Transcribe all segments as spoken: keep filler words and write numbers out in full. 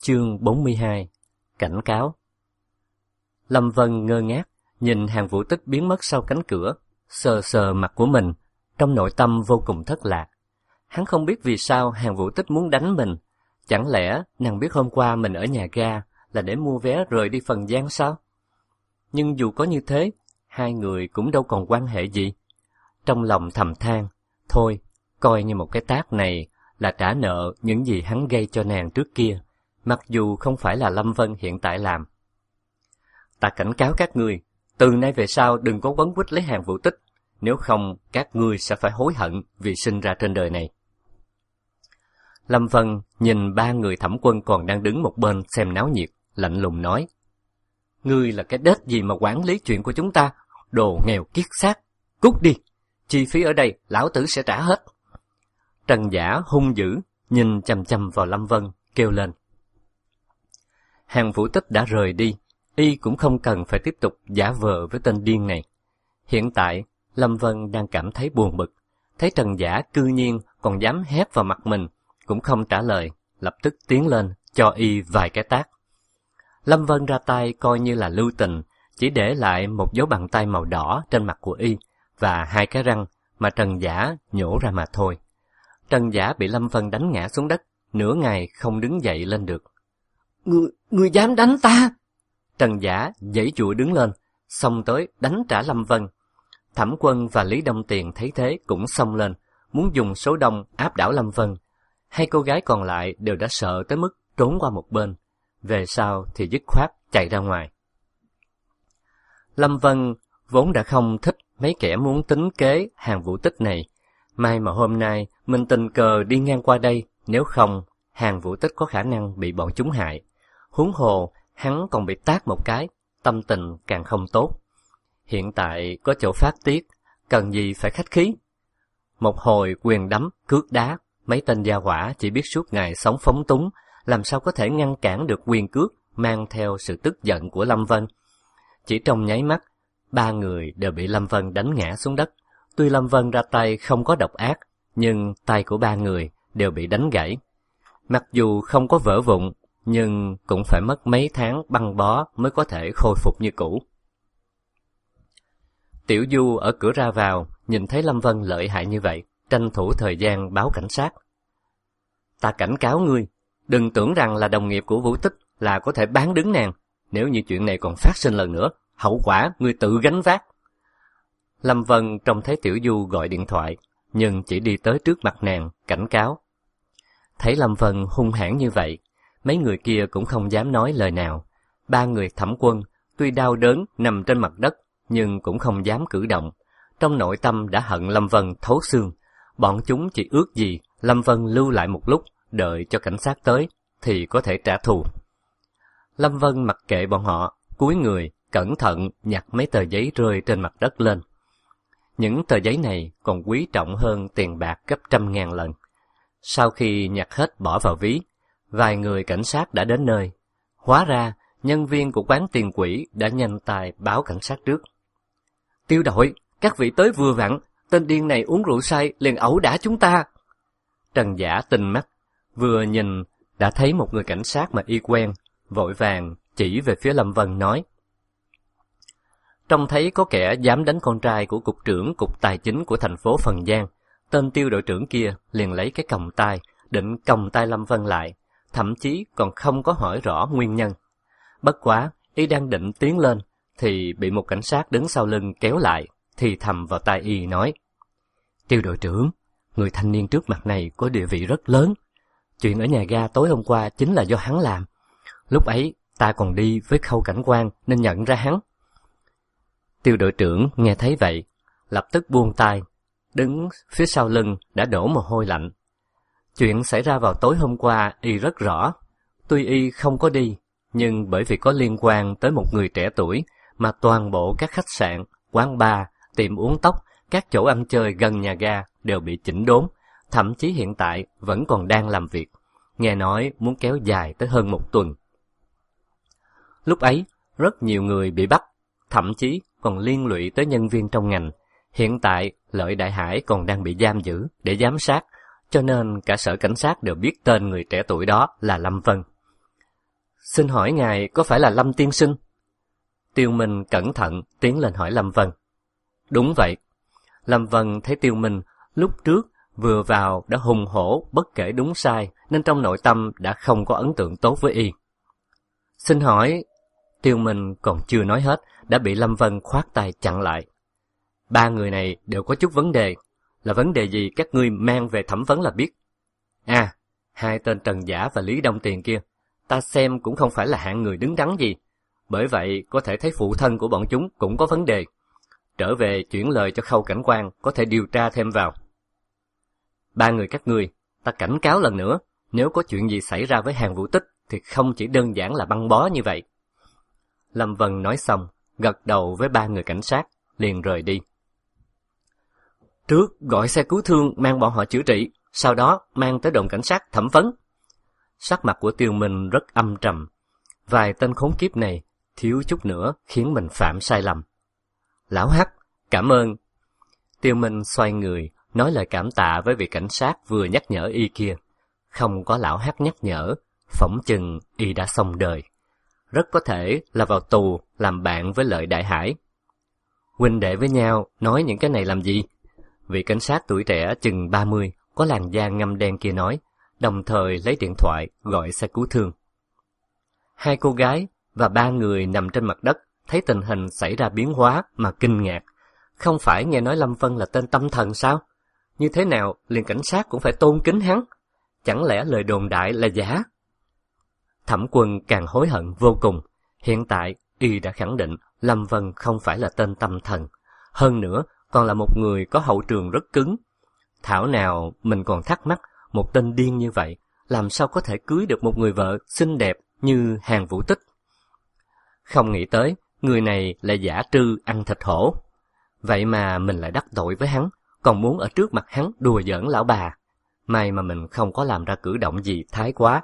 Chương bốn mươi hai. Cảnh cáo. Lâm Vân ngơ ngác, nhìn Hàn Vũ Tích biến mất sau cánh cửa, sờ sờ mặt của mình, trong nội tâm vô cùng thất lạc. Hắn không biết vì sao Hàn Vũ Tích muốn đánh mình. Chẳng lẽ nàng biết hôm qua mình ở nhà ga là để mua vé rời đi Phần Giang sao? Nhưng dù có như thế, hai người cũng đâu còn quan hệ gì. Trong lòng thầm than, thôi, coi như một cái tát này là trả nợ những gì hắn gây cho nàng trước kia, mặc dù không phải là Lâm Vân hiện tại làm. Ta cảnh cáo các ngươi, từ nay về sau đừng có quấn quýt lấy Hàn Vũ Tích, nếu không các ngươi sẽ phải hối hận vì sinh ra trên đời này. Lâm Vân nhìn ba người Thẩm Quân còn đang đứng một bên xem náo nhiệt, lạnh lùng nói: Ngươi là cái đết gì mà quản lý chuyện của chúng ta, đồ nghèo kiết xác, cút đi, chi phí ở đây lão tử sẽ trả hết. Trần Giả hung dữ, nhìn chằm chằm vào Lâm Vân, kêu lên. Hàn Vũ Tích đã rời đi, y cũng không cần phải tiếp tục giả vờ với tên điên này. Hiện tại, Lâm Vân đang cảm thấy buồn bực, thấy Trần Giả cư nhiên còn dám hét vào mặt mình, cũng không trả lời, lập tức tiến lên, cho y vài cái tát. Lâm Vân ra tay coi như là lưu tình, chỉ để lại một dấu bàn tay màu đỏ trên mặt của y, và hai cái răng mà Trần Giả nhổ ra mà thôi. Trần Giả bị Lâm Vân đánh ngã xuống đất, nửa ngày không đứng dậy lên được. Ngươi, ngươi dám đánh ta? Trần Giả giãy giụa đứng lên, xông tới đánh trả Lâm Vân. Thẩm Quân và Lý Đông Tiền thấy thế cũng xông lên, muốn dùng số đông áp đảo Lâm Vân. Hai cô gái còn lại đều đã sợ tới mức trốn qua một bên, về sau thì dứt khoát chạy ra ngoài. Lâm Vân vốn đã không thích mấy kẻ muốn tính kế Hàn Vũ Tích này, may mà hôm nay mình tình cờ đi ngang qua đây, nếu không Hàn Vũ Tích có khả năng bị bọn chúng hại. Huống hồ hắn còn bị tát một cái, tâm tình càng không tốt. Hiện tại có chỗ phát tiết, cần gì phải khách khí. Một hồi quyền đấm, cước đá, mấy tên gia hỏa chỉ biết suốt ngày sống phóng túng, làm sao có thể ngăn cản được quyền cước mang theo sự tức giận của Lâm Vân. Chỉ trong nháy mắt, ba người đều bị Lâm Vân đánh ngã xuống đất. Tuy Lâm Vân ra tay không có độc ác, nhưng tay của ba người đều bị đánh gãy. Mặc dù không có vỡ vụn, nhưng cũng phải mất mấy tháng băng bó mới có thể khôi phục như cũ. Tiểu Du ở cửa ra vào, nhìn thấy Lâm Vân lợi hại như vậy, tranh thủ thời gian báo cảnh sát. Ta cảnh cáo ngươi, đừng tưởng rằng là đồng nghiệp của Vũ Tích là có thể bán đứng nàng. Nếu như chuyện này còn phát sinh lần nữa, hậu quả ngươi tự gánh vác. Lâm Vân trông thấy Tiểu Du gọi điện thoại, nhưng chỉ đi tới trước mặt nàng, cảnh cáo. Thấy Lâm Vân hung hãn như vậy, mấy người kia cũng không dám nói lời nào. Ba người Thẩm Quân, tuy đau đớn nằm trên mặt đất, nhưng cũng không dám cử động. Trong nội tâm đã hận Lâm Vân thấu xương. Bọn chúng chỉ ước gì Lâm Vân lưu lại một lúc, đợi cho cảnh sát tới, thì có thể trả thù. Lâm Vân mặc kệ bọn họ, cúi người, cẩn thận nhặt mấy tờ giấy rơi trên mặt đất lên. Những tờ giấy này còn quý trọng hơn tiền bạc gấp trăm ngàn lần. Sau khi nhặt hết bỏ vào ví, vài người cảnh sát đã đến nơi. Hóa ra, nhân viên của quán tiền quỹ đã nhanh tay báo cảnh sát trước. Tiêu đội, các vị tới vừa vặn, tên điên này uống rượu say liền ẩu đả chúng ta. Trần Giả tinh mắt, vừa nhìn đã thấy một người cảnh sát mà y quen, vội vàng chỉ về phía Lâm Vân nói. Trông thấy có kẻ dám đánh con trai của cục trưởng cục tài chính của thành phố Phần Giang, tên Tiêu đội trưởng kia liền lấy cái còng tay, định còng tay Lâm Vân lại, thậm chí còn không có hỏi rõ nguyên nhân. Bất quá, y đang định tiến lên, thì bị một cảnh sát đứng sau lưng kéo lại, thì thầm vào tai y nói. Tiêu đội trưởng, người thanh niên trước mặt này có địa vị rất lớn. Chuyện ở nhà ga tối hôm qua chính là do hắn làm. Lúc ấy, ta còn đi với Khâu cảnh quan nên nhận ra hắn. Tiêu đội trưởng nghe thấy vậy, lập tức buông tay, đứng phía sau lưng đã đổ mồ hôi lạnh. Chuyện xảy ra vào tối hôm qua y rất rõ. Tuy y không có đi, nhưng bởi vì có liên quan tới một người trẻ tuổi mà toàn bộ các khách sạn, quán bar, tiệm uống tóc, các chỗ ăn chơi gần nhà ga đều bị chỉnh đốn, thậm chí hiện tại vẫn còn đang làm việc. Nghe nói muốn kéo dài tới hơn một tuần. Lúc ấy, rất nhiều người bị bắt, thậm chí còn liên lụy tới nhân viên trong ngành. Hiện tại, Lợi Đại Hải còn đang bị giam giữ để giám sát, cho nên cả sở cảnh sát đều biết tên người trẻ tuổi đó là Lâm Vân. Xin hỏi ngài có phải là Lâm tiên sinh? Tiêu Minh cẩn thận tiến lên hỏi Lâm Vân. Đúng vậy. Lâm Vân thấy Tiêu Minh lúc trước vừa vào đã hùng hổ bất kể đúng sai, nên trong nội tâm đã không có ấn tượng tốt với y. Xin hỏi... Tiêu Minh còn chưa nói hết đã bị Lâm Vân khoát tay chặn lại. Ba người này đều có chút vấn đề. Là vấn đề gì các ngươi mang về thẩm vấn là biết. À, hai tên Trần Giả và Lý Đông Tiền kia, ta xem cũng không phải là hạng người đứng đắn gì. Bởi vậy có thể thấy phụ thân của bọn chúng cũng có vấn đề. Trở về chuyển lời cho Khâu cảnh quan có thể điều tra thêm vào. Ba người các ngươi, ta cảnh cáo lần nữa, nếu có chuyện gì xảy ra với Hàn Vũ Tích thì không chỉ đơn giản là băng bó như vậy. Lâm Vân nói xong, gật đầu với ba người cảnh sát, liền rời đi. Trước gọi xe cứu thương mang bọn họ chữa trị, sau đó mang tới đồn cảnh sát thẩm vấn. Sắc mặt của Tiêu Minh rất âm trầm. Vài tên khốn kiếp này thiếu chút nữa khiến mình phạm sai lầm. Lão Hắc, cảm ơn. Tiêu Minh xoay người, nói lời cảm tạ với vị cảnh sát vừa nhắc nhở y kia. Không có lão Hắc nhắc nhở, phỏng chừng y đã xong đời. Rất có thể là vào tù làm bạn với Lợi Đại Hải. Huynh đệ với nhau nói những cái này làm gì? Vị cảnh sát tuổi trẻ chừng ba mươi, có làn da ngăm đen kia nói, đồng thời lấy điện thoại gọi xe cứu thương. Hai cô gái và ba người nằm trên mặt đất, thấy tình hình xảy ra biến hóa mà kinh ngạc. Không phải nghe nói Lâm Vân là tên tâm thần sao? Như thế nào liền cảnh sát cũng phải tôn kính hắn? Chẳng lẽ lời đồn đại là giả? Thẩm Quân càng hối hận vô cùng. Hiện tại, y đã khẳng định Lâm Vân không phải là tên tâm thần. Hơn nữa, còn là một người có hậu trường rất cứng. Thảo nào mình còn thắc mắc, một tên điên như vậy, làm sao có thể cưới được một người vợ xinh đẹp như Hàn Vũ Tích? Không nghĩ tới, người này là giả trư ăn thịt hổ. Vậy mà mình lại đắc tội với hắn, còn muốn ở trước mặt hắn đùa giỡn lão bà. May mà mình không có làm ra cử động gì thái quá.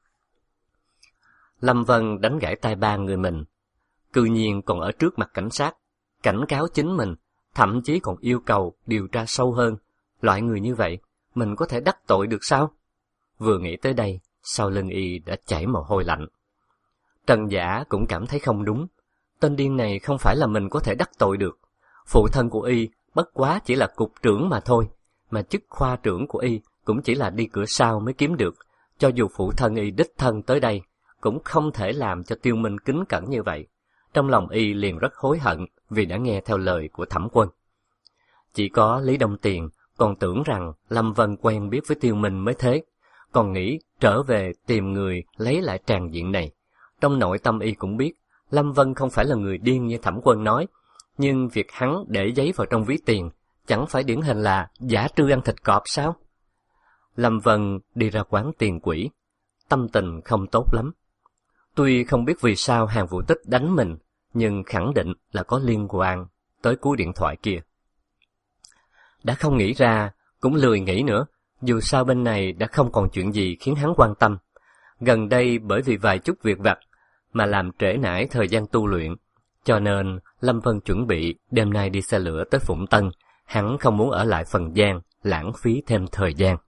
Lâm Vân đánh gãy tay ba người mình. Cư nhiên còn ở trước mặt cảnh sát, cảnh cáo chính mình, thậm chí còn yêu cầu điều tra sâu hơn. Loại người như vậy, mình có thể đắc tội được sao? Vừa nghĩ tới đây, sau lưng y đã chảy mồ hôi lạnh. Trần Giả cũng cảm thấy không đúng. Tên điên này không phải là mình có thể đắc tội được. Phụ thân của y bất quá chỉ là cục trưởng mà thôi, mà chức khoa trưởng của y cũng chỉ là đi cửa sau mới kiếm được. Cho dù phụ thân y đích thân tới đây, cũng không thể làm cho Tiêu Minh kính cẩn như vậy. Trong lòng y liền rất hối hận vì đã nghe theo lời của Thẩm Quân. Chỉ có Lý Đông Tiền còn tưởng rằng Lâm Vân quen biết với Tiêu Minh mới thế, còn nghĩ trở về tìm người lấy lại tràng diện này. Trong nội tâm y cũng biết Lâm Vân không phải là người điên như Thẩm Quân nói, nhưng việc hắn để giấy vào trong ví tiền chẳng phải điển hình là giả trư ăn thịt cọp sao? Lâm Vân đi ra quán tiền quỷ, tâm tình không tốt lắm. Tuy không biết vì sao Hàn Vũ Tích đánh mình, nhưng khẳng định là có liên quan tới cú điện thoại kia. Đã không nghĩ ra, cũng lười nghĩ nữa, dù sao bên này đã không còn chuyện gì khiến hắn quan tâm. Gần đây bởi vì vài chút việc vặt mà làm trễ nải thời gian tu luyện, cho nên Lâm Vân chuẩn bị đêm nay đi xe lửa tới Phụng Tân, hắn không muốn ở lại Phần Giang, lãng phí thêm thời gian.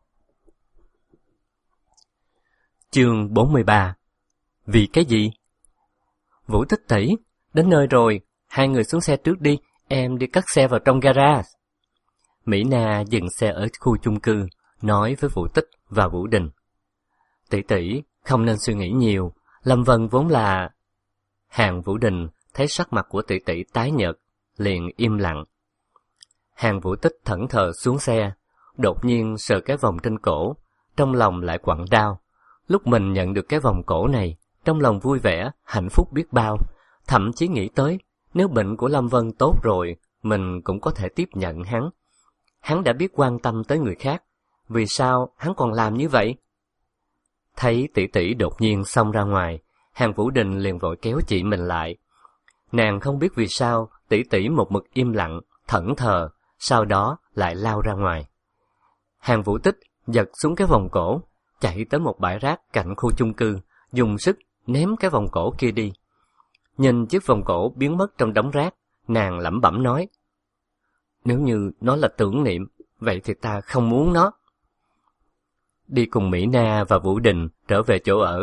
Chương bốn mươi ba. Vì cái gì? Vũ Tích tỷ, đến nơi rồi, hai người xuống xe trước đi, em đi cất xe vào trong garage. Mỹ Na dừng xe ở khu chung cư, nói với Vũ Tích và Vũ Đình. Tỷ tỷ, không nên suy nghĩ nhiều, Lâm Vân vốn là... Hàn Vũ Đình thấy sắc mặt của tỷ tỷ tái nhợt, liền im lặng. Hàn Vũ Tích thẫn thờ xuống xe, đột nhiên sờ cái vòng trên cổ, trong lòng lại quặn đau. Lúc mình nhận được cái vòng cổ này, trong lòng vui vẻ, hạnh phúc biết bao, thậm chí nghĩ tới, nếu bệnh của Lâm Vân tốt rồi, mình cũng có thể tiếp nhận hắn. Hắn đã biết quan tâm tới người khác, vì sao hắn còn làm như vậy? Thấy tỷ tỷ đột nhiên xông ra ngoài, Hàn Vũ Đình liền vội kéo chị mình lại. Nàng không biết vì sao tỷ tỷ một mực im lặng, thẫn thờ, sau đó lại lao ra ngoài. Hàn Vũ Tích giật xuống cái vòng cổ, chạy tới một bãi rác cạnh khu chung cư, dùng sức ném cái vòng cổ kia đi. Nhìn chiếc vòng cổ biến mất trong đống rác, nàng lẩm bẩm nói: nếu như nó là tưởng niệm, vậy thì ta không muốn nó. Đi cùng Mỹ Na và Vũ Đình trở về chỗ ở,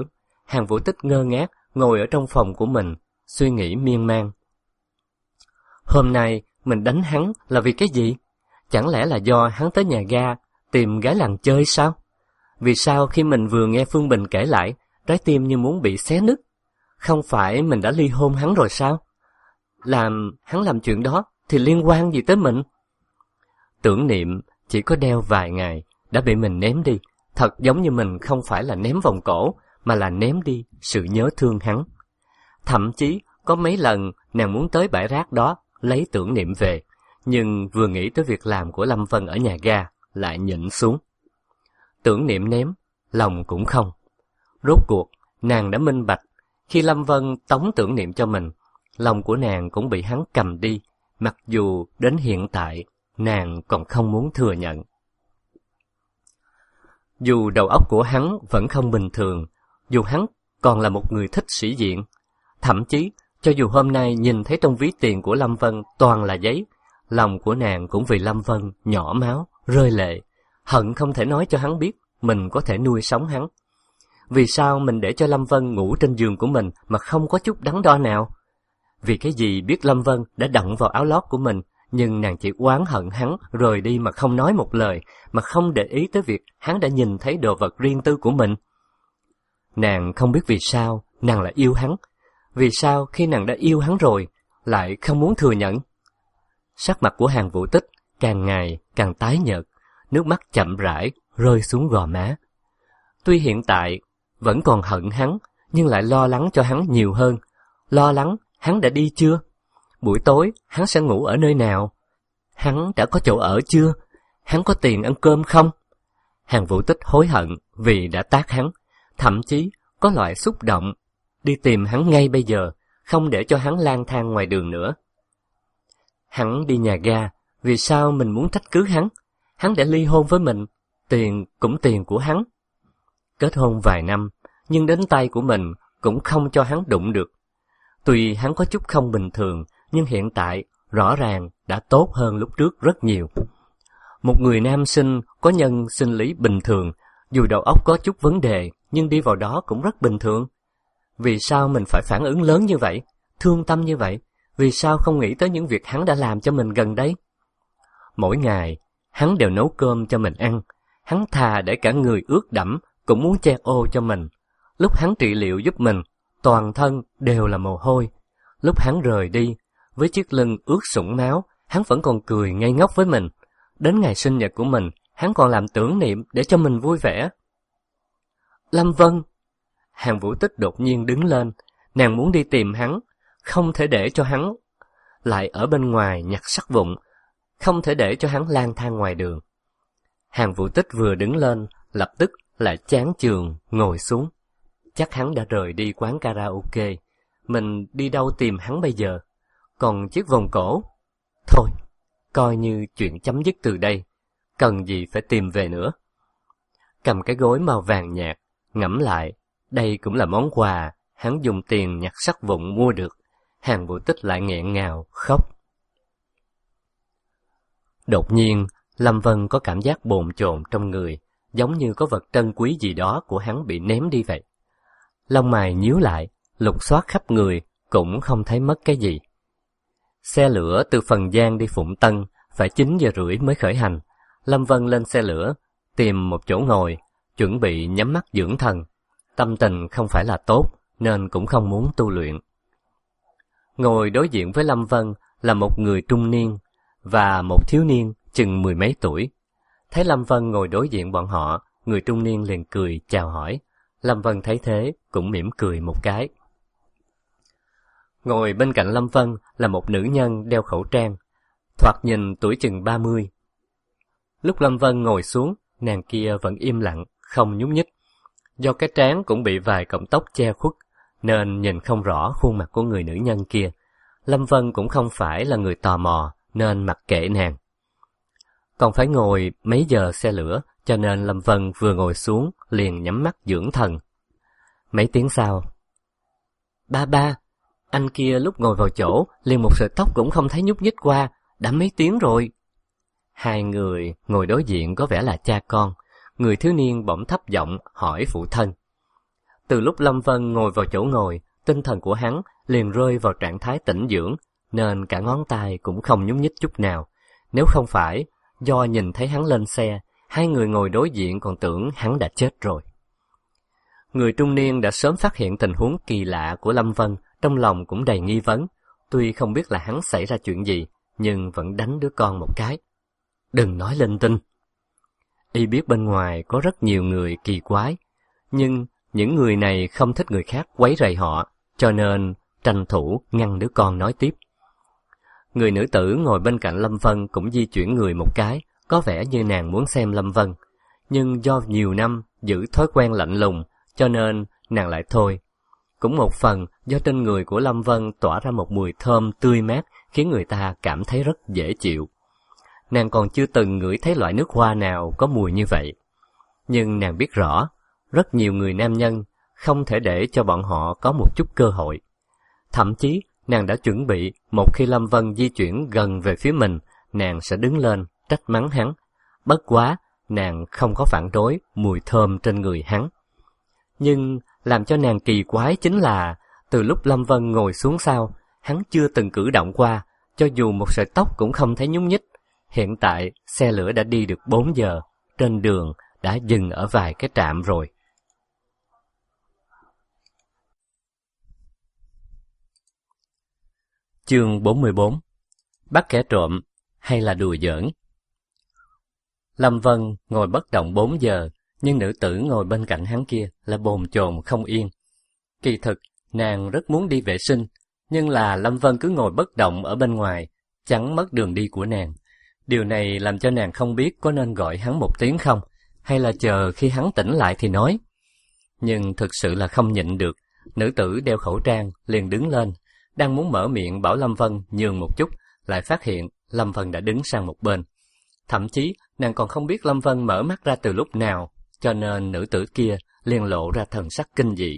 Hàn Vũ Tích ngơ ngác ngồi ở trong phòng của mình, suy nghĩ miên man. Hôm nay mình đánh hắn là vì cái gì? Chẳng lẽ là do hắn tới nhà ga tìm gái làng chơi sao? Vì sao khi mình vừa nghe Phương Bình kể lại, trái tim như muốn bị xé nứt? Không phải mình đã ly hôn hắn rồi sao? Làm hắn làm chuyện đó thì liên quan gì tới mình? Tưởng niệm chỉ có đeo vài ngày đã bị mình ném đi, thật giống như mình không phải là ném vòng cổ, mà là ném đi sự nhớ thương hắn. Thậm chí có mấy lần nàng muốn tới bãi rác đó lấy tưởng niệm về, nhưng vừa nghĩ tới việc làm của Lâm Vân ở nhà ga lại nhịn xuống. Tưởng niệm ném, lòng cũng không. Rốt cuộc nàng đã minh bạch, khi Lâm Vân tống tưởng niệm cho mình, lòng của nàng cũng bị hắn cầm đi, mặc dù đến hiện tại nàng còn không muốn thừa nhận. Dù đầu óc của hắn vẫn không bình thường, dù hắn còn là một người thích sĩ diện, thậm chí cho dù hôm nay nhìn thấy trong ví tiền của Lâm Vân toàn là giấy, lòng của nàng cũng vì Lâm Vân nhỏ máu, rơi lệ, hận không thể nói cho hắn biết mình có thể nuôi sống hắn. Vì sao mình để cho Lâm Vân ngủ trên giường của mình mà không có chút đắn đo nào? Vì cái gì biết Lâm Vân đã đặng vào áo lót của mình, nhưng nàng chỉ oán hận hắn rời đi mà không nói một lời, mà không để ý tới việc hắn đã nhìn thấy đồ vật riêng tư của mình. Nàng không biết vì sao nàng lại yêu hắn, vì sao khi nàng đã yêu hắn rồi lại không muốn thừa nhận. Sắc mặt của Hàn Vũ Tích càng ngày càng tái nhợt, nước mắt chậm rãi rơi xuống gò má. Tuy hiện tại vẫn còn hận hắn, nhưng lại lo lắng cho hắn nhiều hơn. Lo lắng hắn đã đi chưa? Buổi tối hắn sẽ ngủ ở nơi nào? Hắn đã có chỗ ở chưa? Hắn có tiền ăn cơm không? Hàn Vũ Tích hối hận vì đã tát hắn, thậm chí có loại xúc động đi tìm hắn ngay bây giờ, không để cho hắn lang thang ngoài đường nữa. Hắn đi nhà ga, vì sao mình muốn trách cứ hắn? Hắn đã ly hôn với mình, tiền cũng tiền của hắn. Kết hôn vài năm, nhưng đến tay của mình cũng không cho hắn đụng được. Tuy hắn có chút không bình thường, nhưng hiện tại rõ ràng đã tốt hơn lúc trước rất nhiều. Một người nam sinh có nhân sinh lý bình thường, dù đầu óc có chút vấn đề, nhưng đi vào đó cũng rất bình thường. Vì sao mình phải phản ứng lớn như vậy, thương tâm như vậy? Vì sao không nghĩ tới những việc hắn đã làm cho mình gần đây? Mỗi ngày, hắn đều nấu cơm cho mình ăn. Hắn thà để cả người ướt đẫm, cũng muốn che ô cho mình. Lúc hắn trị liệu giúp mình, toàn thân đều là mồ hôi. Lúc hắn rời đi, với chiếc lưng ướt sũng máu, hắn vẫn còn cười ngây ngốc với mình. Đến ngày sinh nhật của mình, hắn còn làm tưởng niệm để cho mình vui vẻ. Lâm Vân! Hàn Vũ Tích đột nhiên đứng lên, nàng muốn đi tìm hắn, không thể để cho hắn lại ở bên ngoài nhặt sắt vụn, không thể để cho hắn lang thang ngoài đường. Hàn Vũ Tích vừa đứng lên, lập tức lại chán chường ngồi xuống. Chắc hắn đã rời đi quán karaoke, mình đi đâu tìm hắn bây giờ? Còn chiếc vòng cổ? Thôi, coi như chuyện chấm dứt từ đây, cần gì phải tìm về nữa. Cầm cái gối màu vàng nhạt, ngẫm lại, đây cũng là món quà hắn dùng tiền nhặt sắt vụn mua được. Hàn Vũ Tích lại nghẹn ngào khóc. Đột nhiên, Lâm Vân có cảm giác bồn chồn trong người, giống như có vật trân quý gì đó của hắn bị ném đi vậy. Lông mày nhíu lại, lục soát khắp người, cũng không thấy mất cái gì. Xe lửa từ Phần Giang đi Phụng Tân, phải chín giờ rưỡi mới khởi hành. Lâm Vân lên xe lửa, tìm một chỗ ngồi, chuẩn bị nhắm mắt dưỡng thần. Tâm tình không phải là tốt, nên cũng không muốn tu luyện. Ngồi đối diện với Lâm Vân là một người trung niên và một thiếu niên chừng mười mấy tuổi. Thấy Lâm Vân ngồi đối diện bọn họ, người trung niên liền cười chào hỏi. Lâm Vân thấy thế cũng mỉm cười một cái. Ngồi bên cạnh Lâm Vân là một nữ nhân đeo khẩu trang, thoạt nhìn tuổi chừng ba mươi. Lúc Lâm Vân ngồi xuống, nàng kia vẫn im lặng, không nhúc nhích. Do cái trán cũng bị vài cọng tóc che khuất, nên nhìn không rõ khuôn mặt của người nữ nhân kia. Lâm Vân cũng không phải là người tò mò, nên mặc kệ nàng. Còn phải ngồi mấy giờ xe lửa, cho nên Lâm Vân vừa ngồi xuống liền nhắm mắt dưỡng thần. Mấy tiếng sau, ba ba, anh kia lúc ngồi vào chỗ liền một sợi tóc cũng không thấy nhúc nhích qua, đã mấy tiếng rồi. Hai người ngồi đối diện có vẻ là cha con. Người thiếu niên bỗng thấp giọng hỏi phụ thân. Từ lúc Lâm Vân ngồi vào chỗ ngồi, tinh thần của hắn liền rơi vào trạng thái tĩnh dưỡng, nên cả ngón tay cũng không nhúc nhích chút nào. Nếu không phải do nhìn thấy hắn lên xe, hai người ngồi đối diện còn tưởng hắn đã chết rồi. Người trung niên đã sớm phát hiện tình huống kỳ lạ của Lâm Vân, trong lòng cũng đầy nghi vấn. Tuy không biết là hắn xảy ra chuyện gì, nhưng vẫn đánh đứa con một cái. Đừng nói linh tinh. Y biết bên ngoài có rất nhiều người kỳ quái, nhưng những người này không thích người khác quấy rầy họ, cho nên tranh thủ ngăn đứa con nói tiếp. Người nữ tử ngồi bên cạnh Lâm Vân cũng di chuyển người một cái, có vẻ như nàng muốn xem Lâm Vân. Nhưng do nhiều năm giữ thói quen lạnh lùng, cho nên nàng lại thôi. Cũng một phần do trên người của Lâm Vân tỏa ra một mùi thơm tươi mát khiến người ta cảm thấy rất dễ chịu. Nàng còn chưa từng ngửi thấy loại nước hoa nào có mùi như vậy. Nhưng nàng biết rõ, rất nhiều người nam nhân không thể để cho bọn họ có một chút cơ hội. Thậm chí, nàng đã chuẩn bị một khi Lâm Vân di chuyển gần về phía mình, nàng sẽ đứng lên trách mắng hắn. Bất quá, nàng không có phản đối mùi thơm trên người hắn. Nhưng làm cho nàng kỳ quái chính là, từ lúc Lâm Vân ngồi xuống sau, hắn chưa từng cử động qua, cho dù một sợi tóc cũng không thấy nhúc nhích. Hiện tại, xe lửa đã đi được bốn giờ, trên đường đã dừng ở vài cái trạm rồi. Chương bốn mươi bốn. Bắt kẻ trộm hay là đùa giỡn? Lâm Vân ngồi bất động bốn giờ, nhưng nữ tử ngồi bên cạnh hắn kia là bồn chồn không yên. Kỳ thực, nàng rất muốn đi vệ sinh, nhưng là Lâm Vân cứ ngồi bất động ở bên ngoài, chắn mất đường đi của nàng. Điều này làm cho nàng không biết có nên gọi hắn một tiếng không, hay là chờ khi hắn tỉnh lại thì nói. Nhưng thực sự là không nhịn được, nữ tử đeo khẩu trang liền đứng lên, đang muốn mở miệng bảo Lâm Vân nhường một chút, lại phát hiện Lâm Vân đã đứng sang một bên. Thậm chí, nàng còn không biết Lâm Vân mở mắt ra từ lúc nào, cho nên nữ tử kia liền lộ ra thần sắc kinh dị.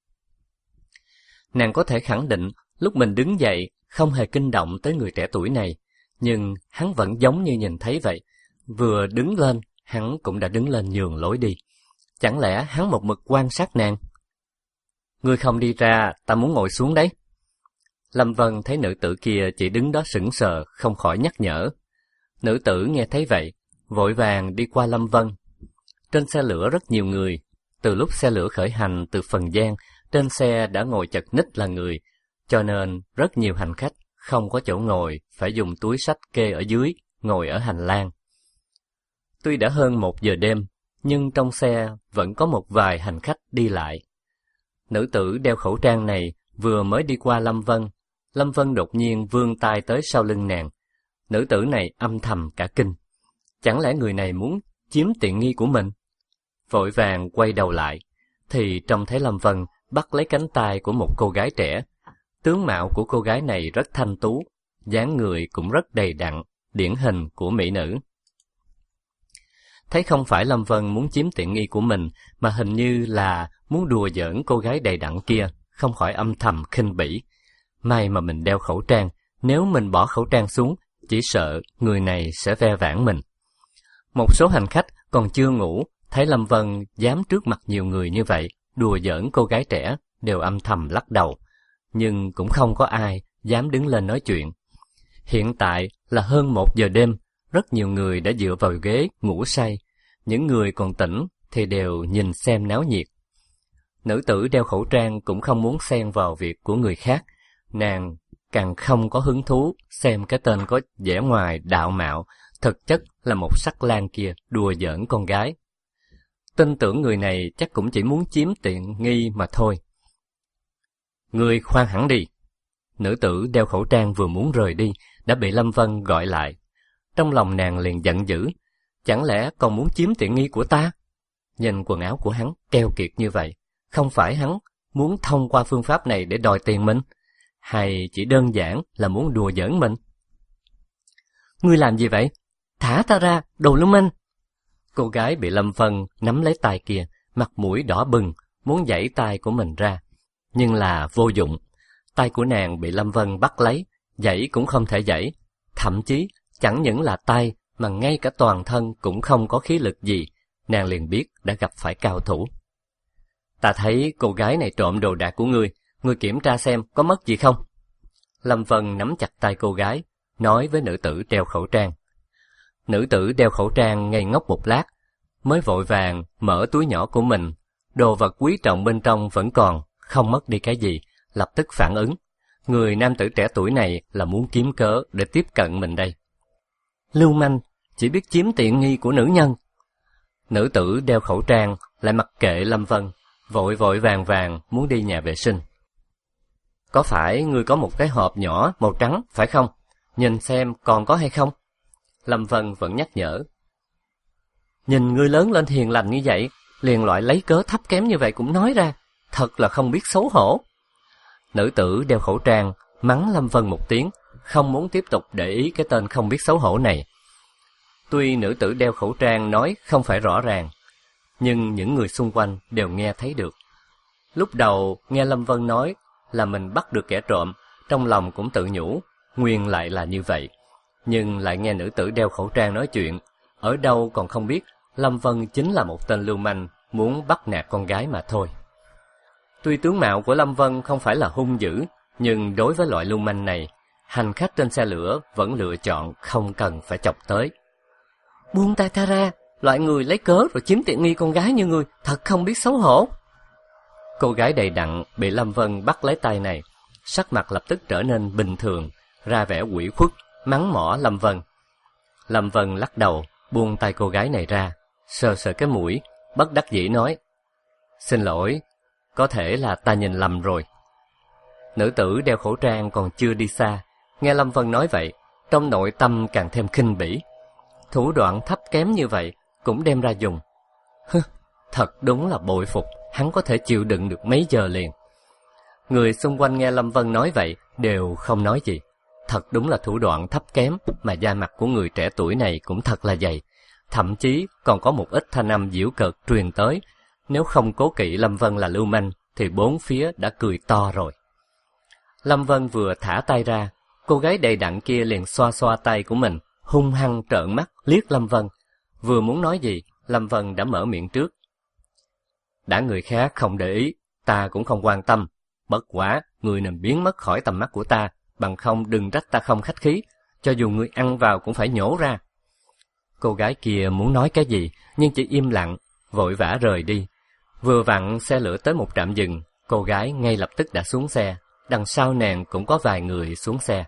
Nàng có thể khẳng định, lúc mình đứng dậy, không hề kinh động tới người trẻ tuổi này, nhưng hắn vẫn giống như nhìn thấy vậy. Vừa đứng lên, hắn cũng đã đứng lên nhường lối đi. Chẳng lẽ hắn một mực quan sát nàng? Ngươi không đi ra, ta muốn ngồi xuống đấy. Lâm Vân thấy nữ tử kia chỉ đứng đó sững sờ, không khỏi nhắc nhở. Nữ tử nghe thấy vậy, vội vàng đi qua Lâm Vân. Trên xe lửa rất nhiều người. Từ lúc xe lửa khởi hành từ Phần Giang, trên xe đã ngồi chật ních là người, cho nên rất nhiều hành khách không có chỗ ngồi, phải dùng túi xách kê ở dưới, ngồi ở hành lang. Tuy đã hơn một giờ đêm, nhưng trong xe vẫn có một vài hành khách đi lại. Nữ tử đeo khẩu trang này vừa mới đi qua Lâm Vân. Lâm Vân đột nhiên vươn tay tới sau lưng nàng. Nữ tử này âm thầm cả kinh. Chẳng lẽ người này muốn chiếm tiện nghi của mình? Vội vàng quay đầu lại, thì trông thấy Lâm Vân bắt lấy cánh tay của một cô gái trẻ. Tướng mạo của cô gái này rất thanh tú, dáng người cũng rất đầy đặn, điển hình của mỹ nữ. Thấy không phải Lâm Vân muốn chiếm tiện nghi của mình, mà hình như là muốn đùa giỡn cô gái đầy đặn kia, không khỏi âm thầm khinh bỉ. May mà mình đeo khẩu trang, nếu mình bỏ khẩu trang xuống, chỉ sợ người này sẽ ve vãn mình. Một số hành khách còn chưa ngủ, thấy Lâm Vân dám trước mặt nhiều người như vậy, đùa giỡn cô gái trẻ, đều âm thầm lắc đầu. Nhưng cũng không có ai dám đứng lên nói chuyện. Hiện tại là hơn một giờ đêm, rất nhiều người đã dựa vào ghế ngủ say. Những người còn tỉnh thì đều nhìn xem náo nhiệt. Nữ tử đeo khẩu trang cũng không muốn xen vào việc của người khác. Nàng càng không có hứng thú xem cái tên có vẻ ngoài đạo mạo, thực chất là một sắc lang kia đùa giỡn con gái. Tin tưởng người này chắc cũng chỉ muốn chiếm tiện nghi mà thôi. Ngươi khoan hẳn đi. Nữ tử đeo khẩu trang vừa muốn rời đi, đã bị Lâm Vân gọi lại. Trong lòng nàng liền giận dữ. Chẳng lẽ còn muốn chiếm tiện nghi của ta? Nhìn quần áo của hắn keo kiệt như vậy, không phải hắn muốn thông qua phương pháp này để đòi tiền mình, hay chỉ đơn giản là muốn đùa giỡn mình? Ngươi làm gì vậy? Thả ta ra, đồ lưu manh! Cô gái bị Lâm Vân nắm lấy tay kia, mặt mũi đỏ bừng, muốn giãy tay của mình ra. Nhưng là vô dụng. Tay của nàng bị Lâm Vân bắt lấy, giãy cũng không thể giãy. Thậm chí, chẳng những là tay, mà ngay cả toàn thân cũng không có khí lực gì. Nàng liền biết đã gặp phải cao thủ. Ta thấy cô gái này trộm đồ đạc của ngươi, ngươi kiểm tra xem có mất gì không. Lâm Vân nắm chặt tay cô gái, nói với nữ tử đeo khẩu trang. Nữ tử đeo khẩu trang ngây ngốc một lát, mới vội vàng mở túi nhỏ của mình, đồ vật quý trọng bên trong vẫn còn, không mất đi cái gì, lập tức phản ứng. Người nam tử trẻ tuổi này là muốn kiếm cớ để tiếp cận mình đây. Lưu manh, chỉ biết chiếm tiện nghi của nữ nhân. Nữ tử đeo khẩu trang lại mặc kệ Lâm Vân, vội vội vàng vàng muốn đi nhà vệ sinh. Có phải ngươi có một cái hộp nhỏ màu trắng, phải không? Nhìn xem còn có hay không? Lâm Vân vẫn nhắc nhở. Nhìn ngươi lớn lên hiền lành như vậy, liền loại lấy cớ thấp kém như vậy cũng nói ra, thật là không biết xấu hổ. Nữ tử đeo khẩu trang mắng Lâm Vân một tiếng, không muốn tiếp tục để ý cái tên không biết xấu hổ này. Tuy nữ tử đeo khẩu trang nói không phải rõ ràng, nhưng những người xung quanh đều nghe thấy được. Lúc đầu nghe Lâm Vân nói là mình bắt được kẻ trộm, trong lòng cũng tự nhủ, nguyên lại là như vậy. Nhưng lại nghe nữ tử đeo khẩu trang nói chuyện, ở đâu còn không biết Lâm Vân chính là một tên lưu manh muốn bắt nạt con gái mà thôi. Tuy tướng mạo của Lâm Vân không phải là hung dữ, nhưng đối với loại lưu manh này, hành khách trên xe lửa vẫn lựa chọn không cần phải chọc tới. Buông tay ta ra, loại người lấy cớ rồi chiếm tiện nghi con gái như ngươi, thật không biết xấu hổ. Cô gái đầy đặn bị Lâm Vân bắt lấy tay này, sắc mặt lập tức trở nên bình thường, ra vẻ ủy khuất, mắng mỏ Lâm Vân. Lâm Vân lắc đầu, buông tay cô gái này ra, sờ sờ cái mũi, bất đắc dĩ nói, xin lỗi, có thể là ta nhìn lầm rồi. Nữ tử đeo khẩu trang còn chưa đi xa, nghe Lâm Vân nói vậy, trong nội tâm càng thêm khinh bỉ. Thủ đoạn thấp kém như vậy cũng đem ra dùng. Hừ, thật đúng là bội phục, hắn có thể chịu đựng được mấy giờ liền. Người xung quanh nghe Lâm Vân nói vậy đều không nói gì. Thật đúng là thủ đoạn thấp kém, mà da mặt của người trẻ tuổi này cũng thật là dày. Thậm chí còn có một ít thanh âm giễu cợt truyền tới. Nếu không cố kỵ Lâm Vân là lưu manh, thì bốn phía đã cười to rồi. Lâm Vân vừa thả tay ra, cô gái đầy đặn kia liền xoa xoa tay của mình, hung hăng trợn mắt liếc Lâm Vân. Vừa muốn nói gì, Lâm Vân đã mở miệng trước. Đã người khác không để ý, ta cũng không quan tâm. Bất quả, người nên biến mất khỏi tầm mắt của ta, bằng không đừng trách ta không khách khí, cho dù người ăn vào cũng phải nhổ ra. Cô gái kia muốn nói cái gì, nhưng chỉ im lặng, vội vã rời đi. Vừa vặn xe lửa tới một trạm dừng, cô gái ngay lập tức đã xuống xe, đằng sau nàng cũng có vài người xuống xe.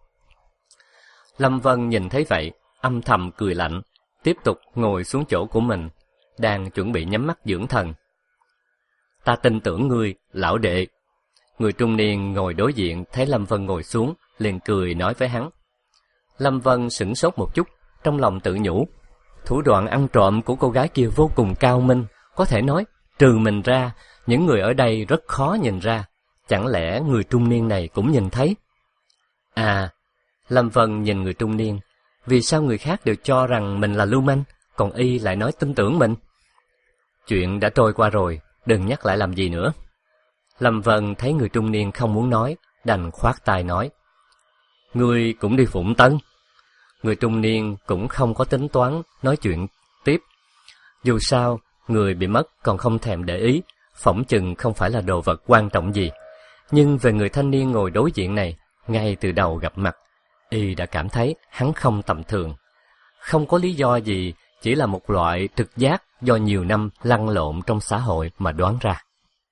Lâm Vân nhìn thấy vậy, âm thầm cười lạnh, tiếp tục ngồi xuống chỗ của mình, đang chuẩn bị nhắm mắt dưỡng thần. Ta tin tưởng ngươi, lão đệ. Người trung niên ngồi đối diện thấy Lâm Vân ngồi xuống, liền cười nói với hắn. Lâm Vân sửng sốt một chút, trong lòng tự nhủ, thủ đoạn ăn trộm của cô gái kia vô cùng cao minh, có thể nói, trừ mình ra, những người ở đây rất khó nhìn ra. Chẳng lẽ người trung niên này cũng nhìn thấy? À, Lâm Vân nhìn người trung niên, vì sao người khác đều cho rằng mình là lưu manh, còn y lại nói tin tưởng mình? Chuyện đã trôi qua rồi, đừng nhắc lại làm gì nữa. Lâm Vân thấy người trung niên không muốn nói, đành khoát tay nói. Ngươi cũng đi Phụng Tân. Người trung niên cũng không có tính toán nói chuyện tiếp. Dù sao, người bị mất còn không thèm để ý, phỏng chừng không phải là đồ vật quan trọng gì. Nhưng về người thanh niên ngồi đối diện này, ngay từ đầu gặp mặt, y đã cảm thấy hắn không tầm thường. Không có lý do gì, chỉ là một loại trực giác do nhiều năm lăn lộn trong xã hội mà đoán ra.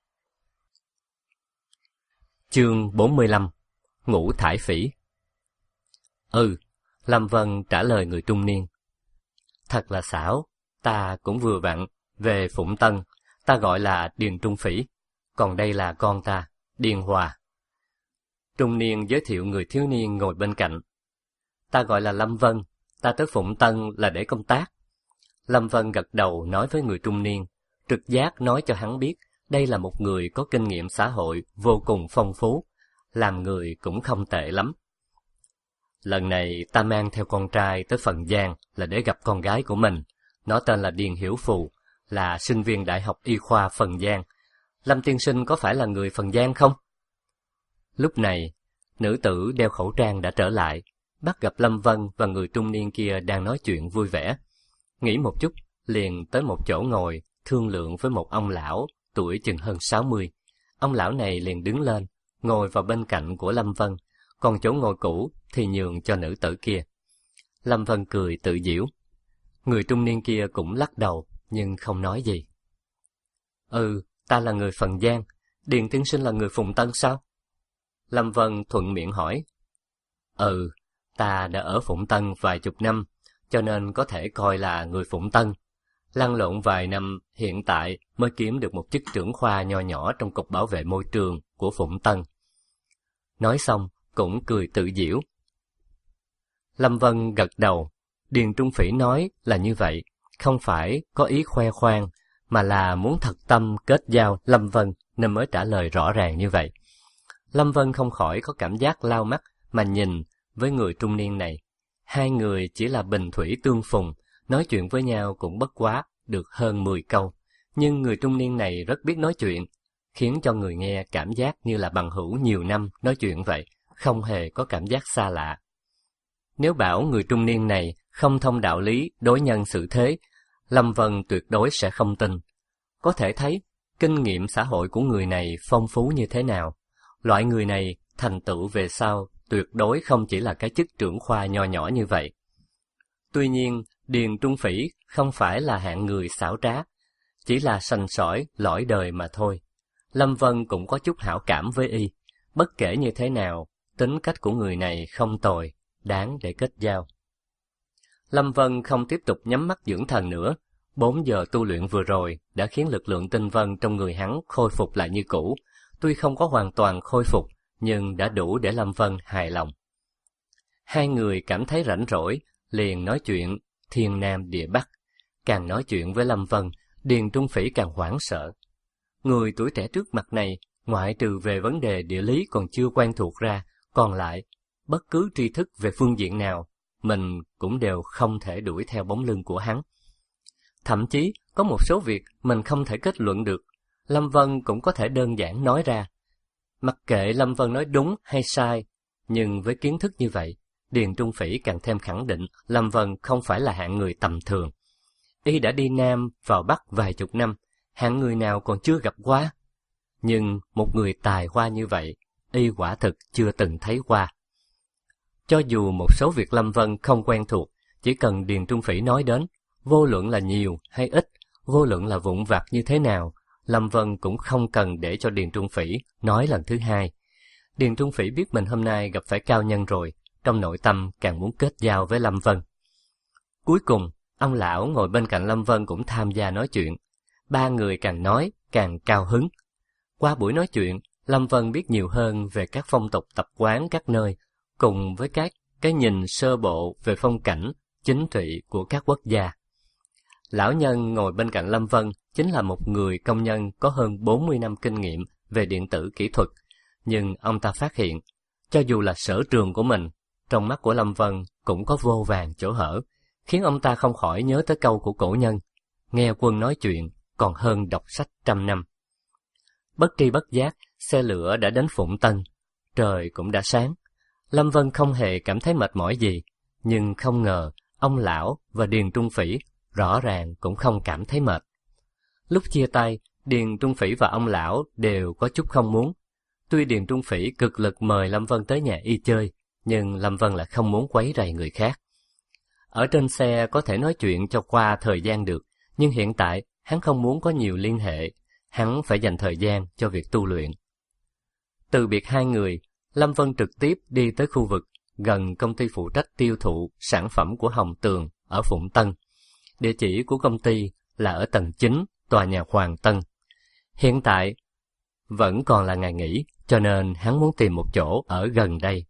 Chương bốn mươi lăm. Ngũ thải phỉ. Ừ, Lâm Vân trả lời người trung niên. Thật là xảo, ta cũng vừa vặn về Phụng Tân, ta gọi là Điền Trung Phỉ, còn đây là con ta, Điền Hòa. Trung niên giới thiệu người thiếu niên ngồi bên cạnh. Ta gọi là Lâm Vân, ta tới Phụng Tân là để công tác. Lâm Vân gật đầu nói với người trung niên, trực giác nói cho hắn biết đây là một người có kinh nghiệm xã hội vô cùng phong phú, làm người cũng không tệ lắm. Lần này ta mang theo con trai tới Phần Giang là để gặp con gái của mình, nó tên là Điền Hiểu Phù, là sinh viên Đại học Y khoa Phần Giang. Lâm tiên sinh có phải là người Phần Giang không? Lúc này, nữ tử đeo khẩu trang đã trở lại, bắt gặp Lâm Vân và người trung niên kia đang nói chuyện vui vẻ. Nghĩ một chút, liền tới một chỗ ngồi, thương lượng với một ông lão, tuổi chừng hơn sáu mươi. Ông lão này liền đứng lên, ngồi vào bên cạnh của Lâm Vân, còn chỗ ngồi cũ thì nhường cho nữ tử kia. Lâm Vân cười tự giễu. Người trung niên kia cũng lắc đầu, nhưng không nói gì. Ừ, ta là người Phần Giang, Điền tiên sinh là người Phụng Tân sao? Lâm Vân thuận miệng hỏi. Ừ, ta đã ở Phụng Tân vài chục năm, cho nên có thể coi là người Phụng Tân. Lăn lộn vài năm, hiện tại mới kiếm được một chức trưởng khoa nho nhỏ trong cục bảo vệ môi trường của Phụng Tân. Nói xong, cũng cười tự giễu. Lâm Vân gật đầu. Điền Trung Phỉ nói là như vậy, không phải có ý khoe khoang, mà là muốn thật tâm kết giao Lâm Vân nên mới trả lời rõ ràng như vậy. Lâm Vân không khỏi có cảm giác lau mắt mà nhìn với người trung niên này. Hai người chỉ là bình thủy tương phùng, nói chuyện với nhau cũng bất quá được hơn mười câu, nhưng người trung niên này rất biết nói chuyện, khiến cho người nghe cảm giác như là bằng hữu nhiều năm nói chuyện vậy, không hề có cảm giác xa lạ. Nếu bảo người trung niên này không thông đạo lý đối nhân xử thế, Lâm Vân tuyệt đối sẽ không tin. Có thể thấy, kinh nghiệm xã hội của người này phong phú như thế nào. Loại người này thành tựu về sau tuyệt đối không chỉ là cái chức trưởng khoa nho nhỏ như vậy. Tuy nhiên, Điền Trung Phỉ không phải là hạng người xảo trá, chỉ là sành sỏi, lõi đời mà thôi. Lâm Vân cũng có chút hảo cảm với y. Bất kể như thế nào, tính cách của người này không tồi, đáng để kết giao. Lâm Vân không tiếp tục nhắm mắt dưỡng thần nữa. Bốn giờ tu luyện vừa rồi đã khiến lực lượng tinh vân trong người hắn khôi phục lại như cũ. Tuy không có hoàn toàn khôi phục, nhưng đã đủ để Lâm Vân hài lòng. Hai người cảm thấy rảnh rỗi, liền nói chuyện thiên nam địa bắc. Càng nói chuyện với Lâm Vân, Điền Trung Phỉ càng hoảng sợ. Người tuổi trẻ trước mặt này, ngoại trừ về vấn đề địa lý còn chưa quen thuộc ra, còn lại, bất cứ tri thức về phương diện nào, mình cũng đều không thể đuổi theo bóng lưng của hắn. Thậm chí, có một số việc mình không thể kết luận được, Lâm Vân cũng có thể đơn giản nói ra. Mặc kệ Lâm Vân nói đúng hay sai, nhưng với kiến thức như vậy, Điền Trung Phỉ càng thêm khẳng định Lâm Vân không phải là hạng người tầm thường. Y đã đi Nam vào Bắc vài chục năm, hạng người nào còn chưa gặp qua. Nhưng một người tài hoa như vậy, Y quả thực chưa từng thấy qua. Cho dù một số việc Lâm Vân không quen thuộc, chỉ cần Điền Trung Phỉ nói đến, vô luận là nhiều hay ít, vô luận là vụn vặt như thế nào, Lâm Vân cũng không cần để cho Điền Trung Phỉ nói lần thứ hai. Điền Trung Phỉ biết mình hôm nay gặp phải cao nhân rồi, trong nội tâm càng muốn kết giao với Lâm Vân. Cuối cùng, ông lão ngồi bên cạnh Lâm Vân cũng tham gia nói chuyện. Ba người càng nói càng cao hứng. Qua buổi nói chuyện, Lâm Vân biết nhiều hơn về các phong tục tập quán các nơi, cùng với các cái nhìn sơ bộ về phong cảnh, chính trị của các quốc gia. Lão nhân ngồi bên cạnh Lâm Vân chính là một người công nhân có hơn bốn mươi năm kinh nghiệm về điện tử kỹ thuật, nhưng ông ta phát hiện, cho dù là sở trường của mình, trong mắt của Lâm Vân cũng có vô vàn chỗ hở, khiến ông ta không khỏi nhớ tới câu của cổ nhân, nghe quân nói chuyện còn hơn đọc sách trăm năm. Bất tri bất giác, xe lửa đã đến Phụng Tân, trời cũng đã sáng. Lâm Vân không hề cảm thấy mệt mỏi gì, nhưng không ngờ ông lão và Điền Trung Phỉ rõ ràng cũng không cảm thấy mệt. Lúc chia tay, Điền Trung Phỉ và ông lão đều có chút không muốn. Tuy Điền Trung Phỉ cực lực mời Lâm Vân tới nhà y chơi, nhưng Lâm Vân lại không muốn quấy rầy người khác. Ở trên xe có thể nói chuyện cho qua thời gian được, nhưng hiện tại hắn không muốn có nhiều liên hệ, hắn phải dành thời gian cho việc tu luyện. Từ biệt hai người, Lâm Vân trực tiếp đi tới khu vực gần công ty phụ trách tiêu thụ sản phẩm của Hồng Tường ở Phụng Tân. Địa chỉ của công ty là ở tầng chín, tòa nhà Hoàng Tân. Hiện tại vẫn còn là ngày nghỉ, cho nên hắn muốn tìm một chỗ ở gần đây.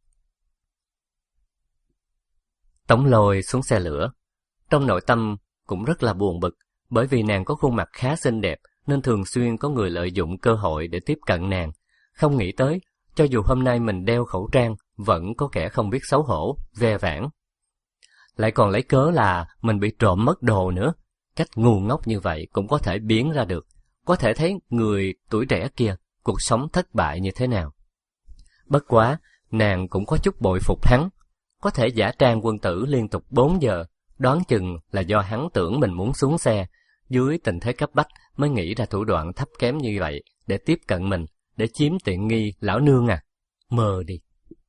Tống Lôi xuống xe lửa. Trong nội tâm cũng rất là buồn bực, bởi vì nàng có khuôn mặt khá xinh đẹp nên thường xuyên có người lợi dụng cơ hội để tiếp cận nàng. Không nghĩ tới, cho dù hôm nay mình đeo khẩu trang, vẫn có kẻ không biết xấu hổ, ve vãn. Lại còn lấy cớ là mình bị trộm mất đồ nữa. Cách ngu ngốc như vậy cũng có thể biến ra được. Có thể thấy người tuổi trẻ kia, cuộc sống thất bại như thế nào. Bất quá, nàng cũng có chút bội phục hắn. Có thể giả trang quân tử liên tục bốn giờ, đoán chừng là do hắn tưởng mình muốn xuống xe. Dưới tình thế cấp bách mới nghĩ ra thủ đoạn thấp kém như vậy để tiếp cận mình, để chiếm tiện nghi lão nương à. Mơ đi.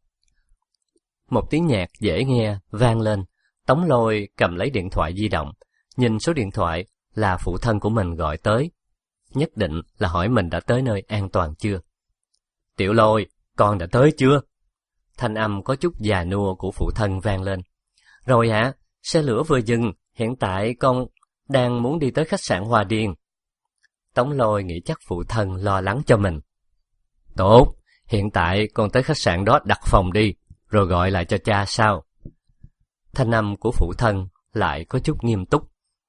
Một tiếng nhạc dễ nghe vang lên. Tống Lôi cầm lấy điện thoại di động, nhìn số điện thoại là phụ thân của mình gọi tới. Nhất định là hỏi mình đã tới nơi an toàn chưa. Tiểu Lôi, con đã tới chưa? Thanh âm có chút già nua của phụ thân vang lên. Rồi hả? Xe lửa vừa dừng, hiện tại con đang muốn đi tới khách sạn Hòa Điền. Tống Lôi nghĩ chắc phụ thân lo lắng cho mình. Tốt, hiện tại con tới khách sạn đó đặt phòng đi, rồi gọi lại cho cha sao? Thanh âm của phụ thân lại có chút nghiêm túc.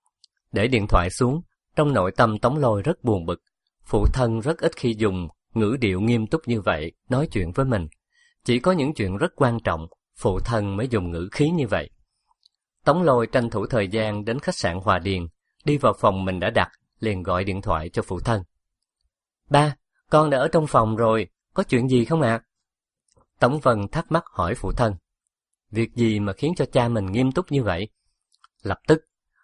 Để điện thoại xuống, trong nội tâm Tống Lôi rất buồn bực. Phụ thân rất ít khi dùng ngữ điệu nghiêm túc như vậy nói chuyện với mình. Chỉ có những chuyện rất quan trọng, phụ thân mới dùng ngữ khí như vậy. Tống Lôi tranh thủ thời gian đến khách sạn Hòa Điền, đi vào phòng mình đã đặt, liền gọi điện thoại cho phụ thân. Ba, con đã ở trong phòng rồi, có chuyện gì không ạ? À? Tống Vân thắc mắc hỏi phụ thân. Việc gì mà khiến cho cha mình nghiêm túc như vậy? Lập tức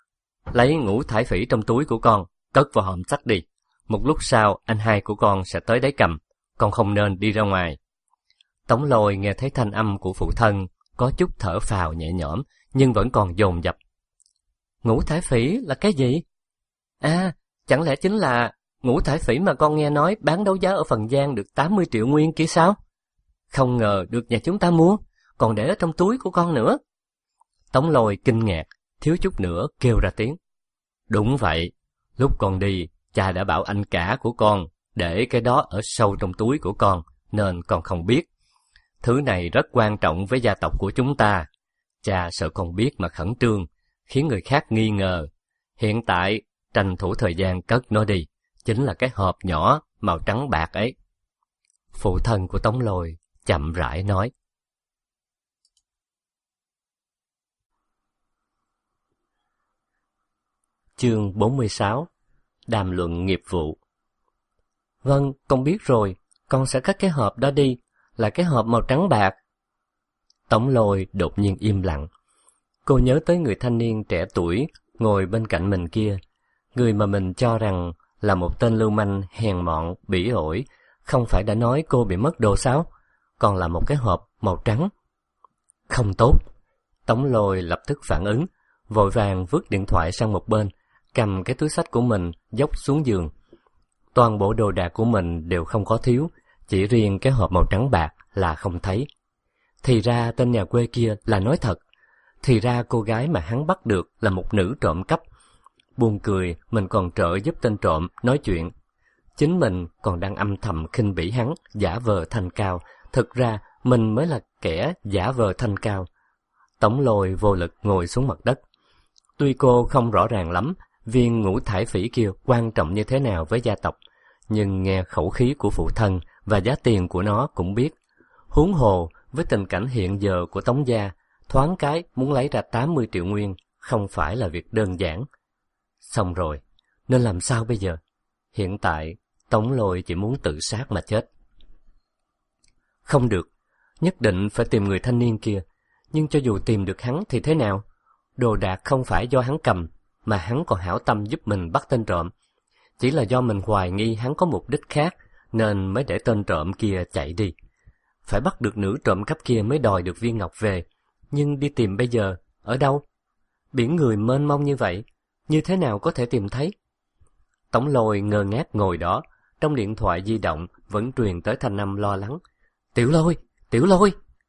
lấy ngũ thải phỉ trong túi của con, cất vào hòm sắt đi. Một lúc sau, anh hai của con sẽ tới đấy cầm, con không nên đi ra ngoài. Tống Lôi nghe thấy thanh âm của phụ thân, có chút thở phào nhẹ nhõm, nhưng vẫn còn dồn dập. Ngũ thải phỉ là cái gì? À, chẳng lẽ chính là ngũ thải phỉ mà con nghe nói bán đấu giá ở Phần Giang được tám mươi triệu nguyên kia sao? Không ngờ được nhà chúng ta mua, còn để ở trong túi của con nữa. Tống Lôi kinh ngạc, thiếu chút nữa kêu ra tiếng. Đúng vậy, lúc con đi, cha đã bảo anh cả của con để cái đó ở sâu trong túi của con, nên con không biết. Thứ này rất quan trọng với gia tộc của chúng ta. Cha sợ con biết mà khẩn trương, khiến người khác nghi ngờ. Hiện tại, tranh thủ thời gian cất nó đi, chính là cái hộp nhỏ màu trắng bạc ấy. Phụ thân của Tống Lôi chậm rãi nói. Chương bốn mươi sáu. Đàm luận nghiệp vụ. Vâng, con biết rồi, con sẽ cất cái hộp đó đi, là cái hộp màu trắng bạc. Tống Lôi đột nhiên im lặng. Cô nhớ tới người thanh niên trẻ tuổi ngồi bên cạnh mình kia, người mà mình cho rằng là một tên lưu manh hèn mọn, bỉ ổi, không phải đã nói cô bị mất đồ sao? Còn là một cái hộp màu trắng. Không tốt. Tống Lôi lập tức phản ứng, vội vàng vứt điện thoại sang một bên, cầm cái túi xách của mình dốc xuống giường. Toàn bộ đồ đạc của mình đều không có thiếu, chỉ riêng cái hộp màu trắng bạc là không thấy. Thì ra tên nhà quê kia là nói thật. Thì ra cô gái mà hắn bắt được là một nữ trộm cắp. Buồn cười, mình còn trợ giúp tên trộm nói chuyện. Chính mình còn đang âm thầm khinh bỉ hắn, giả vờ thanh cao. Thực ra mình mới là kẻ giả vờ thanh cao. Tống Lôi vô lực ngồi xuống mặt đất. Tuy cô không rõ ràng lắm viên ngũ thải phỉ kia quan trọng như thế nào với gia tộc, nhưng nghe khẩu khí của phụ thân và giá tiền của nó cũng biết. Huống hồ với tình cảnh hiện giờ của Tống gia, thoáng cái muốn lấy ra tám mươi triệu nguyên không phải là việc đơn giản. Xong rồi, nên làm sao bây giờ? Hiện tại, Tống Lôi chỉ muốn tự sát mà chết. Không được, nhất định phải tìm người thanh niên kia. Nhưng cho dù tìm được hắn thì thế nào? Đồ đạc không phải do hắn cầm, mà hắn còn hảo tâm giúp mình bắt tên trộm. Chỉ là do mình hoài nghi hắn có mục đích khác, nên mới để tên trộm kia chạy đi. Phải bắt được nữ trộm cắp kia mới đòi được viên ngọc về. Nhưng đi tìm bây giờ, ở đâu? Biển người mênh mông như vậy, như thế nào có thể tìm thấy? Tống Lôi ngơ ngác ngồi đó, trong điện thoại di động vẫn truyền tới thanh âm lo lắng. Tiểu Lôi! Tiểu Lôi!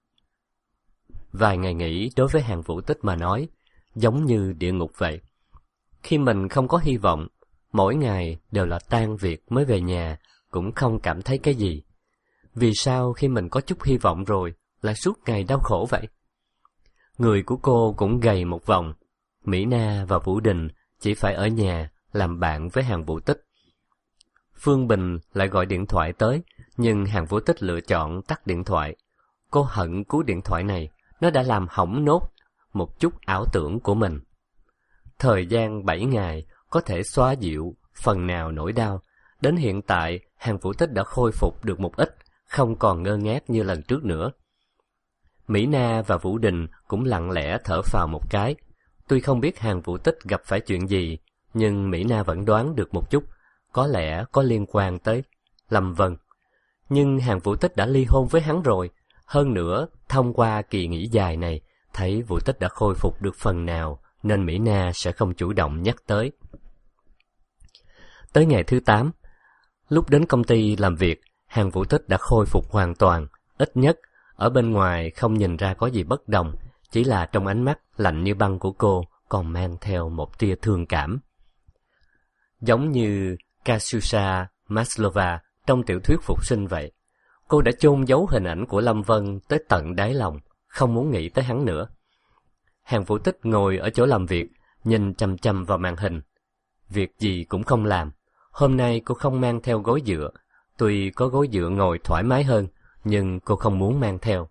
Vài ngày nghỉ đối với Hàn Vũ Tích mà nói, giống như địa ngục vậy. Khi mình không có hy vọng, mỗi ngày đều là tan việc mới về nhà, cũng không cảm thấy cái gì. Vì sao khi mình có chút hy vọng rồi, lại suốt ngày đau khổ vậy? Người của cô cũng gầy một vòng. Mỹ Na và Vũ Đình chỉ phải ở nhà làm bạn với Hàn Vũ Tích. Phương Bình lại gọi điện thoại tới, nhưng Hàn Vũ Tích lựa chọn tắt điện thoại. Cô hận cú điện thoại này, nó đã làm hỏng nốt một chút ảo tưởng của mình. Thời gian bảy ngày có thể xóa dịu phần nào nỗi đau. Đến hiện tại, Hàn Vũ Tích đã khôi phục được một ít, không còn ngơ ngác như lần trước nữa. Mỹ Na và Vũ Đình cũng lặng lẽ thở phào một cái. Tuy không biết Hàn Vũ Tích gặp phải chuyện gì, nhưng Mỹ Na vẫn đoán được một chút. có lẽ có liên quan tới Lâm Vân. Nhưng Hàn Vũ Tích đã ly hôn với hắn rồi. Hơn nữa, thông qua kỳ nghỉ dài này, thấy Vũ Tích đã khôi phục được phần nào, nên Mỹ Na sẽ không chủ động nhắc tới. Tới ngày thứ tám, lúc đến công ty làm việc, Hàn Vũ Tích đã khôi phục hoàn toàn. Ít nhất, ở bên ngoài không nhìn ra có gì bất đồng, chỉ là trong ánh mắt lạnh như băng của cô còn mang theo một tia thương cảm. Giống như Kasusha Maslova trong tiểu thuyết phục sinh vậy, cô đã chôn giấu hình ảnh của Lâm Vân tới tận đáy lòng, không muốn nghĩ tới hắn nữa. Hàn Vũ Tích ngồi ở chỗ làm việc, nhìn chằm chằm vào màn hình. Việc gì cũng không làm. Hôm nay cô không mang theo gối dựa. Tuy có gối dựa ngồi thoải mái hơn, nhưng cô không muốn mang theo.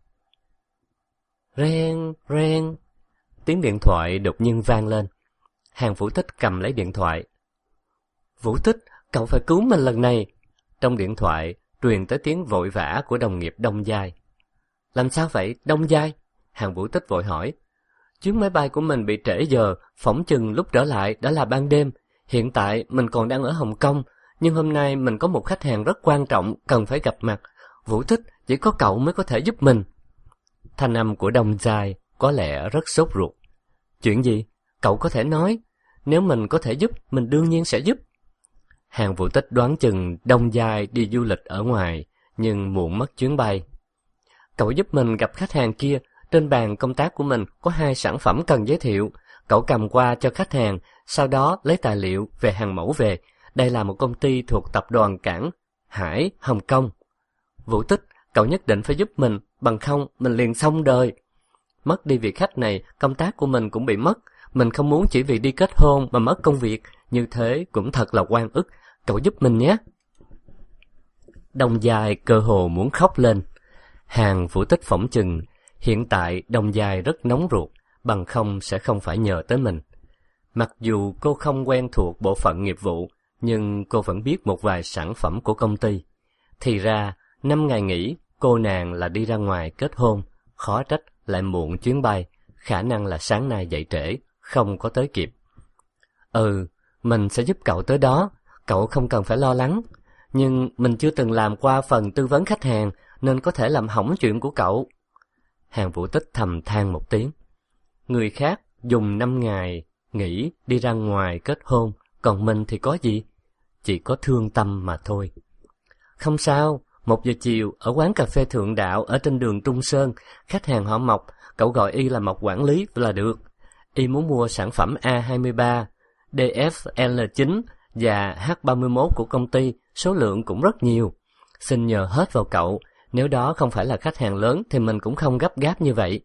Reng, reng. Tiếng điện thoại đột nhiên vang lên. Hàn Vũ Tích cầm lấy điện thoại. Vũ Tích, cậu phải cứu mình lần này. Trong điện thoại truyền tới tiếng vội vã của đồng nghiệp Đông Giai. Làm sao vậy, Đông Giai? Hàn Vũ Tích vội hỏi. Chuyến máy bay của mình bị trễ giờ, phỏng chừng lúc trở lại đã là ban đêm. Hiện tại mình còn đang ở Hồng Kông, nhưng hôm nay mình có một khách hàng rất quan trọng cần phải gặp mặt. Vũ Tích, chỉ có cậu mới có thể giúp mình. Thanh âm của Đông Giai có lẽ rất sốt ruột. Chuyện gì? Cậu có thể nói. Nếu mình có thể giúp, mình đương nhiên sẽ giúp. Hàn Vũ Tích đoán chừng Đông Giai đi du lịch ở ngoài, nhưng muộn mất chuyến bay. Cậu giúp mình gặp khách hàng kia. Trên bàn công tác của mình có hai sản phẩm cần giới thiệu. Cậu cầm qua cho khách hàng, sau đó lấy tài liệu về hàng mẫu về. Đây là một công ty thuộc tập đoàn Cảng Hải, Hồng Kông. Vũ Tích, cậu nhất định phải giúp mình, bằng không mình liền xong đời. Mất đi vị khách này, công tác của mình cũng bị mất. Mình không muốn chỉ vì đi kết hôn mà mất công việc, như thế cũng thật là oan ức. Cậu giúp mình nhé. Đông Giai cơ hồ muốn khóc lên. Hàn Vũ Tích phỏng chừng hiện tại Đông Giai rất nóng ruột, bằng không sẽ không phải nhờ tới mình. Mặc dù cô không quen thuộc bộ phận nghiệp vụ, nhưng cô vẫn biết một vài sản phẩm của công ty. Thì ra, năm ngày nghỉ, cô nàng là đi ra ngoài kết hôn, khó trách lại muộn chuyến bay, khả năng là sáng nay dậy trễ, không có tới kịp. Ừ, mình sẽ giúp cậu tới đó, cậu không cần phải lo lắng. Nhưng mình chưa từng làm qua phần tư vấn khách hàng, nên có thể làm hỏng chuyện của cậu. Hàn Vũ Tích thầm than một tiếng. Người khác dùng năm ngày nghỉ đi ra ngoài kết hôn, còn mình thì có gì? Chỉ có thương tâm mà thôi. Không sao, một giờ chiều ở quán cà phê Thượng Đạo ở trên đường Trung Sơn, khách hàng họ Mộc, cậu gọi y là Mộc quản lý là được. Y muốn mua sản phẩm A hai mươi ba, D F L chín và H ba mươi mốt của công ty, số lượng cũng rất nhiều. Xin nhờ hết vào cậu, nếu đó không phải là khách hàng lớn thì mình cũng không gấp gáp như vậy.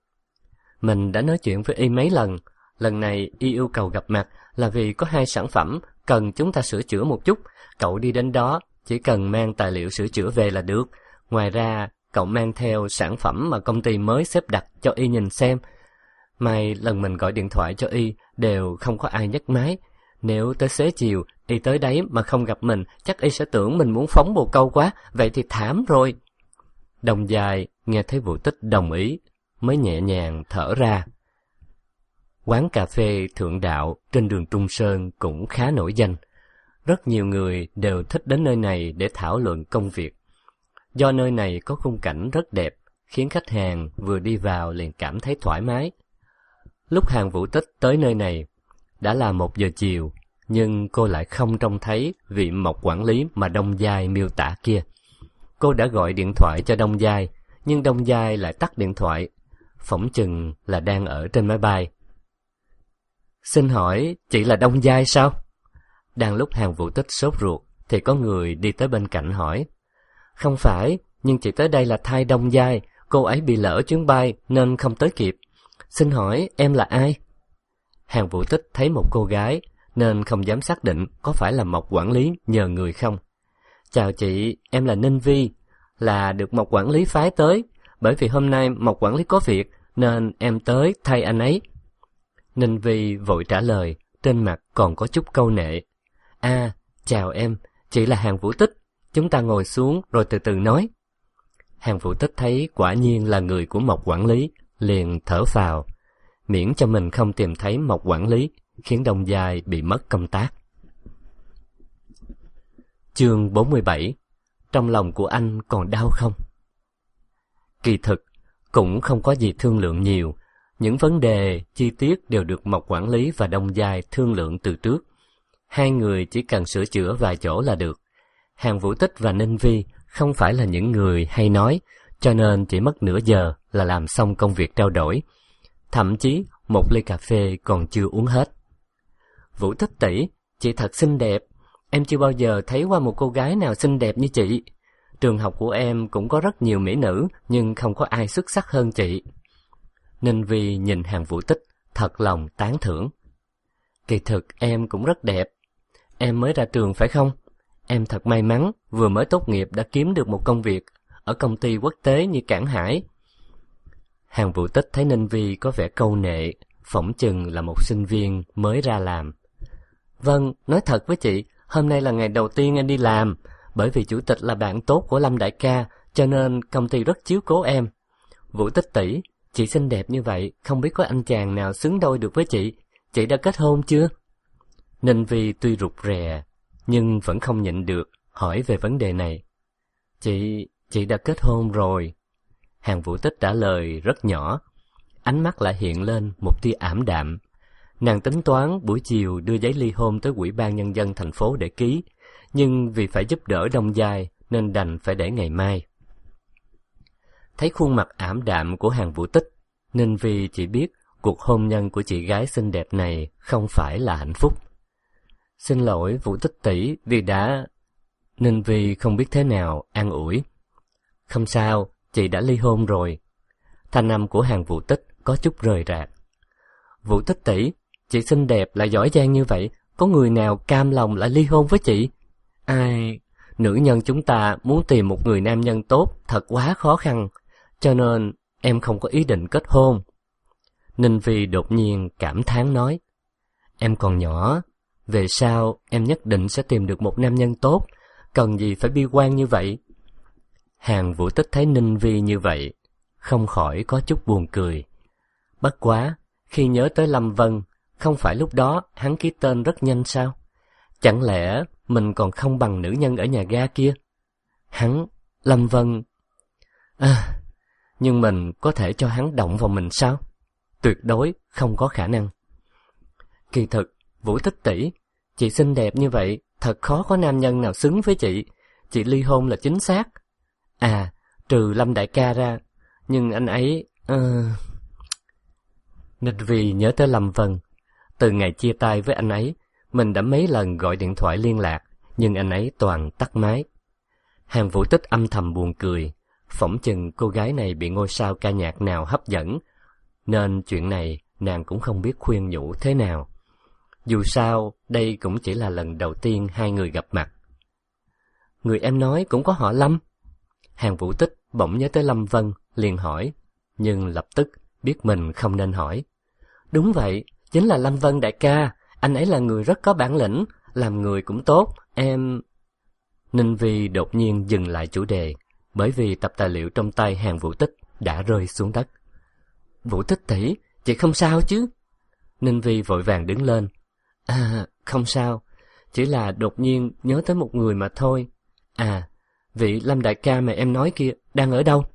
Mình đã nói chuyện với y mấy lần, lần này y yêu cầu gặp mặt là vì có hai sản phẩm cần chúng ta sửa chữa một chút. Cậu đi đến đó, chỉ cần mang tài liệu sửa chữa về là được. Ngoài ra, cậu mang theo sản phẩm mà công ty mới xếp đặt cho y nhìn xem. May lần mình gọi điện thoại cho y đều không có ai nhấc máy. Nếu tới xế chiều, y tới đấy mà không gặp mình, chắc y sẽ tưởng mình muốn phóng bồ câu quá, vậy thì thảm rồi. Đồng Dài nghe thấy Vũ Tích đồng ý, mới nhẹ nhàng thở ra. Quán cà phê Thượng Đạo trên đường Trung Sơn cũng khá nổi danh. Rất nhiều người đều thích đến nơi này để thảo luận công việc. Do nơi này có khung cảnh rất đẹp, khiến khách hàng vừa đi vào liền cảm thấy thoải mái. Lúc Hàn Vũ Tích tới nơi này, đã là một giờ chiều, nhưng cô lại không trông thấy vị Mộc quản lý mà Đông Giai miêu tả kia. Cô đã gọi điện thoại cho Đông Giai, nhưng Đông Giai lại tắt điện thoại, phỏng chừng là đang ở trên máy bay. Xin hỏi, chị là Đông Giai sao? Đang lúc Hàn Vũ Tích sốt ruột, thì có người đi tới bên cạnh hỏi. Không phải, nhưng chị tới đây là thay Đông Giai, cô ấy bị lỡ chuyến bay nên không tới kịp. Xin hỏi, em là ai? Hàn Vũ Tích thấy một cô gái, nên không dám xác định có phải là Mộc quản lý nhờ người không. Chào chị, em là Ninh Vi, là được Mộc quản lý phái tới, bởi vì hôm nay Mộc quản lý có việc, nên em tới thay anh ấy. Ninh Vi vội trả lời, trên mặt còn có chút câu nệ. À, chào em, chị là Hàn Vũ Tích, chúng ta ngồi xuống rồi từ từ nói. Hàn Vũ Tích thấy quả nhiên là người của Mộc quản lý, liền thở phào, miễn cho mình không tìm thấy Mộc quản lý, khiến Đông Giai bị mất công tác. Chương bốn mươi bảy. Trong lòng của anh còn đau không? Kỳ thực, cũng không có gì thương lượng nhiều. Những vấn đề, chi tiết đều được Mộc quản lý và Đông Giai thương lượng từ trước. Hai người chỉ cần sửa chữa vài chỗ là được. Hàn Vũ Tích và Ninh Vi không phải là những người hay nói, cho nên chỉ mất nửa giờ là làm xong công việc trao đổi. Thậm chí, một ly cà phê còn chưa uống hết. Vũ Tích tỷ, chị thật xinh đẹp. Em chưa bao giờ thấy qua một cô gái nào xinh đẹp như chị. Trường học của em cũng có rất nhiều mỹ nữ, nhưng không có ai xuất sắc hơn chị. Ninh Vi nhìn Hàn Vũ Tích, thật lòng tán thưởng. Kỳ thực em cũng rất đẹp. Em mới ra trường phải không? Em thật may mắn, vừa mới tốt nghiệp đã kiếm được một công việc ở công ty quốc tế như Cảng Hải. Hàn Vũ Tích thấy Ninh Vi có vẻ câu nệ, phỏng chừng là một sinh viên mới ra làm. Vâng, nói thật với chị, hôm nay là ngày đầu tiên em đi làm, bởi vì chủ tịch là bạn tốt của Lâm đại ca, cho nên công ty rất chiếu cố em. Vũ Tích tỷ, chị xinh đẹp như vậy, không biết có anh chàng nào xứng đôi được với chị, chị đã kết hôn chưa? Ninh Vi tuy rụt rè, nhưng vẫn không nhịn được, hỏi về vấn đề này. Chị, chị đã kết hôn rồi. Hàn Vũ Tích trả lời rất nhỏ, ánh mắt lại hiện lên một tia ảm đạm. Nàng tính toán buổi chiều đưa giấy ly hôn tới Ủy ban Nhân dân thành phố để ký, nhưng vì phải giúp đỡ Đông Giai nên đành phải để ngày mai. Thấy khuôn mặt ảm đạm của Hàn Vũ Tích, Ninh Vi chỉ biết cuộc hôn nhân của chị gái xinh đẹp này không phải là hạnh phúc. Xin lỗi Vũ Tích tỷ vì đã... Ninh Vi không biết thế nào an ủi. Không sao, chị đã ly hôn rồi. Thanh âm của Hàn Vũ Tích có chút rời rạc. Vũ Tích tỷ, chị xinh đẹp lại giỏi giang như vậy, có người nào cam lòng lại ly hôn với chị? Ai, nữ nhân chúng ta muốn tìm một người nam nhân tốt thật quá khó khăn, cho nên em không có ý định kết hôn. Ninh Vi đột nhiên cảm thán nói, em còn nhỏ, về sau em nhất định sẽ tìm được một nam nhân tốt, cần gì phải bi quan như vậy? Hàn Vũ Tích thấy Ninh Vi như vậy, không khỏi có chút buồn cười. Bất quá, khi nhớ tới Lâm Vân, không phải lúc đó hắn ký tên rất nhanh sao? Chẳng lẽ mình còn không bằng nữ nhân ở nhà ga kia? Hắn, Lâm Vân... À, nhưng mình có thể cho hắn động vào mình sao? Tuyệt đối không có khả năng. Kỳ thực, Vũ Tích tỷ, chị xinh đẹp như vậy, thật khó có nam nhân nào xứng với chị. Chị ly hôn là chính xác. À, trừ Lâm đại ca ra, nhưng anh ấy... Uh... Ninh Vi nhớ tới Lâm Vân. Từ ngày chia tay với anh ấy, mình đã mấy lần gọi điện thoại liên lạc, nhưng anh ấy toàn tắt máy. Hàn Vũ Tích âm thầm buồn cười, phỏng chừng cô gái này bị ngôi sao ca nhạc nào hấp dẫn, nên chuyện này nàng cũng không biết khuyên nhủ thế nào. Dù sao, đây cũng chỉ là lần đầu tiên hai người gặp mặt. Người em nói cũng có họ Lâm. Hàn Vũ Tích bỗng nhớ tới Lâm Vân, liền hỏi, nhưng lập tức biết mình không nên hỏi. Đúng vậy, chính là Lâm Vân đại ca, anh ấy là người rất có bản lĩnh, làm người cũng tốt, em... Ninh Vi đột nhiên dừng lại chủ đề, bởi vì tập tài liệu trong tay Hàn Vũ Tích đã rơi xuống đất. Vũ Tích tỷ, chị không sao chứ? Ninh Vi vội vàng đứng lên. À, không sao, chỉ là đột nhiên nhớ tới một người mà thôi. À, vị Lâm đại ca mà em nói kia đang ở đâu?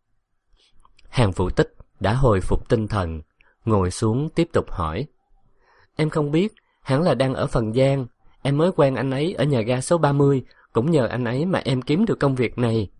Hàn Vũ Tích đã hồi phục tinh thần, ngồi xuống tiếp tục hỏi. Em không biết, hẳn là đang ở Phần Giang. Em mới quen anh ấy ở nhà ga số ba mươi, cũng nhờ anh ấy mà em kiếm được công việc này.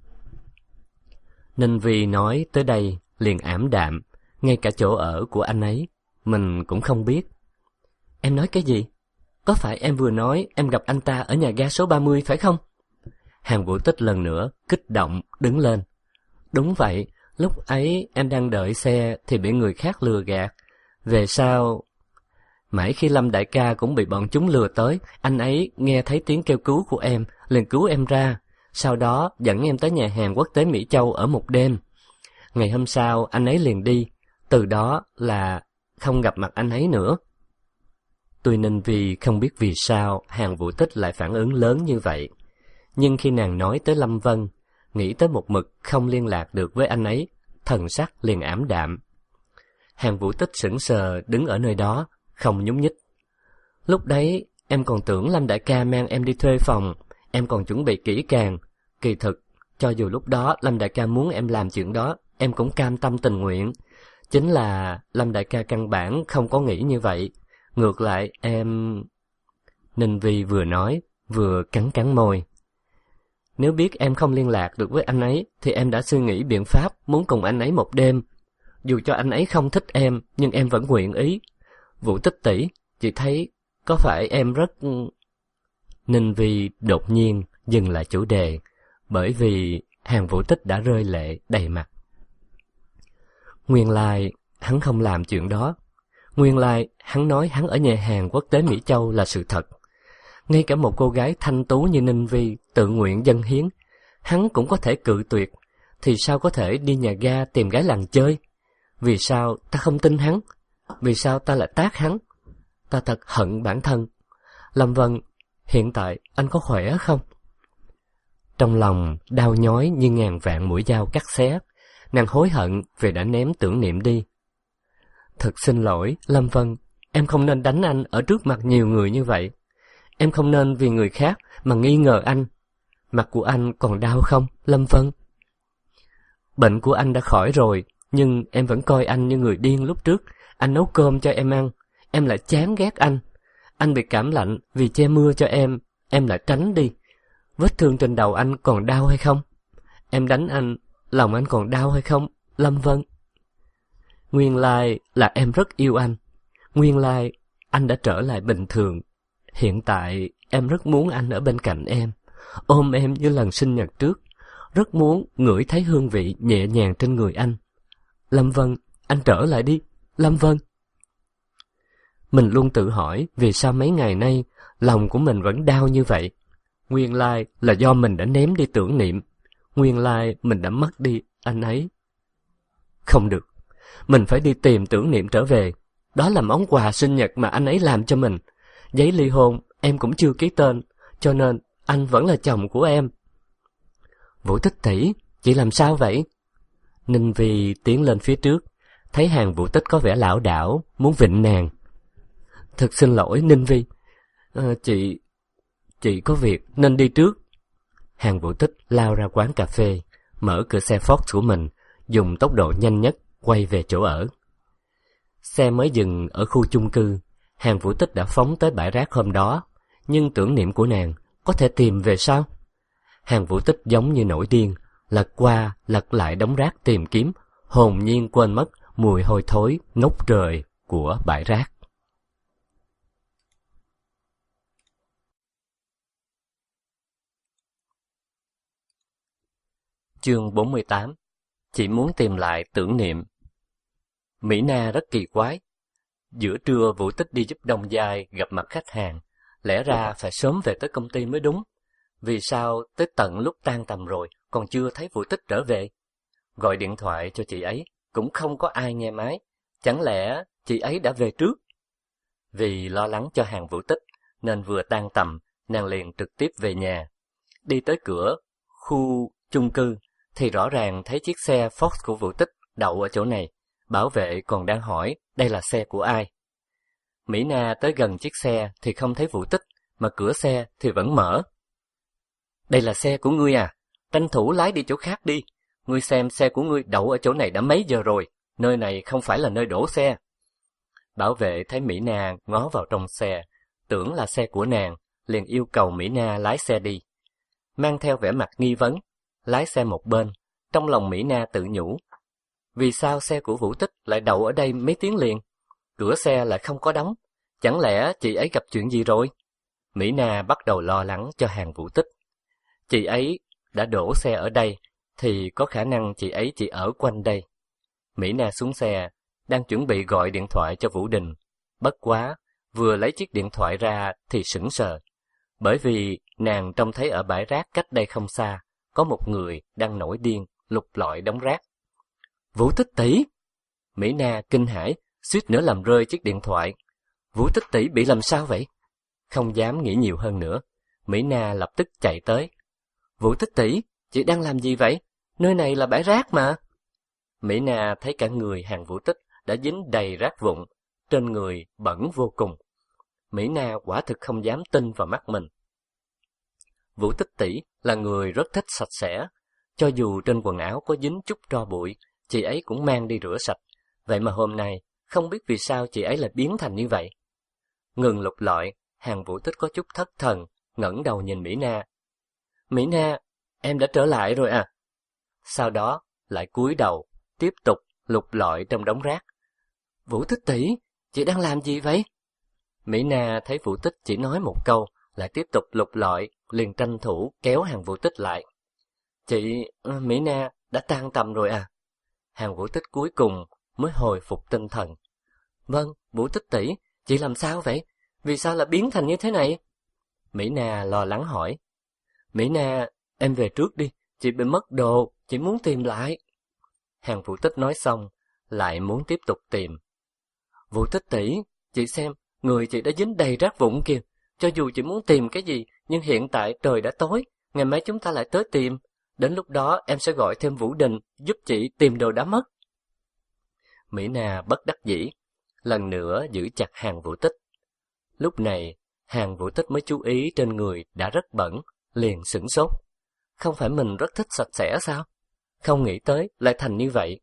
Ninh Vi nói tới đây liền ảm đạm, ngay cả chỗ ở của anh ấy mình cũng không biết. Em nói cái gì? Có phải em vừa nói em gặp anh ta ở nhà ga số ba mươi phải không? Hàn Vũ Tích lần nữa kích động đứng lên. Đúng vậy, lúc ấy em đang đợi xe thì bị người khác lừa gạt. Về sau... Mãi khi Lâm đại ca cũng bị bọn chúng lừa tới, anh ấy nghe thấy tiếng kêu cứu của em, liền cứu em ra. Sau đó dẫn em tới nhà hàng quốc tế Mỹ Châu ở một đêm. Ngày hôm sau anh ấy liền đi, từ đó là không gặp mặt anh ấy nữa. Tuy Ninh Vi không biết vì sao Hàn Vũ Tích lại phản ứng lớn như vậy, nhưng khi nàng nói tới Lâm Vân, nghĩ tới một mực không liên lạc được với anh ấy, thần sắc liền ảm đạm. Hàn Vũ Tích sững sờ đứng ở nơi đó, không nhúc nhích. Lúc đấy em còn tưởng Lâm đại ca mang em đi thuê phòng, em còn chuẩn bị kỹ càng. Kỳ thực, cho dù lúc đó Lâm đại ca muốn em làm chuyện đó, em cũng cam tâm tình nguyện. Chính là Lâm đại ca căn bản không có nghĩ như vậy. Ngược lại em... Ninh Vi vừa nói, vừa cắn cắn môi. Nếu biết em không liên lạc được với anh ấy, thì em đã suy nghĩ biện pháp muốn cùng anh ấy một đêm. Dù cho anh ấy không thích em, nhưng em vẫn nguyện ý. Vũ Tích tỷ, chị thấy có phải em rất... Ninh Vi đột nhiên dừng lại chủ đề, bởi vì Hàn Vũ Tích đã rơi lệ đầy mặt. Nguyên lai hắn không làm chuyện đó. Nguyên lai hắn nói hắn ở nhà hàng quốc tế Mỹ Châu là sự thật. Ngay cả một cô gái thanh tú như Ninh Vi tự nguyện dâng hiến, hắn cũng có thể cự tuyệt. Thì sao có thể đi nhà ga tìm gái làng chơi? Vì sao ta không tin hắn? Vì sao ta lại tát hắn? Ta thật hận bản thân. Lâm Vân, hiện tại anh có khỏe không? Trong lòng đau nhói như ngàn vạn mũi dao cắt xé, nàng hối hận vì đã ném tưởng niệm đi. Thật xin lỗi, Lâm Vân, em không nên đánh anh ở trước mặt nhiều người như vậy. Em không nên vì người khác mà nghi ngờ anh. Mặt của anh còn đau không, Lâm Vân? Bệnh của anh đã khỏi rồi, nhưng em vẫn coi anh như người điên lúc trước. Anh nấu cơm cho em ăn, em lại chán ghét anh. Anh bị cảm lạnh vì che mưa cho em, em lại tránh đi. Vết thương trên đầu anh còn đau hay không? Em đánh anh, lòng anh còn đau hay không, Lâm Vân? Nguyên lai là em rất yêu anh. Nguyên lai anh đã trở lại bình thường. Hiện tại em rất muốn anh ở bên cạnh em, ôm em như lần sinh nhật trước. Rất muốn ngửi thấy hương vị nhẹ nhàng trên người anh. Lâm Vân, anh trở lại đi, Lâm Vân. Mình luôn tự hỏi vì sao mấy ngày nay lòng của mình vẫn đau như vậy. Nguyên lai là do mình đã ném đi tưởng niệm. Nguyên lai mình đã mất đi anh ấy. Không được, mình phải đi tìm tưởng niệm trở về. Đó là món quà sinh nhật mà anh ấy làm cho mình. Giấy ly hôn em cũng chưa ký tên, cho nên anh vẫn là chồng của em. Vũ Tích tỷ, chị làm sao vậy? Ninh Vi tiến lên phía trước, thấy Hàn Vũ Tích có vẻ lảo đảo, muốn vịn nàng. Thật xin lỗi Ninh Vi, à, chị... chị có việc nên đi trước. Hàn Vũ Tích lao ra quán cà phê, mở cửa xe Ford của mình, dùng tốc độ nhanh nhất quay về chỗ ở. Xe mới dừng ở khu chung cư, Hàn Vũ Tích đã phóng tới bãi rác hôm đó, nhưng tưởng niệm của nàng có thể tìm về sao? Hàn Vũ Tích giống như nổi điên, lật qua lật lại đống rác tìm kiếm, hồn nhiên quên mất mùi hôi thối ngốc trời của bãi rác. Chương bốn mươi tám. Chị muốn tìm lại tưởng niệm. Mỹ Na rất kỳ quái. Giữa trưa Vũ Tích đi giúp Đông Giai gặp mặt khách hàng, lẽ ra phải sớm về tới công ty mới đúng. Vì sao tới tận lúc tan tầm rồi còn chưa thấy Vũ Tích trở về? Gọi điện thoại cho chị ấy cũng không có ai nghe máy. Chẳng lẽ chị ấy đã về trước? Vì lo lắng cho Hàn Vũ Tích nên vừa tan tầm, nàng liền trực tiếp về nhà. Đi tới cửa khu chung cư thì rõ ràng thấy chiếc xe Ford của Vũ Tích đậu ở chỗ này. Bảo vệ còn đang hỏi đây là xe của ai. Mỹ Na tới gần chiếc xe thì không thấy Vũ Tích, mà cửa xe thì vẫn mở. Đây là xe của ngươi à? Tranh thủ lái đi chỗ khác đi. Ngươi xem xe của ngươi đậu ở chỗ này đã mấy giờ rồi. Nơi này không phải là nơi đổ xe. Bảo vệ thấy Mỹ Na ngó vào trong xe, tưởng là xe của nàng, liền yêu cầu Mỹ Na lái xe đi. Mang theo vẻ mặt nghi vấn, lái xe một bên, trong lòng Mỹ Na tự nhủ. Vì sao xe của Vũ Tích lại đậu ở đây mấy tiếng liền? Cửa xe lại không có đóng. Chẳng lẽ chị ấy gặp chuyện gì rồi? Mỹ Na bắt đầu lo lắng cho Hàn Vũ Tích. Chị ấy đã đổ xe ở đây, thì có khả năng chị ấy chỉ ở quanh đây. Mỹ Na xuống xe, đang chuẩn bị gọi điện thoại cho Vũ Đình. Bất quá, vừa lấy chiếc điện thoại ra thì sững sờ. Bởi vì nàng trông thấy ở bãi rác cách đây không xa, có một người đang nổi điên, lục lọi đống rác. Vũ Tích tỷ! Mỹ Na kinh hãi, suýt nữa làm rơi chiếc điện thoại. Vũ Tích tỷ bị làm sao vậy? Không dám nghĩ nhiều hơn nữa, Mỹ Na lập tức chạy tới. Vũ Tích tỷ, chị đang làm gì vậy? Nơi này là bãi rác mà. Mỹ Na thấy cả người Hàn Vũ Tích đã dính đầy rác vụn, trên người bẩn vô cùng. Mỹ Na quả thực không dám tin vào mắt mình. Vũ Tích tỷ là người rất thích sạch sẽ. Cho dù trên quần áo có dính chút tro bụi, chị ấy cũng mang đi rửa sạch. Vậy mà hôm nay, không biết vì sao chị ấy lại biến thành như vậy. Ngừng lục lọi, Hàn Vũ Tích có chút thất thần, ngẩng đầu nhìn Mỹ Na. Mỹ Na, em đã trở lại rồi à? Sau đó, lại cúi đầu, tiếp tục lục lọi trong đống rác. Vũ Tích tỷ, chị đang làm gì vậy? Mỹ Na thấy Vũ Tích chỉ nói một câu, lại tiếp tục lục lọi, liền tranh thủ kéo Hàn Vũ Tích lại. Chị, Mỹ Na, đã tan tầm rồi à? Hàn Vũ Tích cuối cùng mới hồi phục tinh thần. Vâng, Vũ Tích tỷ, chị làm sao vậy? Vì sao lại biến thành như thế này? Mỹ Na lo lắng hỏi. Mỹ Na, em về trước đi, chị bị mất đồ, chị muốn tìm lại. Hàn Vũ Tích nói xong, lại muốn tiếp tục tìm. Vũ Tích tỷ, chị xem, người chị đã dính đầy rác vụn kìa. Cho dù chị muốn tìm cái gì, nhưng hiện tại trời đã tối, ngày mai chúng ta lại tới tìm. Đến lúc đó em sẽ gọi thêm Vũ Đình giúp chị tìm đồ đã mất. Mỹ Na bất đắc dĩ, lần nữa giữ chặt Hàn Vũ Tích. Lúc này, Hàn Vũ Tích mới chú ý trên người đã rất bẩn, liền sửng sốt. Không phải mình rất thích sạch sẽ sao? Không nghĩ tới lại thành như vậy.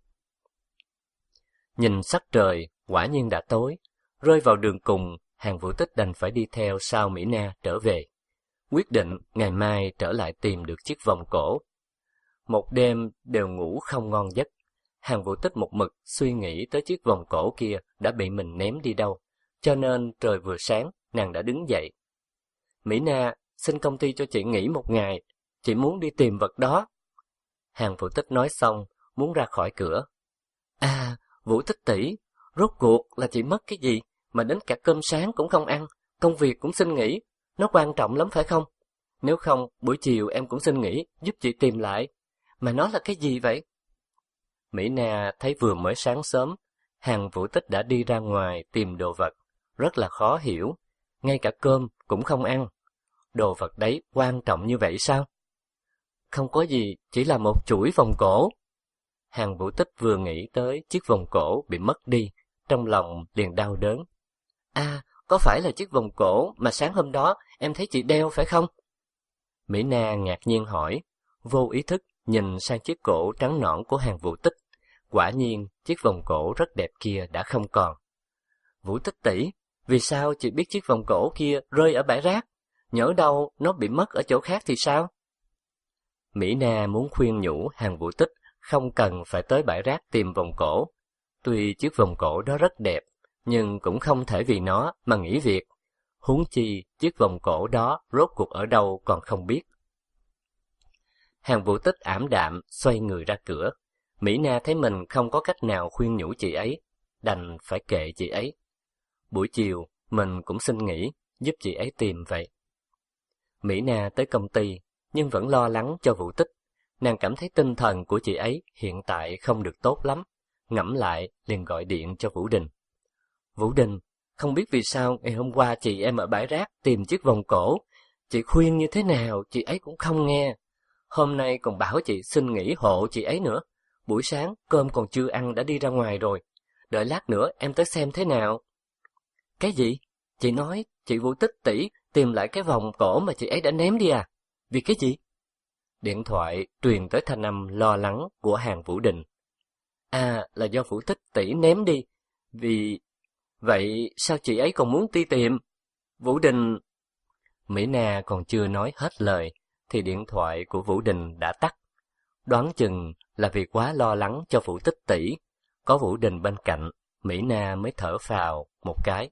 Nhìn sắc trời, quả nhiên đã tối. Rơi vào đường cùng, Hàn Vũ Tích đành phải đi theo sau Mỹ Na trở về. Quyết định ngày mai trở lại tìm được chiếc vòng cổ. Một đêm đều ngủ không ngon giấc. Hàn Vũ Tích một mực suy nghĩ tới chiếc vòng cổ kia đã bị mình ném đi đâu. Cho nên trời vừa sáng, nàng đã đứng dậy. Mỹ Na, xin công ty cho chị nghỉ một ngày. Chị muốn đi tìm vật đó. Hàn Vũ Tích nói xong, muốn ra khỏi cửa. À, Vũ Tích tỷ, rốt cuộc là chị mất cái gì mà đến cả cơm sáng cũng không ăn, công việc cũng xin nghỉ. Nó quan trọng lắm phải không? Nếu không, buổi chiều em cũng xin nghỉ, giúp chị tìm lại. Mà nó là cái gì vậy? Mỹ Na thấy vừa mới sáng sớm, Hàn Vũ Tích đã đi ra ngoài tìm đồ vật, rất là khó hiểu, ngay cả cơm cũng không ăn. Đồ vật đấy quan trọng như vậy sao? Không có gì, chỉ là một chuỗi vòng cổ. Hàn Vũ Tích vừa nghĩ tới chiếc vòng cổ bị mất đi, trong lòng liền đau đớn. À, có phải là chiếc vòng cổ mà sáng hôm đó em thấy chị đeo phải không? Mỹ Na ngạc nhiên hỏi, vô ý thức nhìn sang chiếc cổ trắng nõn của Hàn Vũ Tích. Quả nhiên, chiếc vòng cổ rất đẹp kia đã không còn. Vũ Tích tỷ, vì sao chị biết chiếc vòng cổ kia rơi ở bãi rác? Nhỡ đâu nó bị mất ở chỗ khác thì sao? Mỹ Na muốn khuyên nhủ Hàn Vũ Tích không cần phải tới bãi rác tìm vòng cổ. Tuy chiếc vòng cổ đó rất đẹp, nhưng cũng không thể vì nó mà nghỉ việc. Huống chi chiếc vòng cổ đó rốt cuộc ở đâu còn không biết. Hàn Vũ Tích ảm đạm xoay người ra cửa. Mỹ Na thấy mình không có cách nào khuyên nhủ chị ấy, đành phải kệ chị ấy. Buổi chiều mình cũng xin nghỉ giúp chị ấy tìm vậy. Mỹ Na tới công ty nhưng vẫn lo lắng cho Vũ Tích. Nàng cảm thấy tinh thần của chị ấy hiện tại không được tốt lắm. Ngẫm lại liền gọi điện cho Vũ Đình. Vũ Đình, không biết vì sao ngày hôm qua chị em ở bãi rác tìm chiếc vòng cổ. Chị khuyên như thế nào chị ấy cũng không nghe. Hôm nay còn bảo chị xin nghỉ hộ chị ấy nữa. Buổi sáng cơm còn chưa ăn đã đi ra ngoài rồi. Đợi lát nữa em tới xem thế nào. Cái gì? Chị nói chị Vũ Tích tỷ tìm lại cái vòng cổ mà chị ấy đã ném đi à? Vì cái gì? Điện thoại truyền tới thanh âm lo lắng của Hàn Vũ Đình. À, là do Vũ Tích tỷ ném đi. Vì... Vậy sao chị ấy còn muốn đi tìm? Vũ Đình... Mỹ Na còn chưa nói hết lời, thì điện thoại của Vũ Đình đã tắt. Đoán chừng là vì quá lo lắng cho Vũ Tích tỷ. Có Vũ Đình bên cạnh, Mỹ Na mới thở phào một cái.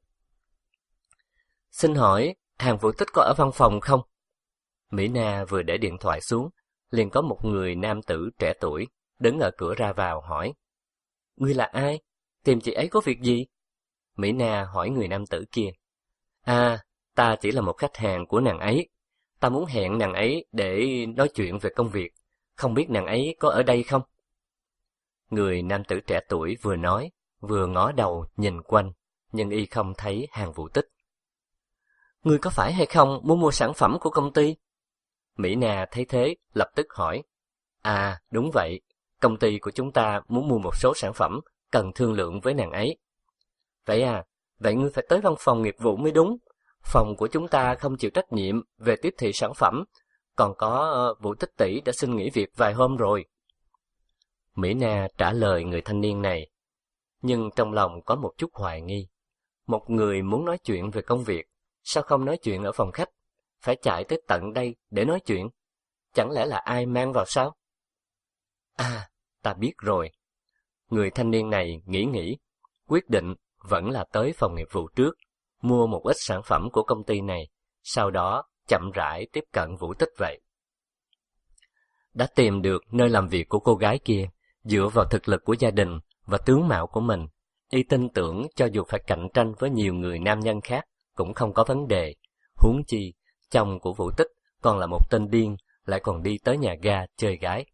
Xin hỏi, Hàn Vũ Tích có ở văn phòng không? Mỹ Na vừa để điện thoại xuống, liền có một người nam tử trẻ tuổi, đứng ở cửa ra vào hỏi. Ngươi là ai? Tìm chị ấy có việc gì? Mỹ Na hỏi người nam tử kia. À, ta chỉ là một khách hàng của nàng ấy. Ta muốn hẹn nàng ấy để nói chuyện về công việc. Không biết nàng ấy có ở đây không? Người nam tử trẻ tuổi vừa nói, vừa ngó đầu nhìn quanh, nhưng y không thấy Hàn Vũ Tích. Ngươi có phải hay không muốn mua sản phẩm của công ty? Mỹ Na thấy thế, lập tức hỏi. À, đúng vậy. Công ty của chúng ta muốn mua một số sản phẩm, cần thương lượng với nàng ấy. Vậy à, vậy ngươi phải tới văn phòng nghiệp vụ mới đúng. Phòng của chúng ta không chịu trách nhiệm về tiếp thị sản phẩm. còn có Vũ Tích tỷ đã xin nghỉ việc vài hôm rồi. Mỹ Na trả lời người thanh niên này, nhưng trong lòng có một chút hoài nghi. Một người muốn nói chuyện về công việc, sao không nói chuyện ở phòng khách, phải chạy tới tận đây để nói chuyện? Chẳng lẽ là ai mang vào sao? À, ta biết rồi. Người thanh niên này nghĩ nghĩ, quyết định vẫn là tới phòng nghiệp vụ trước, mua một ít sản phẩm của công ty này, sau đó chậm rãi tiếp cận Vũ Tích vậy. Đã tìm được nơi làm việc của cô gái kia, dựa vào thực lực của gia đình và tướng mạo của mình, y tin tưởng cho dù phải cạnh tranh với nhiều người nam nhân khác cũng không có vấn đề. Huống chi, chồng của Vũ Tích còn là một tên điên, lại còn đi tới nhà ga chơi gái.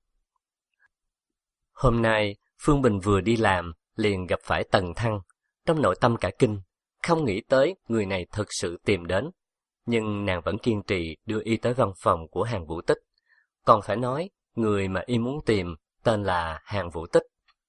Hôm nay, Phương Bình vừa đi làm, liền gặp phải Tần Thăng, trong nội tâm cả kinh, không nghĩ tới người này thực sự tìm đến. Nhưng nàng vẫn kiên trì đưa y tới văn phòng của Hàn Vũ Tích. Còn phải nói, người mà y muốn tìm tên là Hàn Vũ Tích.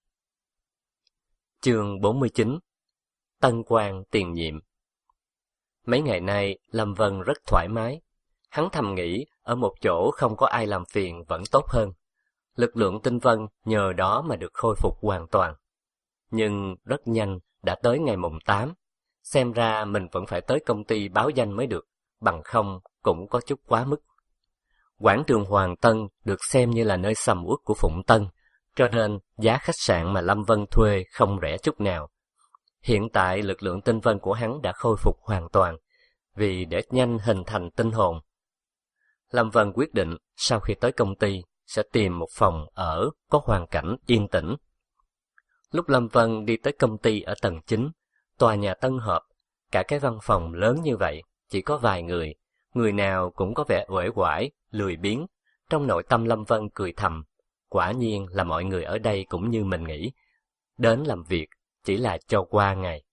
Chương bốn mươi chín. Tân quan tiền nhiệm. Mấy ngày nay, Lâm Vân rất thoải mái. Hắn thầm nghĩ, ở một chỗ không có ai làm phiền vẫn tốt hơn. Lực lượng tinh vân nhờ đó mà được khôi phục hoàn toàn. Nhưng rất nhanh đã tới ngày mùng tám. Xem ra mình vẫn phải tới công ty báo danh mới được, bằng không cũng có chút quá mức. Quảng trường Hoàng Tân được xem như là nơi sầm uất của Phụng Tân, cho nên giá khách sạn mà Lâm Vân thuê không rẻ chút nào. Hiện tại lực lượng tinh vân của hắn đã khôi phục hoàn toàn, vì để nhanh hình thành tinh hồn. Lâm Vân quyết định sau khi tới công ty sẽ tìm một phòng ở có hoàn cảnh yên tĩnh. Lúc Lâm Vân đi tới công ty ở tầng chín, tòa nhà tân hợp, cả cái văn phòng lớn như vậy, chỉ có vài người, người nào cũng có vẻ uể oải, lười biếng. Trong nội tâm Lâm Vân cười thầm, quả nhiên là mọi người ở đây cũng như mình nghĩ, đến làm việc chỉ là cho qua ngày.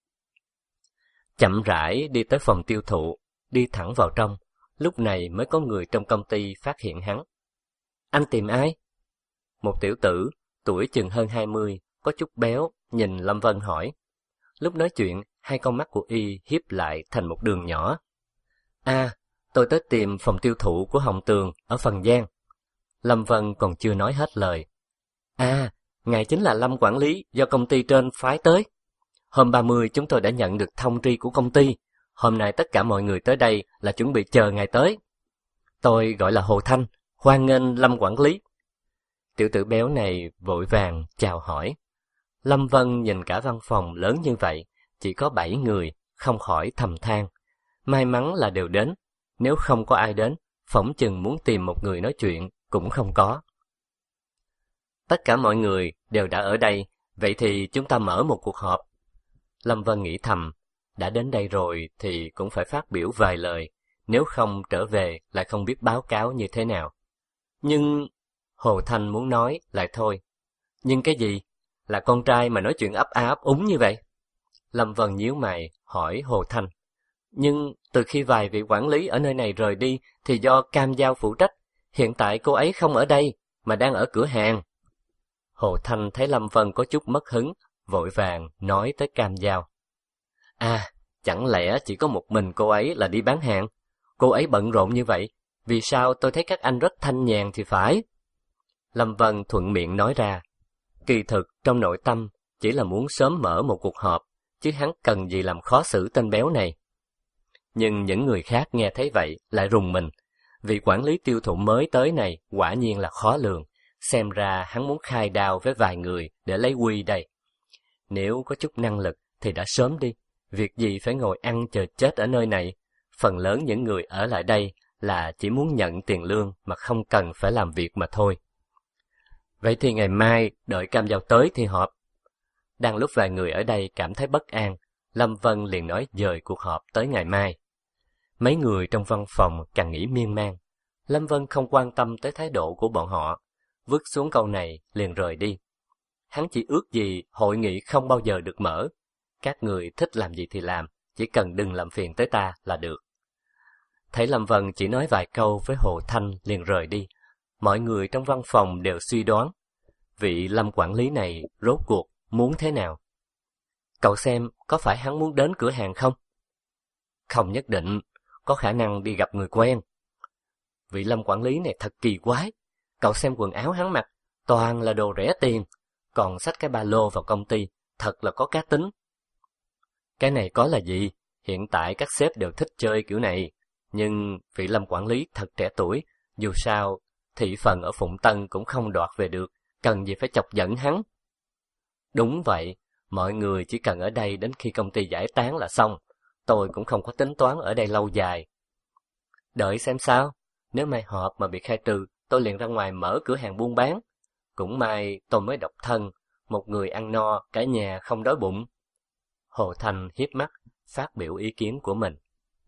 Chậm rãi đi tới phòng tiêu thụ, đi thẳng vào trong, lúc này mới có người trong công ty phát hiện hắn. Anh tìm ai? Một tiểu tử, tuổi chừng hơn hai mươi, có chút béo, nhìn Lâm Vân hỏi. Lúc nói chuyện, hai con mắt của y hiếp lại thành một đường nhỏ. À, tôi tới tìm phòng tiêu thụ của Hồng Tường ở Phần Giang. Lâm Vân còn chưa nói hết lời. À, ngài chính là Lâm quản lý do công ty trên phái tới. Hôm ba mươi chúng tôi đã nhận được thông tri của công ty. Hôm nay tất cả mọi người tới đây là chuẩn bị chờ ngài tới. Tôi gọi là Hồ Thanh, hoan nghênh Lâm quản lý. Tiểu tử béo này vội vàng chào hỏi. Lâm Vân nhìn cả văn phòng lớn như vậy, chỉ có bảy người, không khỏi thầm than. May mắn là đều đến, nếu không có ai đến, phỏng chừng muốn tìm một người nói chuyện cũng không có. Tất cả mọi người đều đã ở đây, vậy thì chúng ta mở một cuộc họp. Lâm Vân nghĩ thầm, đã đến đây rồi thì cũng phải phát biểu vài lời, nếu không trở về lại không biết báo cáo như thế nào. Nhưng Hồ Thanh muốn nói lại thôi. Nhưng cái gì? Là con trai mà nói chuyện ấp a ấp úng như vậy? Lâm Vân nhíu mày hỏi Hồ Thanh. Nhưng từ khi vài vị quản lý ở nơi này rời đi thì do Cam Giao phụ trách. Hiện tại cô ấy không ở đây mà đang ở cửa hàng. Hồ Thanh thấy Lâm Vân có chút mất hứng, vội vàng nói tới Cam Giao. À, chẳng lẽ chỉ có một mình cô ấy là đi bán hàng? Cô ấy bận rộn như vậy, vì sao tôi thấy các anh rất thanh nhàn thì phải? Lâm Vân thuận miệng nói ra. Kỳ thực trong nội tâm chỉ là muốn sớm mở một cuộc họp, chứ hắn cần gì làm khó xử tên béo này. Nhưng những người khác nghe thấy vậy lại rùng mình. Vị quản lý tiêu thụ mới tới này quả nhiên là khó lường. Xem ra hắn muốn khai đao với vài người để lấy quy đây. Nếu có chút năng lực thì đã sớm đi. Việc gì phải ngồi ăn chờ chết ở nơi này. Phần lớn những người ở lại đây là chỉ muốn nhận tiền lương mà không cần phải làm việc mà thôi. Vậy thì ngày mai đợi Cam Giao tới thì họp. Đang lúc vài người ở đây cảm thấy bất an, Lâm Vân liền nói dời cuộc họp tới ngày mai. Mấy người trong văn phòng càng nghĩ miên man. Lâm Vân không quan tâm tới thái độ của bọn họ, vứt xuống câu này liền rời đi. Hắn chỉ ước gì hội nghị không bao giờ được mở. Các người thích làm gì thì làm, chỉ cần đừng làm phiền tới ta là được. Thấy Lâm Vân chỉ nói vài câu với Hồ Thanh liền rời đi. Mọi người trong văn phòng đều suy đoán, vị Lâm quản lý này rốt cuộc muốn thế nào? Cậu xem có phải hắn muốn đến cửa hàng không? Không nhất định, có khả năng đi gặp người quen. vị Lâm quản lý này thật kỳ quái. Cậu xem quần áo hắn mặc, toàn là đồ rẻ tiền, còn xách cái ba lô vào công ty, thật là có cá tính. Cái này có là gì? Hiện tại các sếp đều thích chơi kiểu này, nhưng vị Lâm quản lý thật trẻ tuổi, dù sao thị phần ở Phụng Tân cũng không đoạt về được, cần gì phải chọc giận hắn. Đúng vậy, mọi người chỉ cần ở đây đến khi công ty giải tán là xong, tôi cũng không có tính toán ở đây lâu dài. Đợi xem sao, nếu mai họp mà bị khai trừ, tôi liền ra ngoài mở cửa hàng buôn bán. Cũng may tôi mới độc thân, một người ăn no, cả nhà không đói bụng. Hồ Thanh hiếp mắt, phát biểu ý kiến của mình.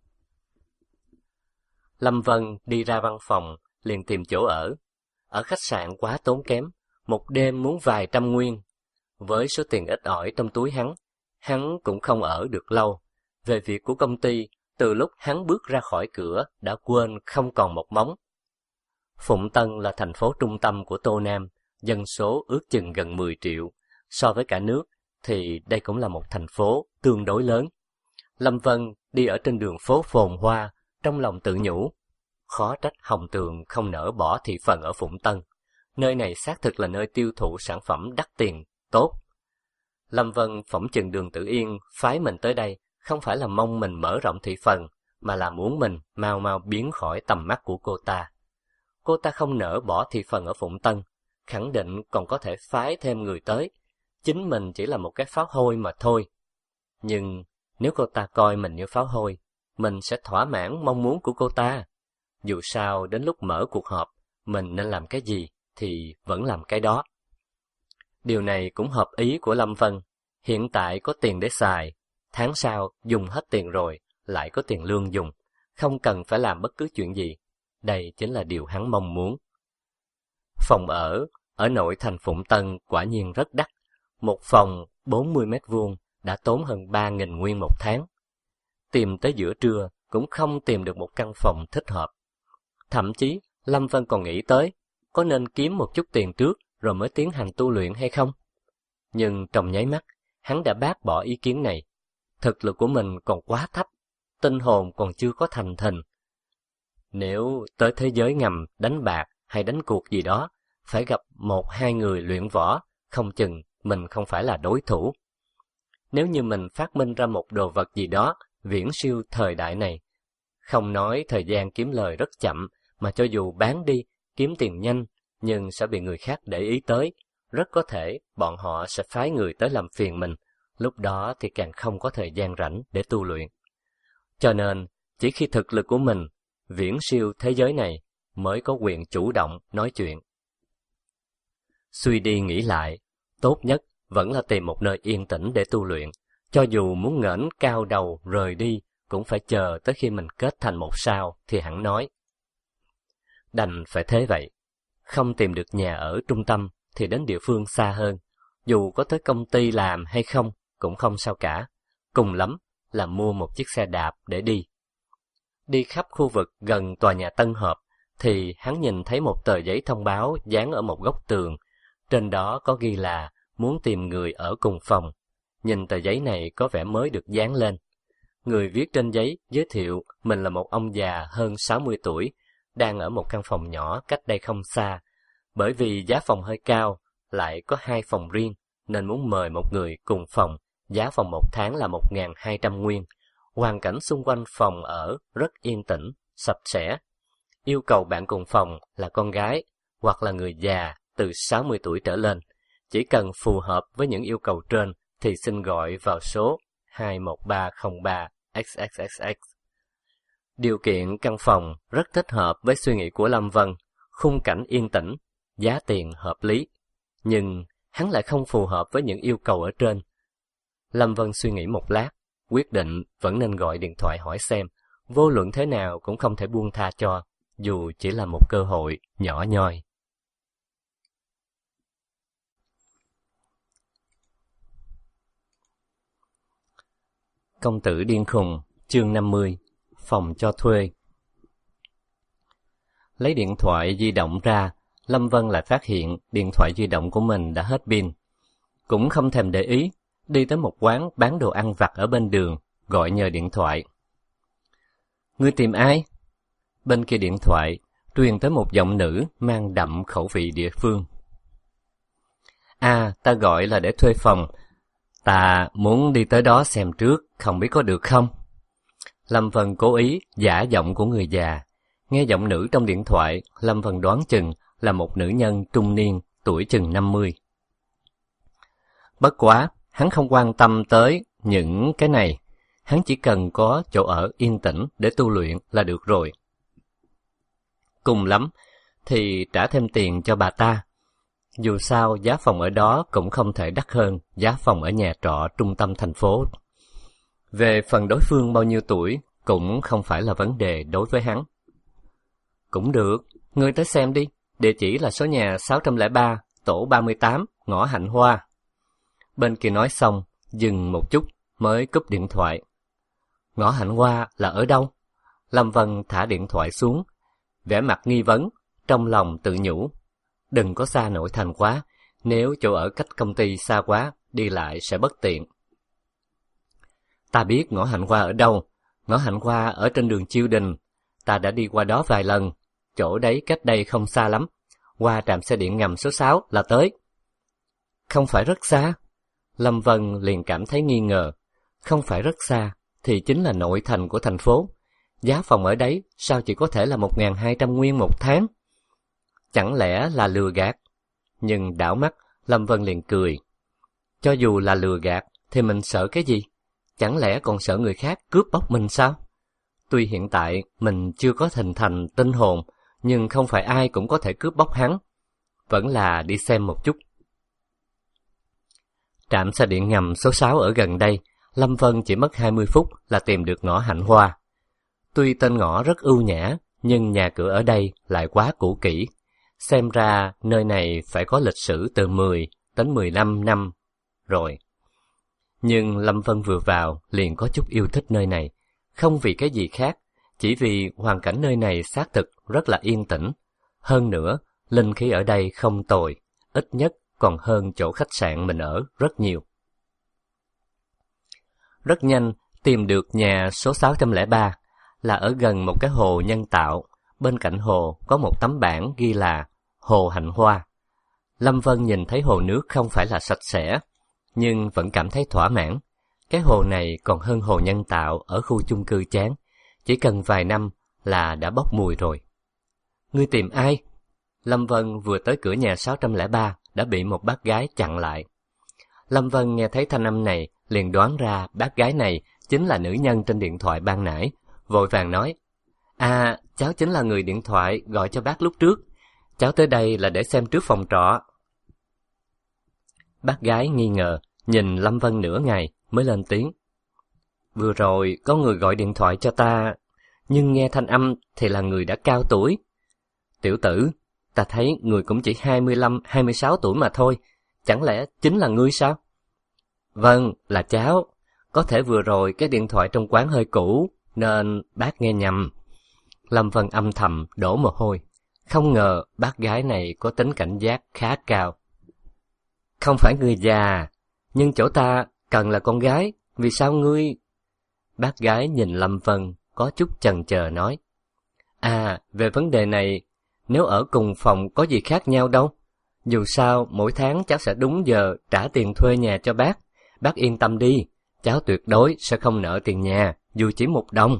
Lâm Vân đi ra văn phòng, liền tìm chỗ ở. Ở khách sạn quá tốn kém, một đêm muốn vài trăm nguyên. Với số tiền ít ỏi trong túi hắn, hắn cũng không ở được lâu. Về việc của công ty, từ lúc hắn bước ra khỏi cửa đã quên không còn một móng. Phụng Tân là thành phố trung tâm của Tô Nam, dân số ước chừng gần mười triệu. So với cả nước thì đây cũng là một thành phố tương đối lớn. Lâm Vân đi ở trên đường phố phồn hoa, trong lòng tự nhủ. Khó trách Hồng Tường không nỡ bỏ thị phần ở Phụng Tân. Nơi này xác thực là nơi tiêu thụ sản phẩm đắt tiền, tốt. Lâm Vân phỏng chừng Đường Tử Yên phái mình tới đây không phải là mong mình mở rộng thị phần, mà là muốn mình mau mau biến khỏi tầm mắt của cô ta. Cô ta không nỡ bỏ thị phần ở Phụng Tân, khẳng định còn có thể phái thêm người tới. Chính mình chỉ là một cái pháo hôi mà thôi. Nhưng nếu cô ta coi mình như pháo hôi, mình sẽ thỏa mãn mong muốn của cô ta. Dù sao đến lúc mở cuộc họp, mình nên làm cái gì thì vẫn làm cái đó. Điều này cũng hợp ý của Lâm Vân. Hiện tại có tiền để xài, tháng sau dùng hết tiền rồi, lại có tiền lương dùng, không cần phải làm bất cứ chuyện gì. Đây chính là điều hắn mong muốn. Phòng ở, ở nội thành Phụng Tân quả nhiên rất đắt. Một phòng bốn mươi mét vuông đã tốn hơn ba nghìn nguyên một tháng. Tìm tới giữa trưa cũng không tìm được một căn phòng thích hợp. Thậm chí, Lâm Vân còn nghĩ tới, có nên kiếm một chút tiền trước rồi mới tiến hành tu luyện hay không? Nhưng trong nháy mắt, hắn đã bác bỏ ý kiến này. Thực lực của mình còn quá thấp, tinh hồn còn chưa có thành thình. Nếu tới thế giới ngầm đánh bạc hay đánh cuộc gì đó, phải gặp một hai người luyện võ, không chừng mình không phải là đối thủ. Nếu như mình phát minh ra một đồ vật gì đó viễn siêu thời đại này, không nói thời gian kiếm lời rất chậm, mà cho dù bán đi, kiếm tiền nhanh, nhưng sẽ bị người khác để ý tới, rất có thể bọn họ sẽ phái người tới làm phiền mình, lúc đó thì càng không có thời gian rảnh để tu luyện. Cho nên, chỉ khi thực lực của mình viễn siêu thế giới này mới có quyền chủ động nói chuyện. Suy đi nghĩ lại, tốt nhất vẫn là tìm một nơi yên tĩnh để tu luyện, cho dù muốn ngẩng cao đầu rời đi, cũng phải chờ tới khi mình kết thành một sao thì hẳn nói. Đành phải thế vậy, không tìm được nhà ở trung tâm thì đến địa phương xa hơn, dù có tới công ty làm hay không cũng không sao cả, cùng lắm là mua một chiếc xe đạp để đi. Đi khắp khu vực gần tòa nhà Tân Hợp thì hắn nhìn thấy một tờ giấy thông báo dán ở một góc tường, trên đó có ghi là muốn tìm người ở cùng phòng. Nhìn tờ giấy này có vẻ mới được dán lên. Người viết trên giấy giới thiệu mình là một ông già hơn sáu mươi tuổi, đang ở một căn phòng nhỏ cách đây không xa. Bởi vì giá phòng hơi cao, lại có hai phòng riêng, nên muốn mời một người cùng phòng, giá phòng một tháng là một nghìn hai trăm nguyên. Hoàn cảnh xung quanh phòng ở rất yên tĩnh, sạch sẽ. Yêu cầu bạn cùng phòng là con gái, hoặc là người già từ sáu mươi tuổi trở lên. Chỉ cần phù hợp với những yêu cầu trên thì xin gọi vào số hai một ba không ba x x x x. Điều kiện căn phòng rất thích hợp với suy nghĩ của Lâm Vân, khung cảnh yên tĩnh, giá tiền hợp lý. Nhưng hắn lại không phù hợp với những yêu cầu ở trên. Lâm Vân suy nghĩ một lát, quyết định vẫn nên gọi điện thoại hỏi xem, vô luận thế nào cũng không thể buông tha cho, dù chỉ là một cơ hội nhỏ nhoi. Công tử điên khùng, chương năm mươi, phòng cho thuê. Lấy điện thoại di động ra, Lâm Vân lại phát hiện điện thoại di động của mình đã hết pin. Cũng không thèm để ý, đi tới một quán bán đồ ăn vặt ở bên đường, gọi nhờ điện thoại. Ngươi tìm ai? Bên kia điện thoại, truyền tới một giọng nữ mang đậm khẩu vị địa phương. À, ta gọi là để thuê phòng. Ta muốn đi tới đó xem trước, không biết có được không? Lâm Vân cố ý giả giọng của người già. Nghe giọng nữ trong điện thoại, Lâm Vân đoán chừng là một nữ nhân trung niên, tuổi chừng năm mươi. Bất quá, hắn không quan tâm tới những cái này. Hắn chỉ cần có chỗ ở yên tĩnh để tu luyện là được rồi. Cùng lắm thì trả thêm tiền cho bà ta. Dù sao giá phòng ở đó cũng không thể đắt hơn giá phòng ở nhà trọ trung tâm thành phố. Về phần đối phương bao nhiêu tuổi cũng không phải là vấn đề đối với hắn. Cũng được, ngươi tới xem đi. Địa chỉ là số nhà sáu không ba, tổ ba mươi tám, ngõ Hạnh Hoa. Bên kia nói xong, dừng một chút mới cúp điện thoại. Ngõ Hạnh Hoa là ở đâu? Lâm Vân thả điện thoại xuống, vẻ mặt nghi vấn, trong lòng tự nhủ. Đừng có xa nội thành quá, nếu chỗ ở cách công ty xa quá, đi lại sẽ bất tiện. Ta biết ngõ Hạnh Hoa ở đâu. Ngõ Hạnh Hoa ở trên đường Chiêu Đình. Ta đã đi qua đó vài lần. Chỗ đấy cách đây không xa lắm. Qua trạm xe điện ngầm số sáu là tới. Không phải rất xa. Lâm Vân liền cảm thấy nghi ngờ. Không phải rất xa, thì chính là nội thành của thành phố. Giá phòng ở đấy sao chỉ có thể là một nghìn hai trăm nguyên một tháng? Chẳng lẽ là lừa gạt? Nhưng đảo mắt, Lâm Vân liền cười. Cho dù là lừa gạt, thì mình sợ cái gì? Chẳng lẽ còn sợ người khác cướp bóc mình sao? Tuy hiện tại mình chưa có hình thành tinh hồn, nhưng không phải ai cũng có thể cướp bóc hắn. Vẫn là đi xem một chút. Trạm xe điện ngầm số sáu ở gần đây, Lâm Vân chỉ mất hai mươi phút là tìm được ngõ Hạnh Hoa. Tuy tên ngõ rất ưu nhã, nhưng nhà cửa ở đây lại quá cũ kỹ. Xem ra nơi này phải có lịch sử từ mười đến mười lăm năm rồi. Nhưng Lâm Vân vừa vào liền có chút yêu thích nơi này. Không vì cái gì khác, chỉ vì hoàn cảnh nơi này xác thực rất là yên tĩnh. Hơn nữa, linh khí ở đây không tồi, ít nhất còn hơn chỗ khách sạn mình ở rất nhiều. Rất nhanh tìm được nhà số sáu không ba, là ở gần một cái hồ nhân tạo. Bên cạnh hồ có một tấm bảng ghi là Hồ Hạnh Hoa. Lâm Vân nhìn thấy hồ nước không phải là sạch sẽ, nhưng vẫn cảm thấy thỏa mãn. Cái hồ này còn hơn hồ nhân tạo ở khu chung cư chán, chỉ cần vài năm là đã bốc mùi rồi. Ngươi tìm ai? Lâm Vân vừa tới cửa nhà sáu không ba đã bị một bác gái chặn lại. Lâm Vân nghe thấy thanh âm này liền đoán ra bác gái này chính là nữ nhân trên điện thoại ban nãy, vội vàng nói: À, cháu chính là người điện thoại gọi cho bác lúc trước. Cháu tới đây là để xem trước phòng trọ. Bác gái nghi ngờ, nhìn Lâm Vân nửa ngày mới lên tiếng. Vừa rồi có người gọi điện thoại cho ta, nhưng nghe thanh âm thì là người đã cao tuổi. Tiểu tử, ta thấy người cũng chỉ hai mươi lăm, hai mươi sáu tuổi mà thôi, chẳng lẽ chính là ngươi sao? Vâng, là cháu. Có thể vừa rồi cái điện thoại trong quán hơi cũ, nên bác nghe nhầm. Lâm Vân âm thầm đổ mồ hôi. Không ngờ bác gái này có tính cảnh giác khá cao. Không phải người già, nhưng chỗ ta cần là con gái, vì sao ngươi... Bác gái nhìn Lâm Vân có chút chần chờ nói. À, về vấn đề này, nếu ở cùng phòng có gì khác nhau đâu. Dù sao, mỗi tháng cháu sẽ đúng giờ trả tiền thuê nhà cho bác. Bác yên tâm đi, cháu tuyệt đối sẽ không nợ tiền nhà, dù chỉ một đồng.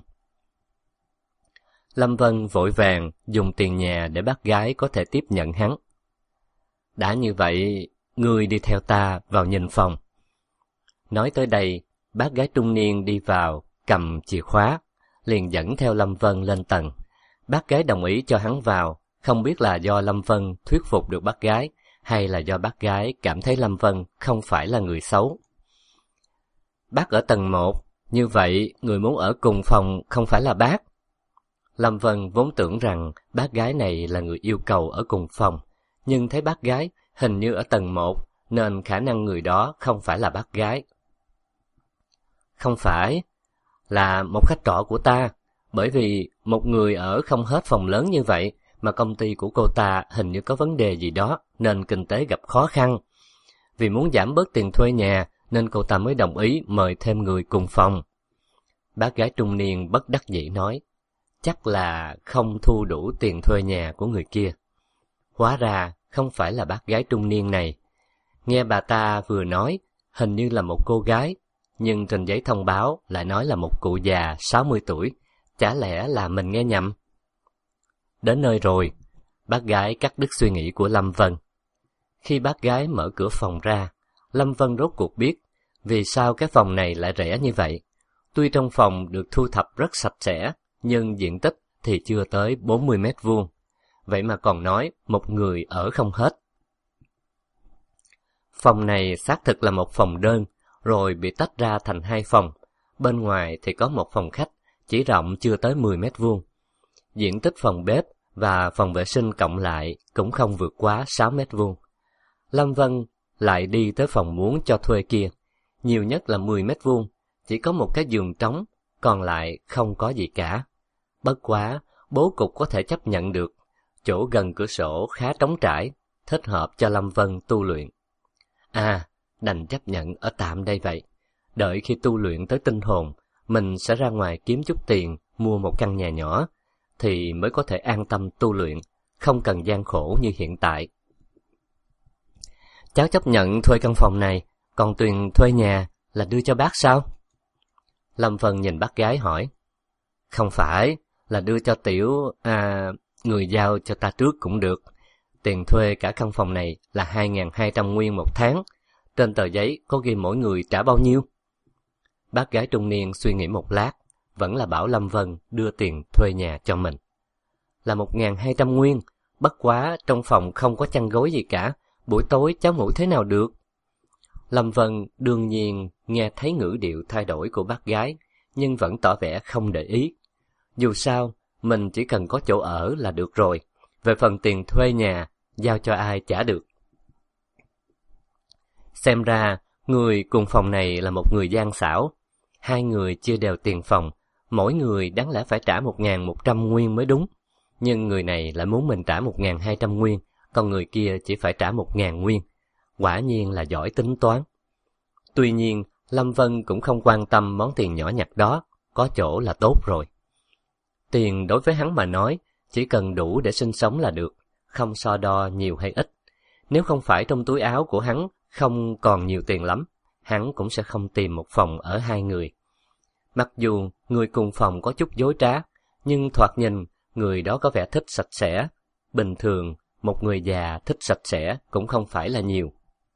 Lâm Vân vội vàng dùng tiền nhà để bác gái có thể tiếp nhận hắn. Đã như vậy, ngươi đi theo ta vào nhìn phòng. Nói tới đây, bác gái trung niên đi vào, cầm chìa khóa, liền dẫn theo Lâm Vân lên tầng. Bác gái đồng ý cho hắn vào, không biết là do Lâm Vân thuyết phục được bác gái, hay là do bác gái cảm thấy Lâm Vân không phải là người xấu. Bác ở tầng một, như vậy người muốn ở cùng phòng không phải là bác. Lâm Vân vốn tưởng rằng bác gái này là người yêu cầu ở cùng phòng, nhưng thấy bác gái hình như ở tầng một, nên khả năng người đó không phải là bác gái. Không phải, là một khách trọ của ta, bởi vì một người ở không hết phòng lớn như vậy, mà công ty của cô ta hình như có vấn đề gì đó, nên kinh tế gặp khó khăn. Vì muốn giảm bớt tiền thuê nhà, nên cô ta mới đồng ý mời thêm người cùng phòng. Bác gái trung niên bất đắc dĩ nói, chắc là không thu đủ tiền thuê nhà của người kia. Hóa ra không phải là bác gái trung niên này. Nghe bà ta vừa nói, hình như là một cô gái, nhưng trên giấy thông báo lại nói là một cụ già sáu mươi tuổi, chả lẽ là mình nghe nhầm? Đến nơi rồi, bác gái cắt đứt suy nghĩ của Lâm Vân. Khi bác gái mở cửa phòng ra, Lâm Vân rốt cuộc biết vì sao cái phòng này lại rẻ như vậy. Tuy trong phòng được thu thập rất sạch sẽ, nhưng diện tích thì chưa tới bốn mươi mét vuông. Vậy mà còn nói một người ở không hết. Phòng này xác thực là một phòng đơn, rồi bị tách ra thành hai phòng. Bên ngoài thì có một phòng khách, chỉ rộng chưa tới mười mét vuông. Diện tích phòng bếp và phòng vệ sinh cộng lại cũng không vượt quá sáu mét vuông. Lâm Vân lại đi tới phòng muốn cho thuê kia, nhiều nhất là mười mét vuông, chỉ có một cái giường trống, còn lại không có gì cả. Bất quá, bố cục có thể chấp nhận được, chỗ gần cửa sổ khá trống trải, thích hợp cho Lâm Vân tu luyện. À, đành chấp nhận ở tạm đây vậy. Đợi khi tu luyện tới tinh hồn, mình sẽ ra ngoài kiếm chút tiền, mua một căn nhà nhỏ, thì mới có thể an tâm tu luyện, không cần gian khổ như hiện tại. Cháu chấp nhận thuê căn phòng này, còn tiền thuê nhà là đưa cho bác sao? Lâm Vân nhìn bác gái hỏi. Không phải, là đưa cho tiểu, à, người giao cho ta trước cũng được. Tiền thuê cả căn phòng này là hai nghìn hai trăm nguyên một tháng. Trên tờ giấy có ghi mỗi người trả bao nhiêu? Bác gái trung niên suy nghĩ một lát, vẫn là bảo Lâm Vân đưa tiền thuê nhà cho mình. Là một nghìn hai trăm nguyên, bất quá trong phòng không có chăn gối gì cả, buổi tối cháu ngủ thế nào được? Lâm Vân đương nhiên nghe thấy ngữ điệu thay đổi của bác gái, nhưng vẫn tỏ vẻ không để ý. Dù sao, mình chỉ cần có chỗ ở là được rồi. Về phần tiền thuê nhà, giao cho ai trả được. Xem ra, người cùng phòng này là một người gian xảo. Hai người chia đều tiền phòng, mỗi người đáng lẽ phải trả một nghìn một trăm nguyên mới đúng. Nhưng người này lại muốn mình trả một nghìn hai trăm nguyên, còn người kia chỉ phải trả một nghìn nguyên. Quả nhiên là giỏi tính toán. Tuy nhiên, Lâm Vân cũng không quan tâm món tiền nhỏ nhặt đó, có chỗ là tốt rồi. Tiền đối với hắn mà nói, chỉ cần đủ để sinh sống là được, không so đo nhiều hay ít. Nếu không phải trong túi áo của hắn không còn nhiều tiền lắm, hắn cũng sẽ không tìm một phòng ở hai người. Mặc dù người cùng phòng có chút dối trá, nhưng thoạt nhìn người đó có vẻ thích sạch sẽ. Bình thường, một người già thích sạch sẽ cũng không phải là nhiều.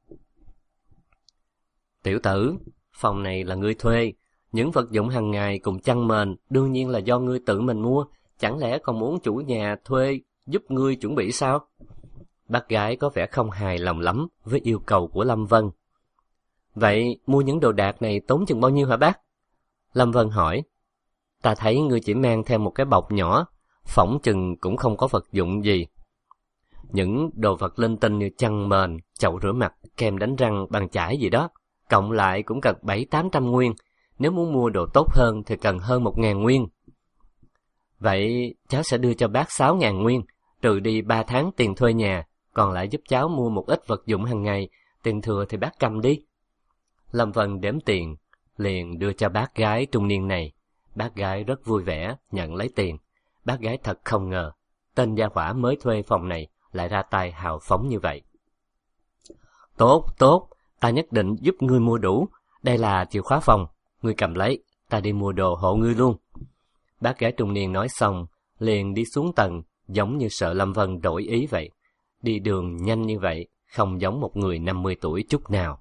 Tiểu tử, phòng này là ngươi thuê, những vật dụng hàng ngày cùng chăn mền đương nhiên là do ngươi tự mình mua, chẳng lẽ còn muốn chủ nhà thuê giúp ngươi chuẩn bị sao? Bác gái có vẻ không hài lòng lắm với yêu cầu của Lâm Vân. Vậy mua những đồ đạc này tốn chừng bao nhiêu hả bác? Lâm Vân hỏi. Ta thấy ngươi chỉ mang theo một cái bọc nhỏ, phỏng chừng cũng không có vật dụng gì. Những đồ vật linh tinh như chăn mền, chậu rửa mặt, kem đánh răng, bàn chải gì đó, cộng lại cũng cần bảy tám trăm nguyên. Nếu muốn mua đồ tốt hơn thì cần hơn một ngàn nguyên. Vậy cháu sẽ đưa cho bác sáu ngàn nguyên, trừ đi ba tháng tiền thuê nhà, còn lại giúp cháu mua một ít vật dụng hàng ngày, tiền thừa thì bác cầm đi. Lâm Vân đếm tiền, liền đưa cho bác gái trung niên này. Bác gái rất vui vẻ, nhận lấy tiền. Bác gái thật không ngờ, tên gia hỏa mới thuê phòng này lại ra tay hào phóng như vậy. Tốt, tốt, ta nhất định giúp ngươi mua đủ. Đây là chìa khóa phòng, ngươi cầm lấy, ta đi mua đồ hộ ngươi luôn. Bác gái trung niên nói xong, liền đi xuống tầng, giống như sợ Lâm Vân đổi ý vậy. Đi đường nhanh như vậy, không giống một người năm mươi tuổi chút nào.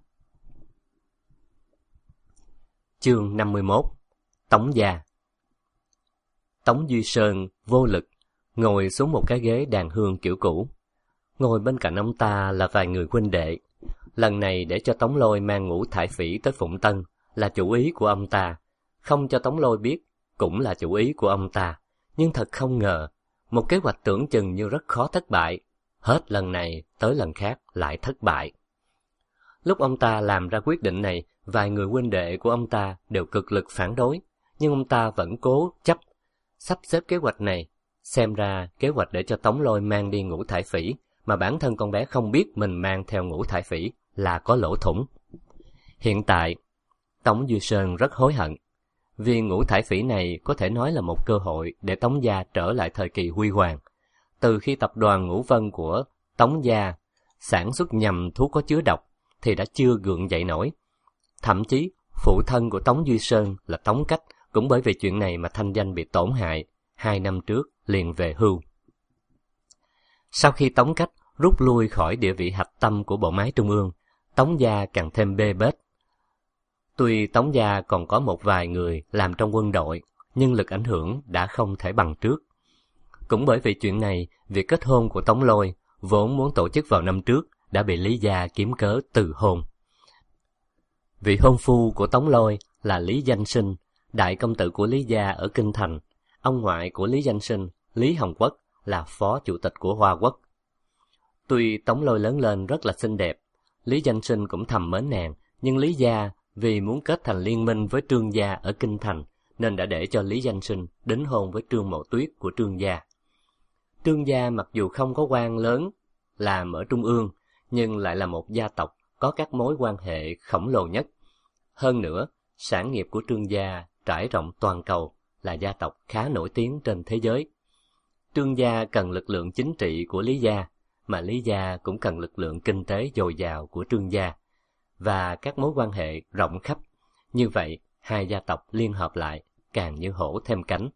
Chương năm mươi mốt. Tống gia. Tống Duy Sơn vô lực, ngồi xuống một cái ghế đàn hương kiểu cũ. Ngồi bên cạnh ông ta là vài người huynh đệ. Lần này để cho Tống Lôi mang Ngũ Thải Phỉ tới Phụng Tân là chủ ý của ông ta. Không cho Tống Lôi biết cũng là chủ ý của ông ta. Nhưng thật không ngờ, một kế hoạch tưởng chừng như rất khó thất bại. Hết lần này tới lần khác lại thất bại. Lúc ông ta làm ra quyết định này, vài người huynh đệ của ông ta đều cực lực phản đối. Nhưng ông ta vẫn cố chấp sắp xếp kế hoạch này. Xem ra kế hoạch để cho Tống Lôi mang đi Ngũ Thải Phỉ, mà bản thân con bé không biết mình mang theo Ngũ Thải Phỉ là có lỗ thủng. Hiện tại, Tống Duy Sơn rất hối hận. Viên ngũ thải phỉ này có thể nói là một cơ hội để Tống gia trở lại thời kỳ huy hoàng. Từ khi tập đoàn Ngũ Vân của Tống gia sản xuất nhằm thuốc có chứa độc thì đã chưa gượng dậy nổi. Thậm chí, phụ thân của Tống Duy Sơn là Tống Cách cũng bởi vì chuyện này mà thanh danh bị tổn hại, hai năm trước liền về hưu. Sau khi Tống Cách rút lui khỏi địa vị hạch tâm của bộ máy trung ương, Tống gia càng thêm bê bết. Tuy Tống gia còn có một vài người làm trong quân đội, nhưng lực ảnh hưởng đã không thể bằng trước. Cũng bởi vì chuyện này, việc kết hôn của Tống Lôi vốn muốn tổ chức vào năm trước đã bị Lý gia kiếm cớ từ hôn. Vị hôn phu của Tống Lôi là Lý Danh Sinh, đại công tử của Lý gia ở Kinh Thành. Ông ngoại của Lý Danh Sinh, Lý Hồng Quốc, là phó chủ tịch của Hoa Quốc. Tuy Tống Lôi lớn lên rất là xinh đẹp, Lý Danh Sinh cũng thầm mến nàng, nhưng Lý gia vì muốn kết thành liên minh với Trương gia ở Kinh Thành, nên đã để cho Lý Danh Sinh đính hôn với Trương Mộ Tuyết của Trương gia. Trương gia mặc dù không có quan lớn làm ở Trung ương, nhưng lại là một gia tộc có các mối quan hệ khổng lồ nhất. Hơn nữa, sản nghiệp của Trương gia trải rộng toàn cầu, là gia tộc khá nổi tiếng trên thế giới. Trương gia cần lực lượng chính trị của Lý gia, mà Lý gia cũng cần lực lượng kinh tế dồi dào của Trương gia, và các mối quan hệ rộng khắp. Như vậy, hai gia tộc liên hợp lại, càng như hổ thêm cánh.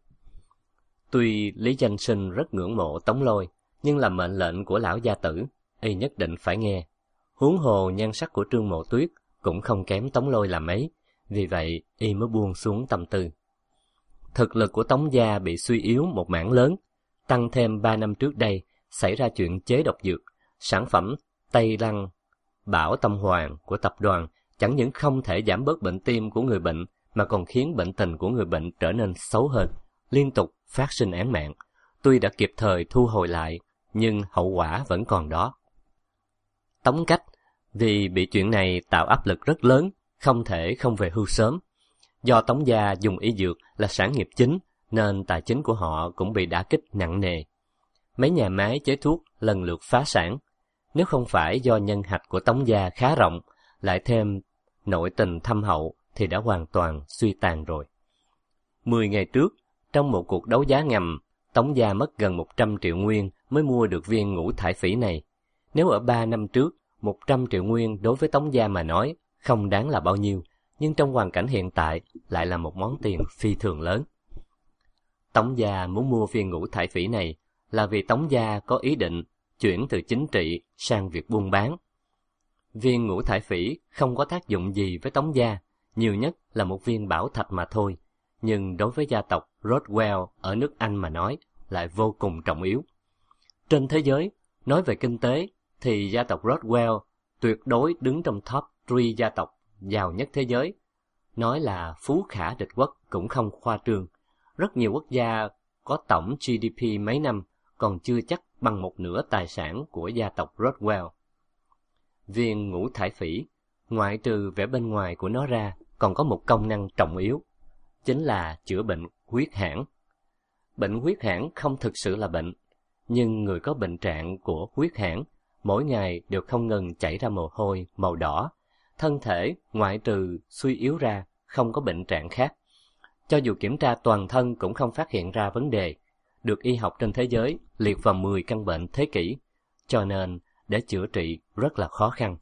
Tuy Lý Danh Sinh rất ngưỡng mộ Tống Lôi, nhưng là mệnh lệnh của lão gia tử, y nhất định phải nghe. Huống hồ nhan sắc của Trương Mộ Tuyết cũng không kém Tống Lôi là mấy, vì vậy y mới buông xuống tâm tư. Thực lực của Tống gia bị suy yếu một mảng lớn, tăng thêm ba năm trước đây xảy ra chuyện chế độc dược, sản phẩm Tây Lăng Bảo Tâm Hoàng của tập đoàn chẳng những không thể giảm bớt bệnh tim của người bệnh, mà còn khiến bệnh tình của người bệnh trở nên xấu hơn, liên tục phát sinh án mạng. Tuy đã kịp thời thu hồi lại, nhưng hậu quả vẫn còn đó. Tống Cách vì bị chuyện này tạo áp lực rất lớn, không thể không về hưu sớm. Do Tống gia dùng y dược là sản nghiệp chính, nên tài chính của họ cũng bị đả kích nặng nề. Mấy nhà máy chế thuốc lần lượt phá sản. Nếu không phải do nhân hạch của Tống gia khá rộng, lại thêm nội tình thâm hậu thì đã hoàn toàn suy tàn rồi. Mười ngày trước, trong một cuộc đấu giá ngầm, Tống gia mất gần một trăm triệu nguyên mới mua được viên ngũ thải phỉ này. Nếu ở ba năm trước, một trăm triệu nguyên đối với Tống gia mà nói không đáng là bao nhiêu, nhưng trong hoàn cảnh hiện tại lại là một món tiền phi thường lớn. Tống gia muốn mua viên ngũ thải phỉ này là vì Tống gia có ý định chuyển từ chính trị sang việc buôn bán. Viên ngũ thải phỉ không có tác dụng gì với Tống gia, nhiều nhất là một viên bảo thạch mà thôi, nhưng đối với gia tộc Rothwell ở nước Anh mà nói lại vô cùng trọng yếu. Trên thế giới, nói về kinh tế thì gia tộc Rothwell tuyệt đối đứng trong top ba gia tộc giàu nhất thế giới. Nói là phú khả địch quốc cũng không khoa trương. Rất nhiều quốc gia có tổng giê đê pê mấy năm còn chưa chắc bằng một nửa tài sản của gia tộc Rothwell. Viên ngũ thải phỉ, ngoại trừ vẻ bên ngoài của nó ra, còn có một công năng trọng yếu, chính là chữa bệnh huyết hãn. Bệnh huyết hãn không thực sự là bệnh, nhưng người có bệnh trạng của huyết hãn mỗi ngày đều không ngừng chảy ra mồ hôi màu đỏ, thân thể ngoại trừ suy yếu ra không có bệnh trạng khác. Cho dù kiểm tra toàn thân cũng không phát hiện ra vấn đề, được y học trên thế giới liệt vào mười căn bệnh thế kỷ, cho nên để chữa trị rất là khó khăn.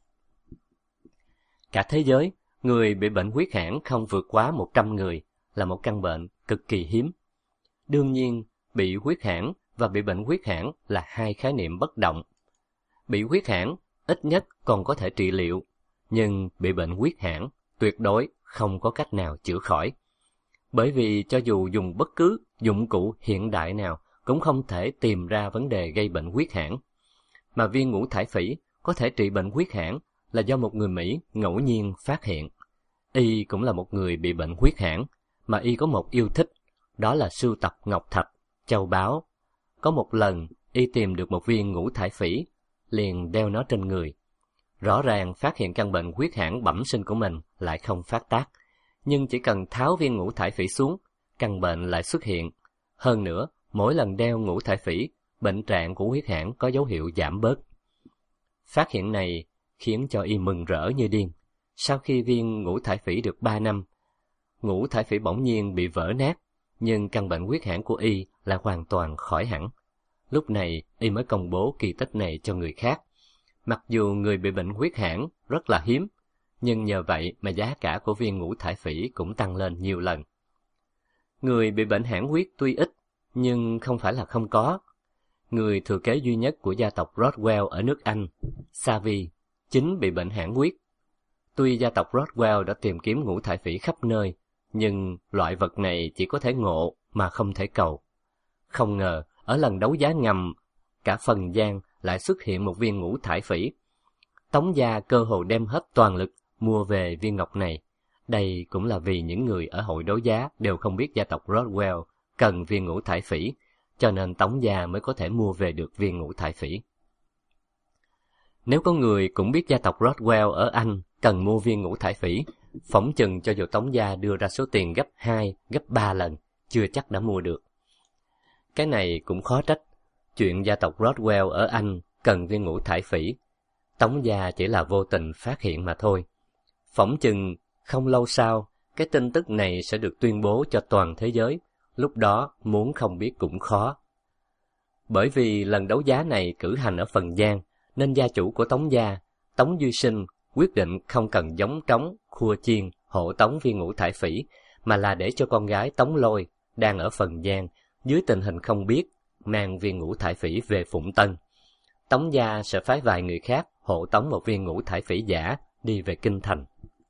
Cả thế giới, người bị bệnh huyết hãn không vượt quá một trăm người, là một căn bệnh cực kỳ hiếm. Đương nhiên, bị huyết hãn và bị bệnh huyết hãn là hai khái niệm bất động. Bị huyết hãn ít nhất còn có thể trị liệu, nhưng bị bệnh huyết hãn tuyệt đối không có cách nào chữa khỏi. Bởi vì cho dù dùng bất cứ dụng cụ hiện đại nào cũng không thể tìm ra vấn đề gây bệnh huyết hãn. Mà viên ngũ thải phỉ có thể trị bệnh huyết hãn là do một người Mỹ ngẫu nhiên phát hiện. Y cũng là một người bị bệnh huyết hãn, mà y có một yêu thích, đó là sưu tập ngọc thạch, châu báu. Có một lần, y tìm được một viên ngũ thải phỉ, liền đeo nó trên người. Rõ ràng phát hiện căn bệnh huyết hãn bẩm sinh của mình lại không phát tác, nhưng chỉ cần tháo viên ngũ thải phỉ xuống, căn bệnh lại xuất hiện. Hơn nữa, mỗi lần đeo ngũ thải phỉ, bệnh trạng của huyết hãn có dấu hiệu giảm bớt. Phát hiện này khiến cho y mừng rỡ như điên. Sau khi viên ngũ thải phỉ được ba năm, Ngũ thải phỉ bỗng nhiên bị vỡ nát, nhưng căn bệnh huyết hãn của y là hoàn toàn khỏi hẳn. Lúc này y mới công bố kỳ tích này cho người khác. Mặc dù người bị bệnh huyết hãn rất là hiếm, nhưng nhờ vậy mà giá cả của viên ngũ thải phỉ cũng tăng lên nhiều lần. Người bị bệnh hãn huyết tuy ít, nhưng không phải là không có. Người thừa kế duy nhất của gia tộc Rothwell ở nước Anh, Savy, chính bị bệnh hãn huyết. Tuy gia tộc Rothwell đã tìm kiếm ngũ thải phỉ khắp nơi, nhưng loại vật này chỉ có thể ngộ mà không thể cầu. Không ngờ, ở lần đấu giá ngầm, cả Phần Giang lại xuất hiện một viên ngũ thải phỉ. Tống gia cơ hồ đem hết toàn lực mua về viên ngọc này. Đây cũng là vì những người ở hội đấu giá đều không biết gia tộc Rothwell cần viên ngũ thải phỉ, cho nên Tống gia mới có thể mua về được viên ngũ thải phỉ. Nếu có người cũng biết gia tộc Rothwell ở Anh cần mua viên ngũ thải phỉ, phỏng chừng cho dù Tống gia đưa ra số tiền gấp hai, gấp ba lần, chưa chắc đã mua được. Cái này cũng khó trách, chuyện gia tộc Rothwell ở Anh cần viên ngũ thải phỉ, Tống gia chỉ là vô tình phát hiện mà thôi. Phỏng chừng không lâu sau, cái tin tức này sẽ được tuyên bố cho toàn thế giới, lúc đó muốn không biết cũng khó. Bởi vì lần đấu giá này cử hành ở Phần Giang, nên gia chủ của Tống gia, Tống Duy Sinh, quyết định không cần giống trống, khua chiên, hộ tống viên ngũ thải phỉ, mà là để cho con gái Tống Lôi, đang ở Phần Giang, dưới tình hình không biết, mang viên ngũ thải phỉ về Phụng Tân. Tống gia sẽ phái vài người khác hộ tống một viên ngũ thải phỉ giả đi về Kinh Thành.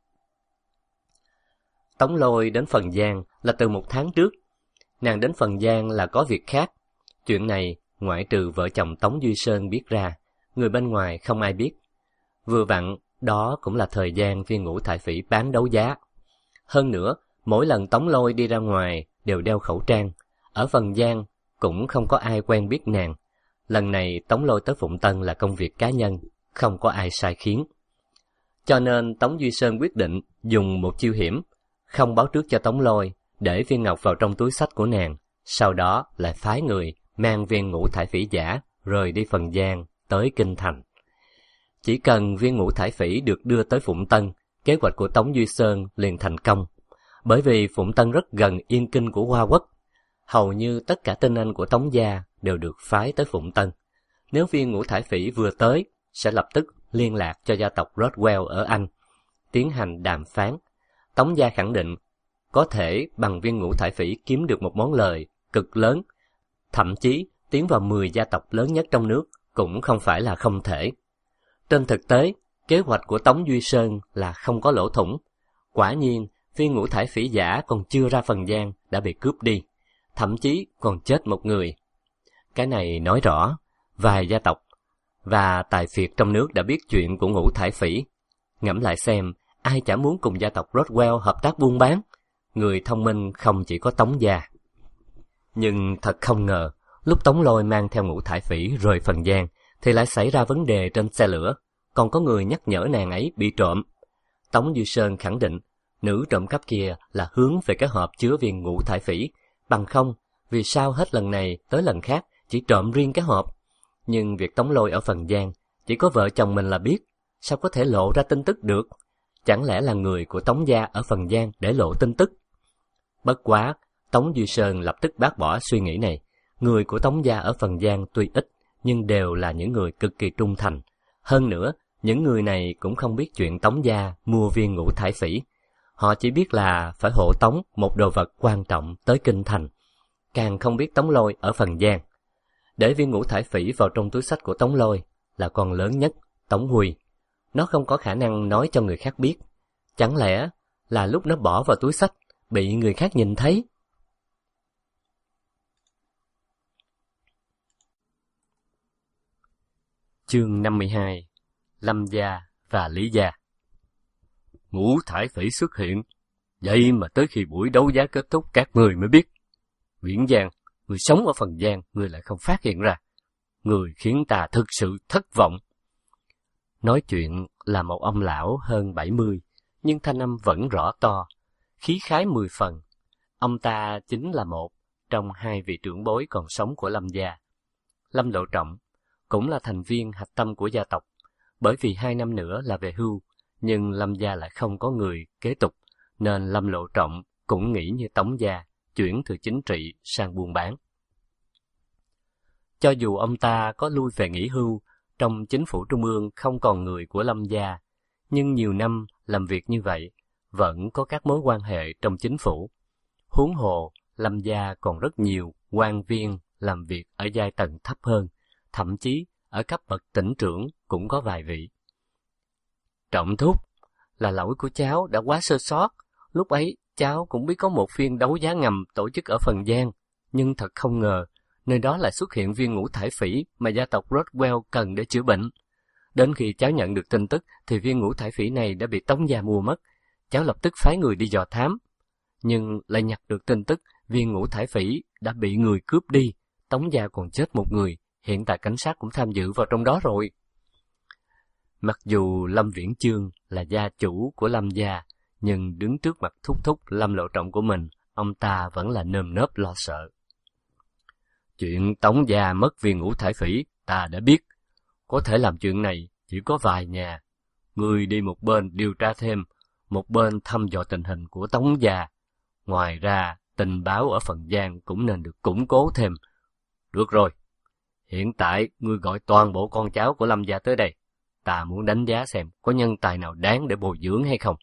Tống Lôi đến Phần Giang là từ một tháng trước. Nàng đến Phần Giang là có việc khác. Chuyện này, ngoại trừ vợ chồng Tống Duy Sơn biết ra, người bên ngoài không ai biết. Vừa vặn, đó cũng là thời gian viên ngũ thải phỉ bán đấu giá. Hơn nữa, mỗi lần Tống Lôi đi ra ngoài đều đeo khẩu trang. Ở Phần Giang cũng không có ai quen biết nàng. Lần này Tống Lôi tới Phụng Tân là công việc cá nhân, không có ai sai khiến. Cho nên Tống Duy Sơn quyết định dùng một chiêu hiểm, không báo trước cho Tống Lôi, để viên ngọc vào trong túi xách của nàng, sau đó lại phái người mang viên ngũ thải phỉ giả rời đi Phần Giang tới Kinh Thành. Chỉ cần viên ngũ thải phỉ được đưa tới Phụng Tân, kế hoạch của Tống Duy Sơn liền thành công. Bởi vì Phụng Tân rất gần Yên Kinh của Hoa Quốc, hầu như tất cả tinh anh của Tống gia đều được phái tới Phụng Tân. Nếu viên ngũ thải phỉ vừa tới, sẽ lập tức liên lạc cho gia tộc Rothwell ở Anh, tiến hành đàm phán. Tống gia khẳng định có thể bằng viên ngũ thải phỉ kiếm được một món lời cực lớn, thậm chí tiến vào mười gia tộc lớn nhất trong nước cũng không phải là không thể. Trên thực tế, kế hoạch của Tống Duy Sơn là không có lỗ thủng. Quả nhiên, viên ngũ thải phỉ giả còn chưa ra Phần Giang đã bị cướp đi, thậm chí còn chết một người. Cái này nói rõ, vài gia tộc và tài phiệt trong nước đã biết chuyện của ngũ thải phỉ. Ngẫm lại xem, ai chả muốn cùng gia tộc Rothwell hợp tác buôn bán. Người thông minh không chỉ có Tống gia. Nhưng thật không ngờ, lúc Tống Lôi mang theo ngũ thải phỉ rời Phần Giang, thì lại xảy ra vấn đề trên xe lửa, còn có người nhắc nhở nàng ấy bị trộm. Tống Duy Sơn khẳng định, nữ trộm cắp kia là hướng về cái hộp chứa viên ngũ thải phỉ, bằng không, vì sao hết lần này tới lần khác chỉ trộm riêng cái hộp. Nhưng việc Tống Lôi ở Phần Giang, chỉ có vợ chồng mình là biết, sao có thể lộ ra tin tức được? Chẳng lẽ là người của Tống gia ở Phần Giang để lộ tin tức? Bất quá, Tống Duy Sơn lập tức bác bỏ suy nghĩ này. Người của Tống gia ở Phần Giang tuy ít, nhưng đều là những người cực kỳ trung thành. Hơn nữa, những người này cũng không biết chuyện Tống gia mua viên ngũ thải phỉ. Họ chỉ biết là phải hộ tống một đồ vật quan trọng tới Kinh Thành. Càng không biết Tống Lôi ở Phần Giang. Để viên ngũ thải phỉ vào trong túi xách của Tống Lôi là con lớn nhất, Tống Huy. Nó không có khả năng nói cho người khác biết. Chẳng lẽ là lúc nó bỏ vào túi xách bị người khác nhìn thấy? Chương năm mươi hai. Lâm gia và Lý gia. Ngũ thải phỉ xuất hiện, vậy mà tới khi buổi đấu giá kết thúc các người mới biết. Viễn Giang, người sống ở Phần Giang, người lại không phát hiện ra. Người khiến ta thực sự thất vọng. Nói chuyện là một ông lão hơn bảy mươi, nhưng thanh âm vẫn rõ to, khí khái mười phần. Ông ta chính là một trong hai vị trưởng bối còn sống của Lâm gia. Lâm Lộ Trọng cũng là thành viên hạch tâm của gia tộc, bởi vì hai năm nữa là về hưu, nhưng Lâm gia lại không có người kế tục, nên Lâm Lộ Trọng cũng nghĩ như Tống gia, chuyển từ chính trị sang buôn bán. Cho dù ông ta có lui về nghỉ hưu, trong chính phủ trung ương không còn người của Lâm gia, nhưng nhiều năm làm việc như vậy, vẫn có các mối quan hệ trong chính phủ. Huống hồ, Lâm gia còn rất nhiều quan viên làm việc ở giai tầng thấp hơn, thậm chí ở cấp bậc tỉnh trưởng cũng có vài vị. Trọng thúc, là lỗi của cháu đã quá sơ sót. Lúc ấy, cháu cũng biết có một phiên đấu giá ngầm tổ chức ở Phần Giang, nhưng thật không ngờ, nơi đó lại xuất hiện viên ngũ thải phỉ mà gia tộc Rothwell cần để chữa bệnh. Đến khi cháu nhận được tin tức, thì viên ngũ thải phỉ này đã bị Tống gia mua mất. Cháu lập tức phái người đi dò thám, nhưng lại nhặt được tin tức viên ngũ thải phỉ đã bị người cướp đi. Tống gia còn chết một người, hiện tại cảnh sát cũng tham dự vào trong đó rồi. Mặc dù Lâm Viễn Chương là gia chủ của Lâm gia, nhưng đứng trước mặt thúc thúc Lâm Lộ Trọng của mình, ông ta vẫn là nơm nớp lo sợ. Chuyện Tống gia mất viên ngũ thải phỉ, ta đã biết. Có thể làm chuyện này chỉ có vài nhà. Người đi một bên điều tra thêm, một bên thăm dò tình hình của Tống gia. Ngoài ra, tình báo ở Phần Giang cũng nên được củng cố thêm. Được rồi, hiện tại ngươi gọi toàn bộ con cháu của Lâm gia tới đây. Ta muốn đánh giá xem có nhân tài nào đáng để bồi dưỡng hay không.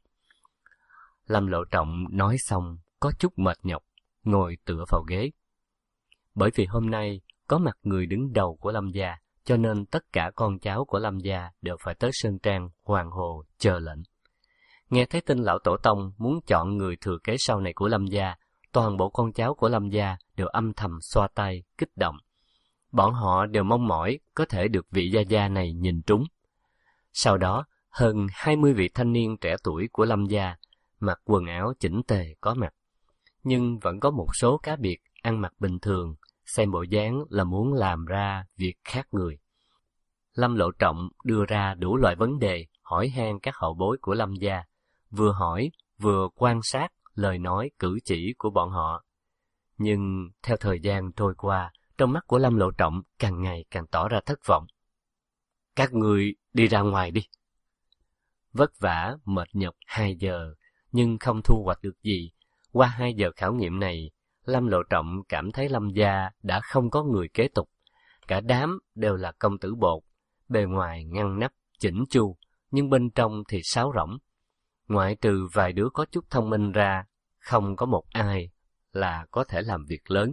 Lâm Lộ Trọng nói xong, có chút mệt nhọc, ngồi tựa vào ghế. Bởi vì hôm nay có mặt người đứng đầu của Lâm gia, cho nên tất cả con cháu của Lâm gia đều phải tới Sơn Trang, Hoàng Hồ chờ lệnh. Nghe thấy tin lão tổ tông muốn chọn người thừa kế sau này của Lâm gia, toàn bộ con cháu của Lâm gia đều âm thầm xoa tay, kích động. Bọn họ đều mong mỏi có thể được vị gia gia này nhìn trúng. Sau đó, hơn hai mươi vị thanh niên trẻ tuổi của Lâm gia, mặc quần áo chỉnh tề có mặt. Nhưng vẫn có một số cá biệt ăn mặc bình thường, xem bộ dáng là muốn làm ra việc khác người. Lâm Lộ Trọng đưa ra đủ loại vấn đề, hỏi han các hậu bối của Lâm gia, vừa hỏi, vừa quan sát lời nói cử chỉ của bọn họ. Nhưng theo thời gian trôi qua, trong mắt của Lâm Lộ Trọng càng ngày càng tỏ ra thất vọng. Các người đi ra ngoài đi. Vất vả, mệt nhọc hai giờ, nhưng không thu hoạch được gì. Qua hai giờ khảo nghiệm này, Lâm Lộ Trọng cảm thấy Lâm gia đã không có người kế tục. Cả đám đều là công tử bột, bề ngoài ngăn nắp, chỉnh chu, nhưng bên trong thì sáo rỗng. Ngoại trừ vài đứa có chút thông minh ra, không có một ai là có thể làm việc lớn.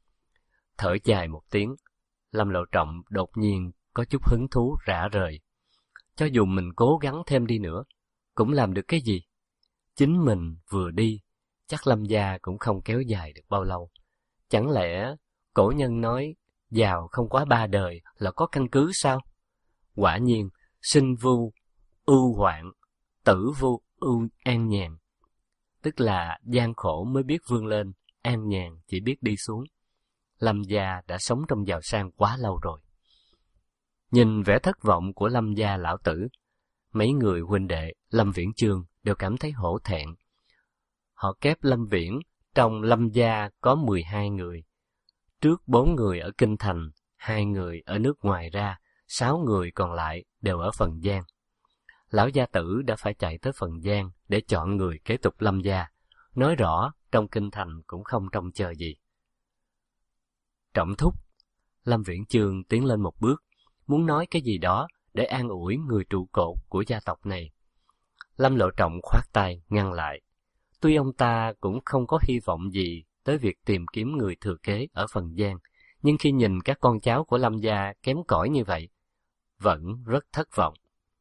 Thở dài một tiếng, Lâm Lộ Trọng đột nhiên có chút hứng thú rã rời. Cho dù mình cố gắng thêm đi nữa, cũng làm được cái gì? Chính mình vừa đi, chắc Lâm gia cũng không kéo dài được bao lâu. Chẳng lẽ cổ nhân nói giàu không quá ba đời là có căn cứ sao? Quả nhiên, sinh vu ưu hoạn, tử vu ưu an nhàn. Tức là gian khổ mới biết vươn lên, an nhàn chỉ biết đi xuống. Lâm gia đã sống trong giàu sang quá lâu rồi. Nhìn vẻ thất vọng của Lâm gia lão tử, mấy người huynh đệ Lâm Viễn Chương đều cảm thấy hổ thẹn. Họ kép Lâm Viễn, trong Lâm gia có mười hai người. Trước bốn người ở Kinh Thành, hai người ở nước ngoài ra, sáu người còn lại đều ở Phần Giang. Lão gia tử đã phải chạy tới Phần Giang để chọn người kế tục Lâm gia. Nói rõ, trong Kinh Thành cũng không trông chờ gì. Trọng thúc, Lâm Viễn Chương tiến lên một bước, muốn nói cái gì đó để an ủi người trụ cột của gia tộc này. Lâm Lộ Trọng khoát tay ngăn lại. Tuy ông ta cũng không có hy vọng gì tới việc tìm kiếm người thừa kế ở Phần Giang, nhưng khi nhìn các con cháu của Lâm gia kém cỏi như vậy, vẫn rất thất vọng.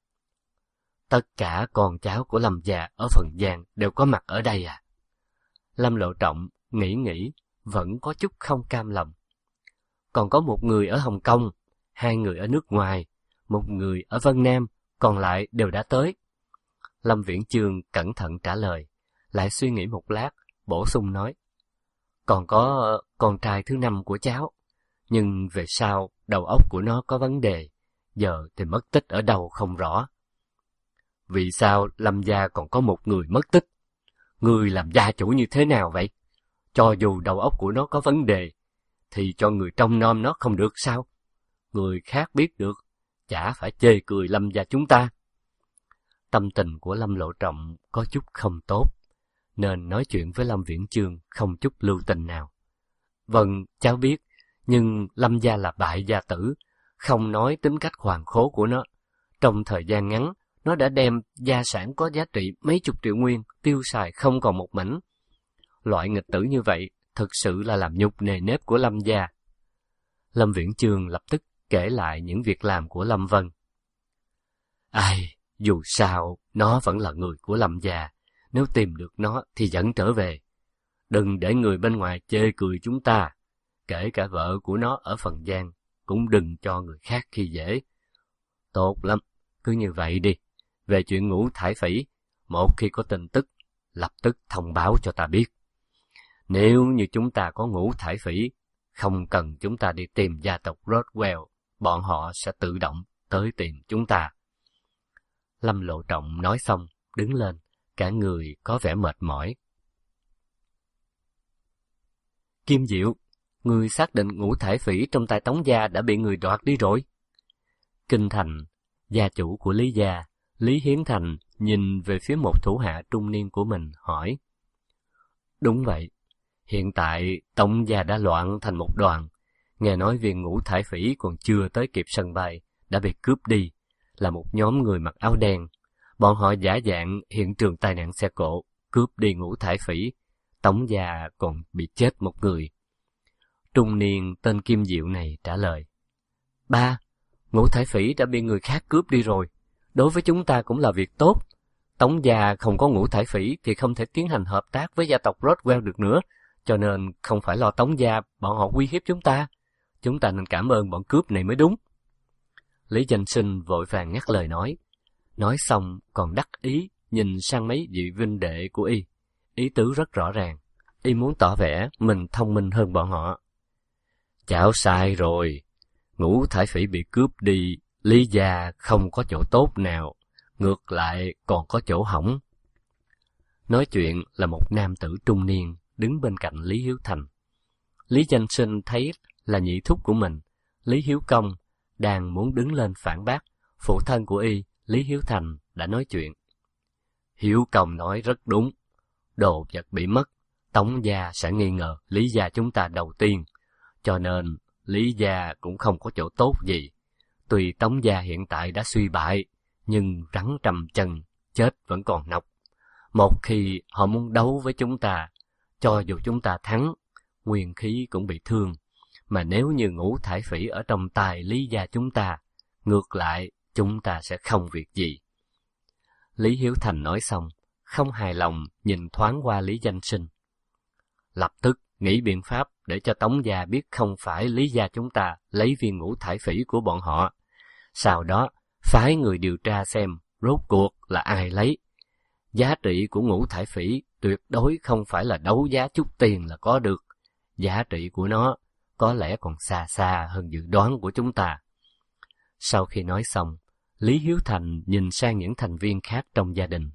Tất cả con cháu của Lâm gia ở Phần Giang đều có mặt ở đây à? Lâm Lộ Trọng nghĩ nghĩ, vẫn có chút không cam lòng. Còn có một người ở Hồng Kông, hai người ở nước ngoài, một người ở Vân Nam, còn lại đều đã tới. Lâm Viễn Chương cẩn thận trả lời, lại suy nghĩ một lát, bổ sung nói. Còn có con trai thứ năm của cháu, nhưng về sau đầu óc của nó có vấn đề, giờ thì mất tích ở đâu không rõ. Vì sao Lâm gia còn có một người mất tích? Người làm gia chủ như thế nào vậy? Cho dù đầu óc của nó có vấn đề, thì cho người trông nom nó không được sao? Người khác biết được, chả phải chê cười Lâm gia chúng ta. Tâm tình của Lâm Lộ Trọng có chút không tốt. nên nói chuyện với Lâm Viễn Chương không chút lưu tình nào. Vâng, cháu biết, nhưng Lâm gia là bại gia tử, không nói tính cách hoàn khố của nó. Trong thời gian ngắn, nó đã đem gia sản có giá trị mấy chục triệu nguyên, tiêu xài không còn một mảnh. Loại nghịch tử như vậy, thực sự là làm nhục nề nếp của Lâm gia. Lâm Viễn Chương lập tức kể lại những việc làm của Lâm Vân. Ai, dù sao, nó vẫn là người của Lâm gia. Nếu tìm được nó thì dẫn trở về. Đừng để người bên ngoài chê cười chúng ta. Kể cả vợ của nó ở Phần Giang, cũng đừng cho người khác khi dễ. Tốt lắm, cứ như vậy đi. Về chuyện Ngũ Thải Phỉ, một khi có tin tức, lập tức thông báo cho ta biết. Nếu như chúng ta có Ngũ Thải Phỉ, không cần chúng ta đi tìm gia tộc Rothwell, bọn họ sẽ tự động tới tìm chúng ta. Lâm Lộ Trọng nói xong, đứng lên, cả người có vẻ mệt mỏi. Kim Diệu, người xác định Ngũ Thải Phỉ trong tay Tống gia đã bị người đoạt đi rồi. Kinh Thành, gia chủ của Lý gia, Lý Hiến Thành nhìn về phía một thủ hạ trung niên của mình, hỏi. Đúng vậy, hiện tại Tống gia đã loạn thành một đoàn. Nghe nói viên Ngũ Thải Phỉ còn chưa tới kịp sân bay, đã bị cướp đi, là một nhóm người mặc áo đen. Bọn họ giả dạng hiện trường tai nạn xe cộ, cướp đi Ngũ Thải Phỉ. Tống gia còn bị chết một người. Trung niên tên Kim Diệu này trả lời. Ba, Ngũ Thải Phỉ đã bị người khác cướp đi rồi. Đối với chúng ta cũng là việc tốt. Tống gia không có Ngũ Thải Phỉ thì không thể tiến hành hợp tác với gia tộc Rothwell được nữa. Cho nên không phải lo Tống gia, bọn họ uy hiếp chúng ta. Chúng ta nên cảm ơn bọn cướp này mới đúng. Lý Danh Sinh vội vàng ngắt lời nói. Nói xong còn đắc ý nhìn sang mấy vị vinh đệ của y. Ý tứ rất rõ ràng. Y muốn tỏ vẻ mình thông minh hơn bọn họ. Cháu sai rồi. Ngũ Thải Phỉ bị cướp đi, Lý gia không có chỗ tốt nào, ngược lại còn có chỗ hỏng. Nói chuyện là một nam tử trung niên đứng bên cạnh Lý Hiếu Thành. Lý Danh Sinh thấy là nhị thúc của mình, Lý Hiếu Công, đang muốn đứng lên phản bác. Phụ thân của y, Lý Hiếu Thành, đã nói chuyện. Hiếu Công nói rất đúng. Đồ vật bị mất, Tống gia sẽ nghi ngờ Lý gia chúng ta đầu tiên. Cho nên, Lý gia cũng không có chỗ tốt gì. Tuy Tống gia hiện tại đã suy bại, nhưng rắn trầm chân, chết vẫn còn nọc. Một khi họ muốn đấu với chúng ta, cho dù chúng ta thắng, nguyên khí cũng bị thương. Mà nếu như Ngũ Thải Phỉ ở trong tay Lý gia chúng ta, ngược lại chúng ta sẽ không việc gì. Lý Hiếu Thành nói xong, không hài lòng nhìn thoáng qua Lý Danh Sinh. Lập tức nghĩ biện pháp để cho Tống gia biết không phải Lý gia chúng ta lấy viên Ngũ Thải Phỉ của bọn họ. Sau đó, phái người điều tra xem rốt cuộc là ai lấy. Giá trị của Ngũ Thải Phỉ tuyệt đối không phải là đấu giá chút tiền là có được. Giá trị của nó có lẽ còn xa xa hơn dự đoán của chúng ta. Sau khi nói xong, Lý Hiếu Thành nhìn sang những thành viên khác trong gia đình.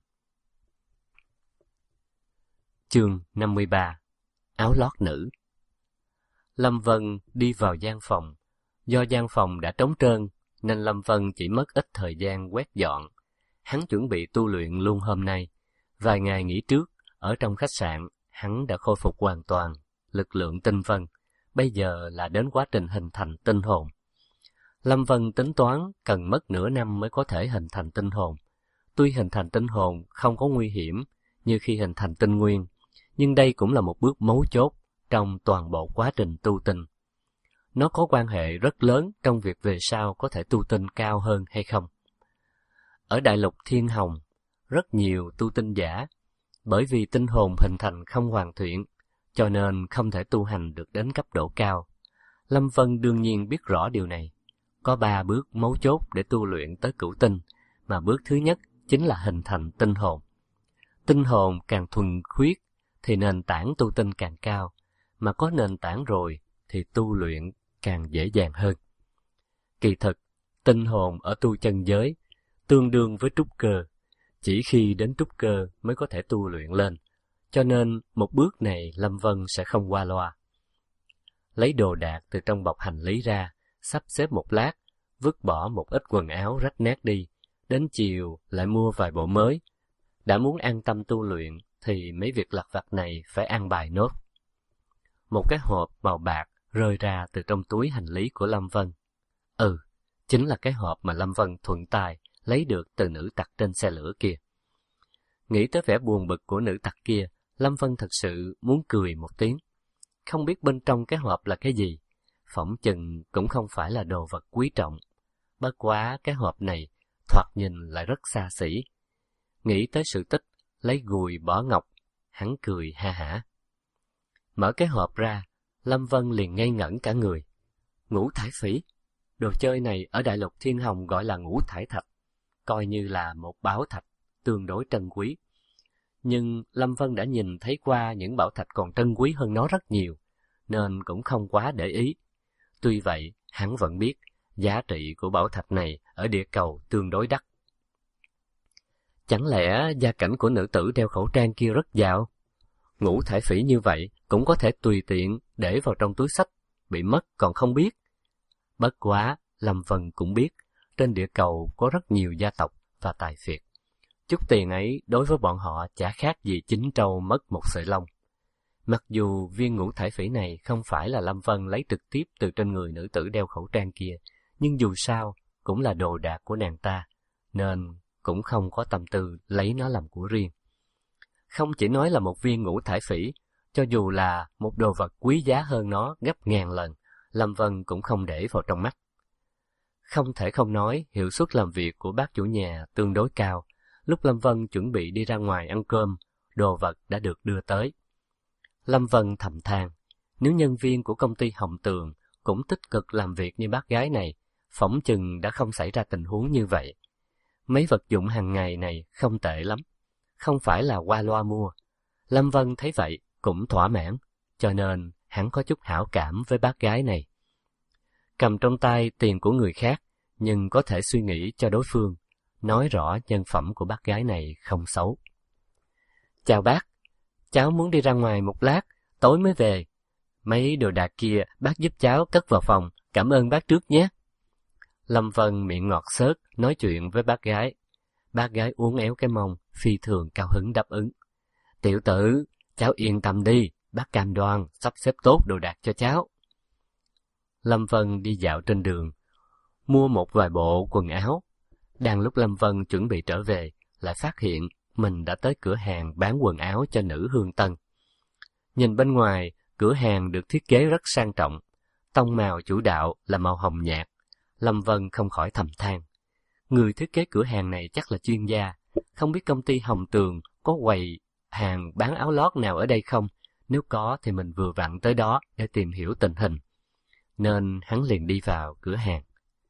Chương năm mươi ba. Áo lót nữ. Lâm Vân đi vào gian phòng. Do gian phòng đã trống trơn, nên Lâm Vân chỉ mất ít thời gian quét dọn. Hắn chuẩn bị tu luyện luôn hôm nay. Vài ngày nghỉ trước, ở trong khách sạn, hắn đã khôi phục hoàn toàn lực lượng tinh vân. Bây giờ là đến quá trình hình thành tinh hồn. Lâm Vân tính toán cần mất nửa năm mới có thể hình thành tinh hồn. Tuy hình thành tinh hồn không có nguy hiểm như khi hình thành tinh nguyên, nhưng đây cũng là một bước mấu chốt trong toàn bộ quá trình tu tinh. Nó có quan hệ rất lớn trong việc về sau có thể tu tinh cao hơn hay không. Ở đại lục Thiên Hồng, rất nhiều tu tinh giả, bởi vì tinh hồn hình thành không hoàn thiện, cho nên không thể tu hành được đến cấp độ cao. Lâm Vân đương nhiên biết rõ điều này. Có ba bước mấu chốt để tu luyện tới cửu tinh, mà bước thứ nhất chính là hình thành tinh hồn. Tinh hồn càng thuần khiết thì nền tảng tu tinh càng cao, mà có nền tảng rồi thì tu luyện càng dễ dàng hơn. Kỳ thực, tinh hồn ở tu chân giới tương đương với trúc cơ, chỉ khi đến trúc cơ mới có thể tu luyện lên, cho nên một bước này Lâm Vân sẽ không qua loa. Lấy đồ đạc từ trong bọc hành lý ra, sắp xếp một lát, vứt bỏ một ít quần áo rách nát đi, đến chiều lại mua vài bộ mới. Đã muốn an tâm tu luyện thì mấy việc lặt vặt này phải an bài nốt. Một cái hộp màu bạc rơi ra từ trong túi hành lý của Lâm Vân. Ừ, chính là cái hộp mà Lâm Vân thuận tay lấy được từ nữ tặc trên xe lửa kia. Nghĩ tới vẻ buồn bực của nữ tặc kia, Lâm Vân thật sự muốn cười một tiếng. Không biết bên trong cái hộp là cái gì, phỏng chừng cũng không phải là đồ vật quý trọng. Bất quá cái hộp này thoạt nhìn lại rất xa xỉ. Nghĩ tới sự tích lấy gùi bỏ ngọc, hắn cười ha hả. Mở cái hộp ra, Lâm Vân liền ngây ngẩn cả người. Ngũ thải phỉ, đồ chơi này ở Đại Lục Thiên Hồng gọi là ngũ thải thạch, coi như là một bảo thạch tương đối trân quý. Nhưng Lâm Vân đã nhìn thấy qua những bảo thạch còn trân quý hơn nó rất nhiều, nên cũng không quá để ý. Tuy vậy, hắn vẫn biết giá trị của bảo thạch này ở địa cầu tương đối đắt. Chẳng lẽ gia cảnh của nữ tử đeo khẩu trang kia rất giàu? Ngũ thải phỉ như vậy cũng có thể tùy tiện để vào trong túi xách, bị mất còn không biết. Bất quá, Lâm Vân cũng biết, trên địa cầu có rất nhiều gia tộc và tài phiệt. Chút tiền ấy đối với bọn họ chả khác gì chín trâu mất một sợi lông. Mặc dù viên ngũ thải phỉ này không phải là Lâm Vân lấy trực tiếp từ trên người nữ tử đeo khẩu trang kia, nhưng dù sao cũng là đồ đạc của nàng ta, nên cũng không có tâm tư lấy nó làm của riêng. Không chỉ nói là một viên ngũ thải phỉ, cho dù là một đồ vật quý giá hơn nó gấp ngàn lần, Lâm Vân cũng không để vào trong mắt. Không thể không nói hiệu suất làm việc của bác chủ nhà tương đối cao. Lúc Lâm Vân chuẩn bị đi ra ngoài ăn cơm, đồ vật đã được đưa tới. Lâm Vân thầm than, nếu nhân viên của công ty Hồng Tường cũng tích cực làm việc như bác gái này, phỏng chừng đã không xảy ra tình huống như vậy. Mấy vật dụng hàng ngày này không tệ lắm, không phải là qua loa mua. Lâm Vân thấy vậy cũng thỏa mãn, cho nên hắn có chút hảo cảm với bác gái này. Cầm trong tay tiền của người khác, nhưng có thể suy nghĩ cho đối phương, nói rõ nhân phẩm của bác gái này không xấu. Chào bác, cháu muốn đi ra ngoài một lát, tối mới về. Mấy đồ đạc kia bác giúp cháu cất vào phòng, cảm ơn bác trước nhé. Lâm Vân miệng ngọt xớt nói chuyện với bác gái. Bác gái uốn éo cái mông, phi thường cao hứng đáp ứng. Tiểu tử, cháu yên tâm đi, bác cam đoan sắp xếp tốt đồ đạc cho cháu. Lâm Vân đi dạo trên đường, mua một vài bộ quần áo. Đang lúc Lâm Vân chuẩn bị trở về, lại phát hiện mình đã tới cửa hàng bán quần áo cho nữ hương tân. Nhìn bên ngoài, cửa hàng được thiết kế rất sang trọng, tông màu chủ đạo là màu hồng nhạt. Lâm Vân không khỏi thầm than, người thiết kế cửa hàng này chắc là chuyên gia, không biết công ty Hồng Tường có quầy hàng bán áo lót nào ở đây không? Nếu có thì mình vừa vặn tới đó để tìm hiểu tình hình. Nên hắn liền đi vào cửa hàng.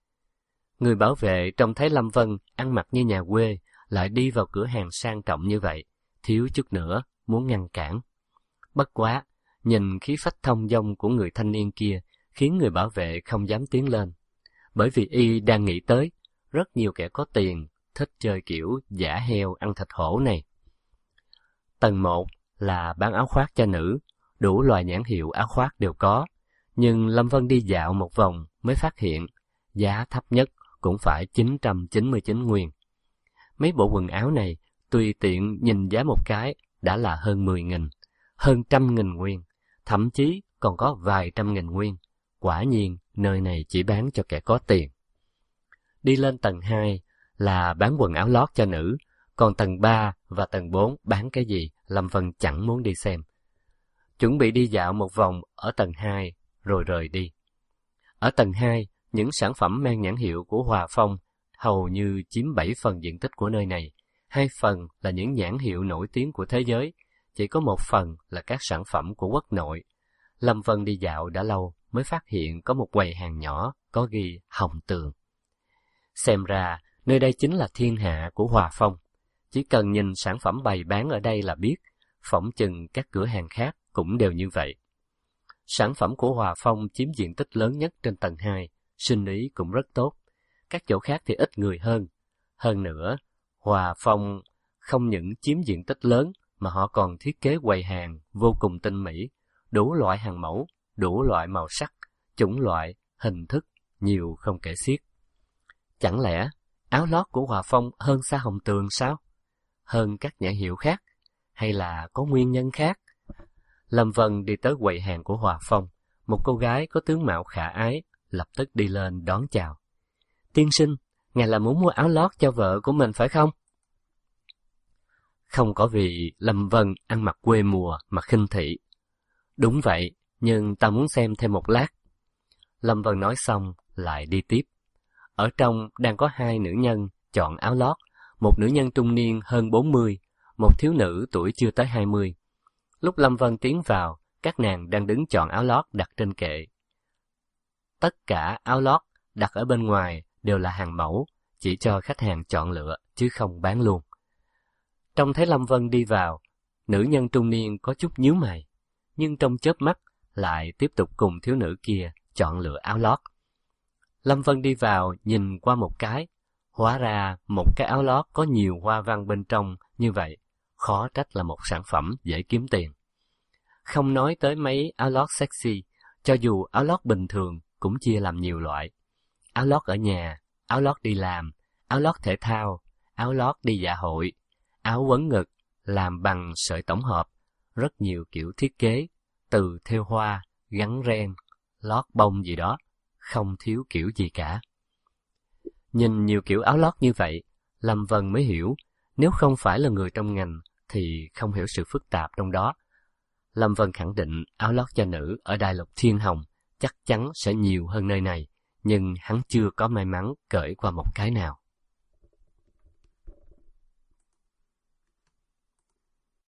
Người bảo vệ trông thấy Lâm Vân ăn mặc như nhà quê, lại đi vào cửa hàng sang trọng như vậy, thiếu chút nữa muốn ngăn cản. Bất quá, nhìn khí phách thông dong của người thanh niên kia khiến người bảo vệ không dám tiến lên, bởi vì y đang nghĩ tới rất nhiều kẻ có tiền thích chơi kiểu giả heo ăn thịt hổ này. Tầng một là bán áo khoác cho nữ, đủ loại nhãn hiệu áo khoác đều có, nhưng Lâm Vân đi dạo một vòng mới phát hiện giá thấp nhất cũng phải chín trăm chín mươi chín nguyên. Mấy bộ quần áo này tùy tiện nhìn giá một cái đã là hơn mười nghìn, hơn trăm nghìn nguyên, thậm chí còn có vài trăm nghìn nguyên. Quả nhiên nơi này chỉ bán cho kẻ có tiền. Đi lên tầng hai là bán quần áo lót cho nữ, còn tầng ba và tầng bốn bán cái gì Lâm Vân chẳng muốn đi xem. Chuẩn bị đi dạo một vòng ở tầng hai rồi rời đi. Ở tầng hai, những sản phẩm mang nhãn hiệu của Hòa Phong hầu như chiếm bảy phần diện tích của nơi này. Hai phần là những nhãn hiệu nổi tiếng của thế giới, chỉ có một phần là các sản phẩm của quốc nội. Lâm Vân đi dạo đã lâu mới phát hiện có một quầy hàng nhỏ có ghi Hồng Tường. Xem ra, nơi đây chính là thiên hạ của Hòa Phong. Chỉ cần nhìn sản phẩm bày bán ở đây là biết, phỏng chừng các cửa hàng khác cũng đều như vậy. Sản phẩm của Hòa Phong chiếm diện tích lớn nhất trên tầng hai, sinh ý cũng rất tốt. Các chỗ khác thì ít người hơn. Hơn nữa, Hòa Phong không những chiếm diện tích lớn mà họ còn thiết kế quầy hàng vô cùng tinh mỹ, đủ loại hàng mẫu, đủ loại màu sắc, chủng loại, hình thức, nhiều không kể xiết. Chẳng lẽ áo lót của Hòa Phong hơn xa Hồng Tường sao? Hơn các nhãn hiệu khác? hay là có nguyên nhân khác? Lâm Vân đi tới quầy hàng của Hòa Phong, một cô gái có tướng mạo khả ái, lập tức đi lên đón chào. Tiên sinh, ngài là muốn mua áo lót cho vợ của mình phải không? Không có vì Lâm Vân ăn mặc quê mùa mà khinh thị. Đúng vậy, nhưng ta muốn xem thêm một lát. Lâm Vân nói xong, lại đi tiếp. Ở trong đang có hai nữ nhân chọn áo lót, một nữ nhân trung niên hơn bốn mươi, một thiếu nữ tuổi chưa tới hai mươi. Lúc Lâm Vân tiến vào, các nàng đang đứng chọn áo lót đặt trên kệ. Tất cả áo lót đặt ở bên ngoài đều là hàng mẫu, chỉ cho khách hàng chọn lựa, chứ không bán luôn. Trông thấy Lâm Vân đi vào, nữ nhân trung niên có chút nhíu mày, nhưng trong chớp mắt lại tiếp tục cùng thiếu nữ kia chọn lựa áo lót. Lâm Vân đi vào nhìn qua một cái, hóa ra một cái áo lót có nhiều hoa văn bên trong như vậy, khó trách là một sản phẩm dễ kiếm tiền. Không nói tới mấy áo lót sexy, cho dù áo lót bình thường cũng chia làm nhiều loại. Áo lót ở nhà, áo lót đi làm, áo lót thể thao, áo lót đi dạ hội, áo quấn ngực, làm bằng sợi tổng hợp, rất nhiều kiểu thiết kế, từ thêu hoa, gắn ren, lót bông gì đó, không thiếu kiểu gì cả. Nhìn nhiều kiểu áo lót như vậy, Lâm Vân mới hiểu, nếu không phải là người trong ngành thì không hiểu sự phức tạp trong đó. Lâm Vân khẳng định áo lót cho nữ ở Đại Lục Thiên Hồng chắc chắn sẽ nhiều hơn nơi này, nhưng hắn chưa có may mắn cởi qua một cái nào.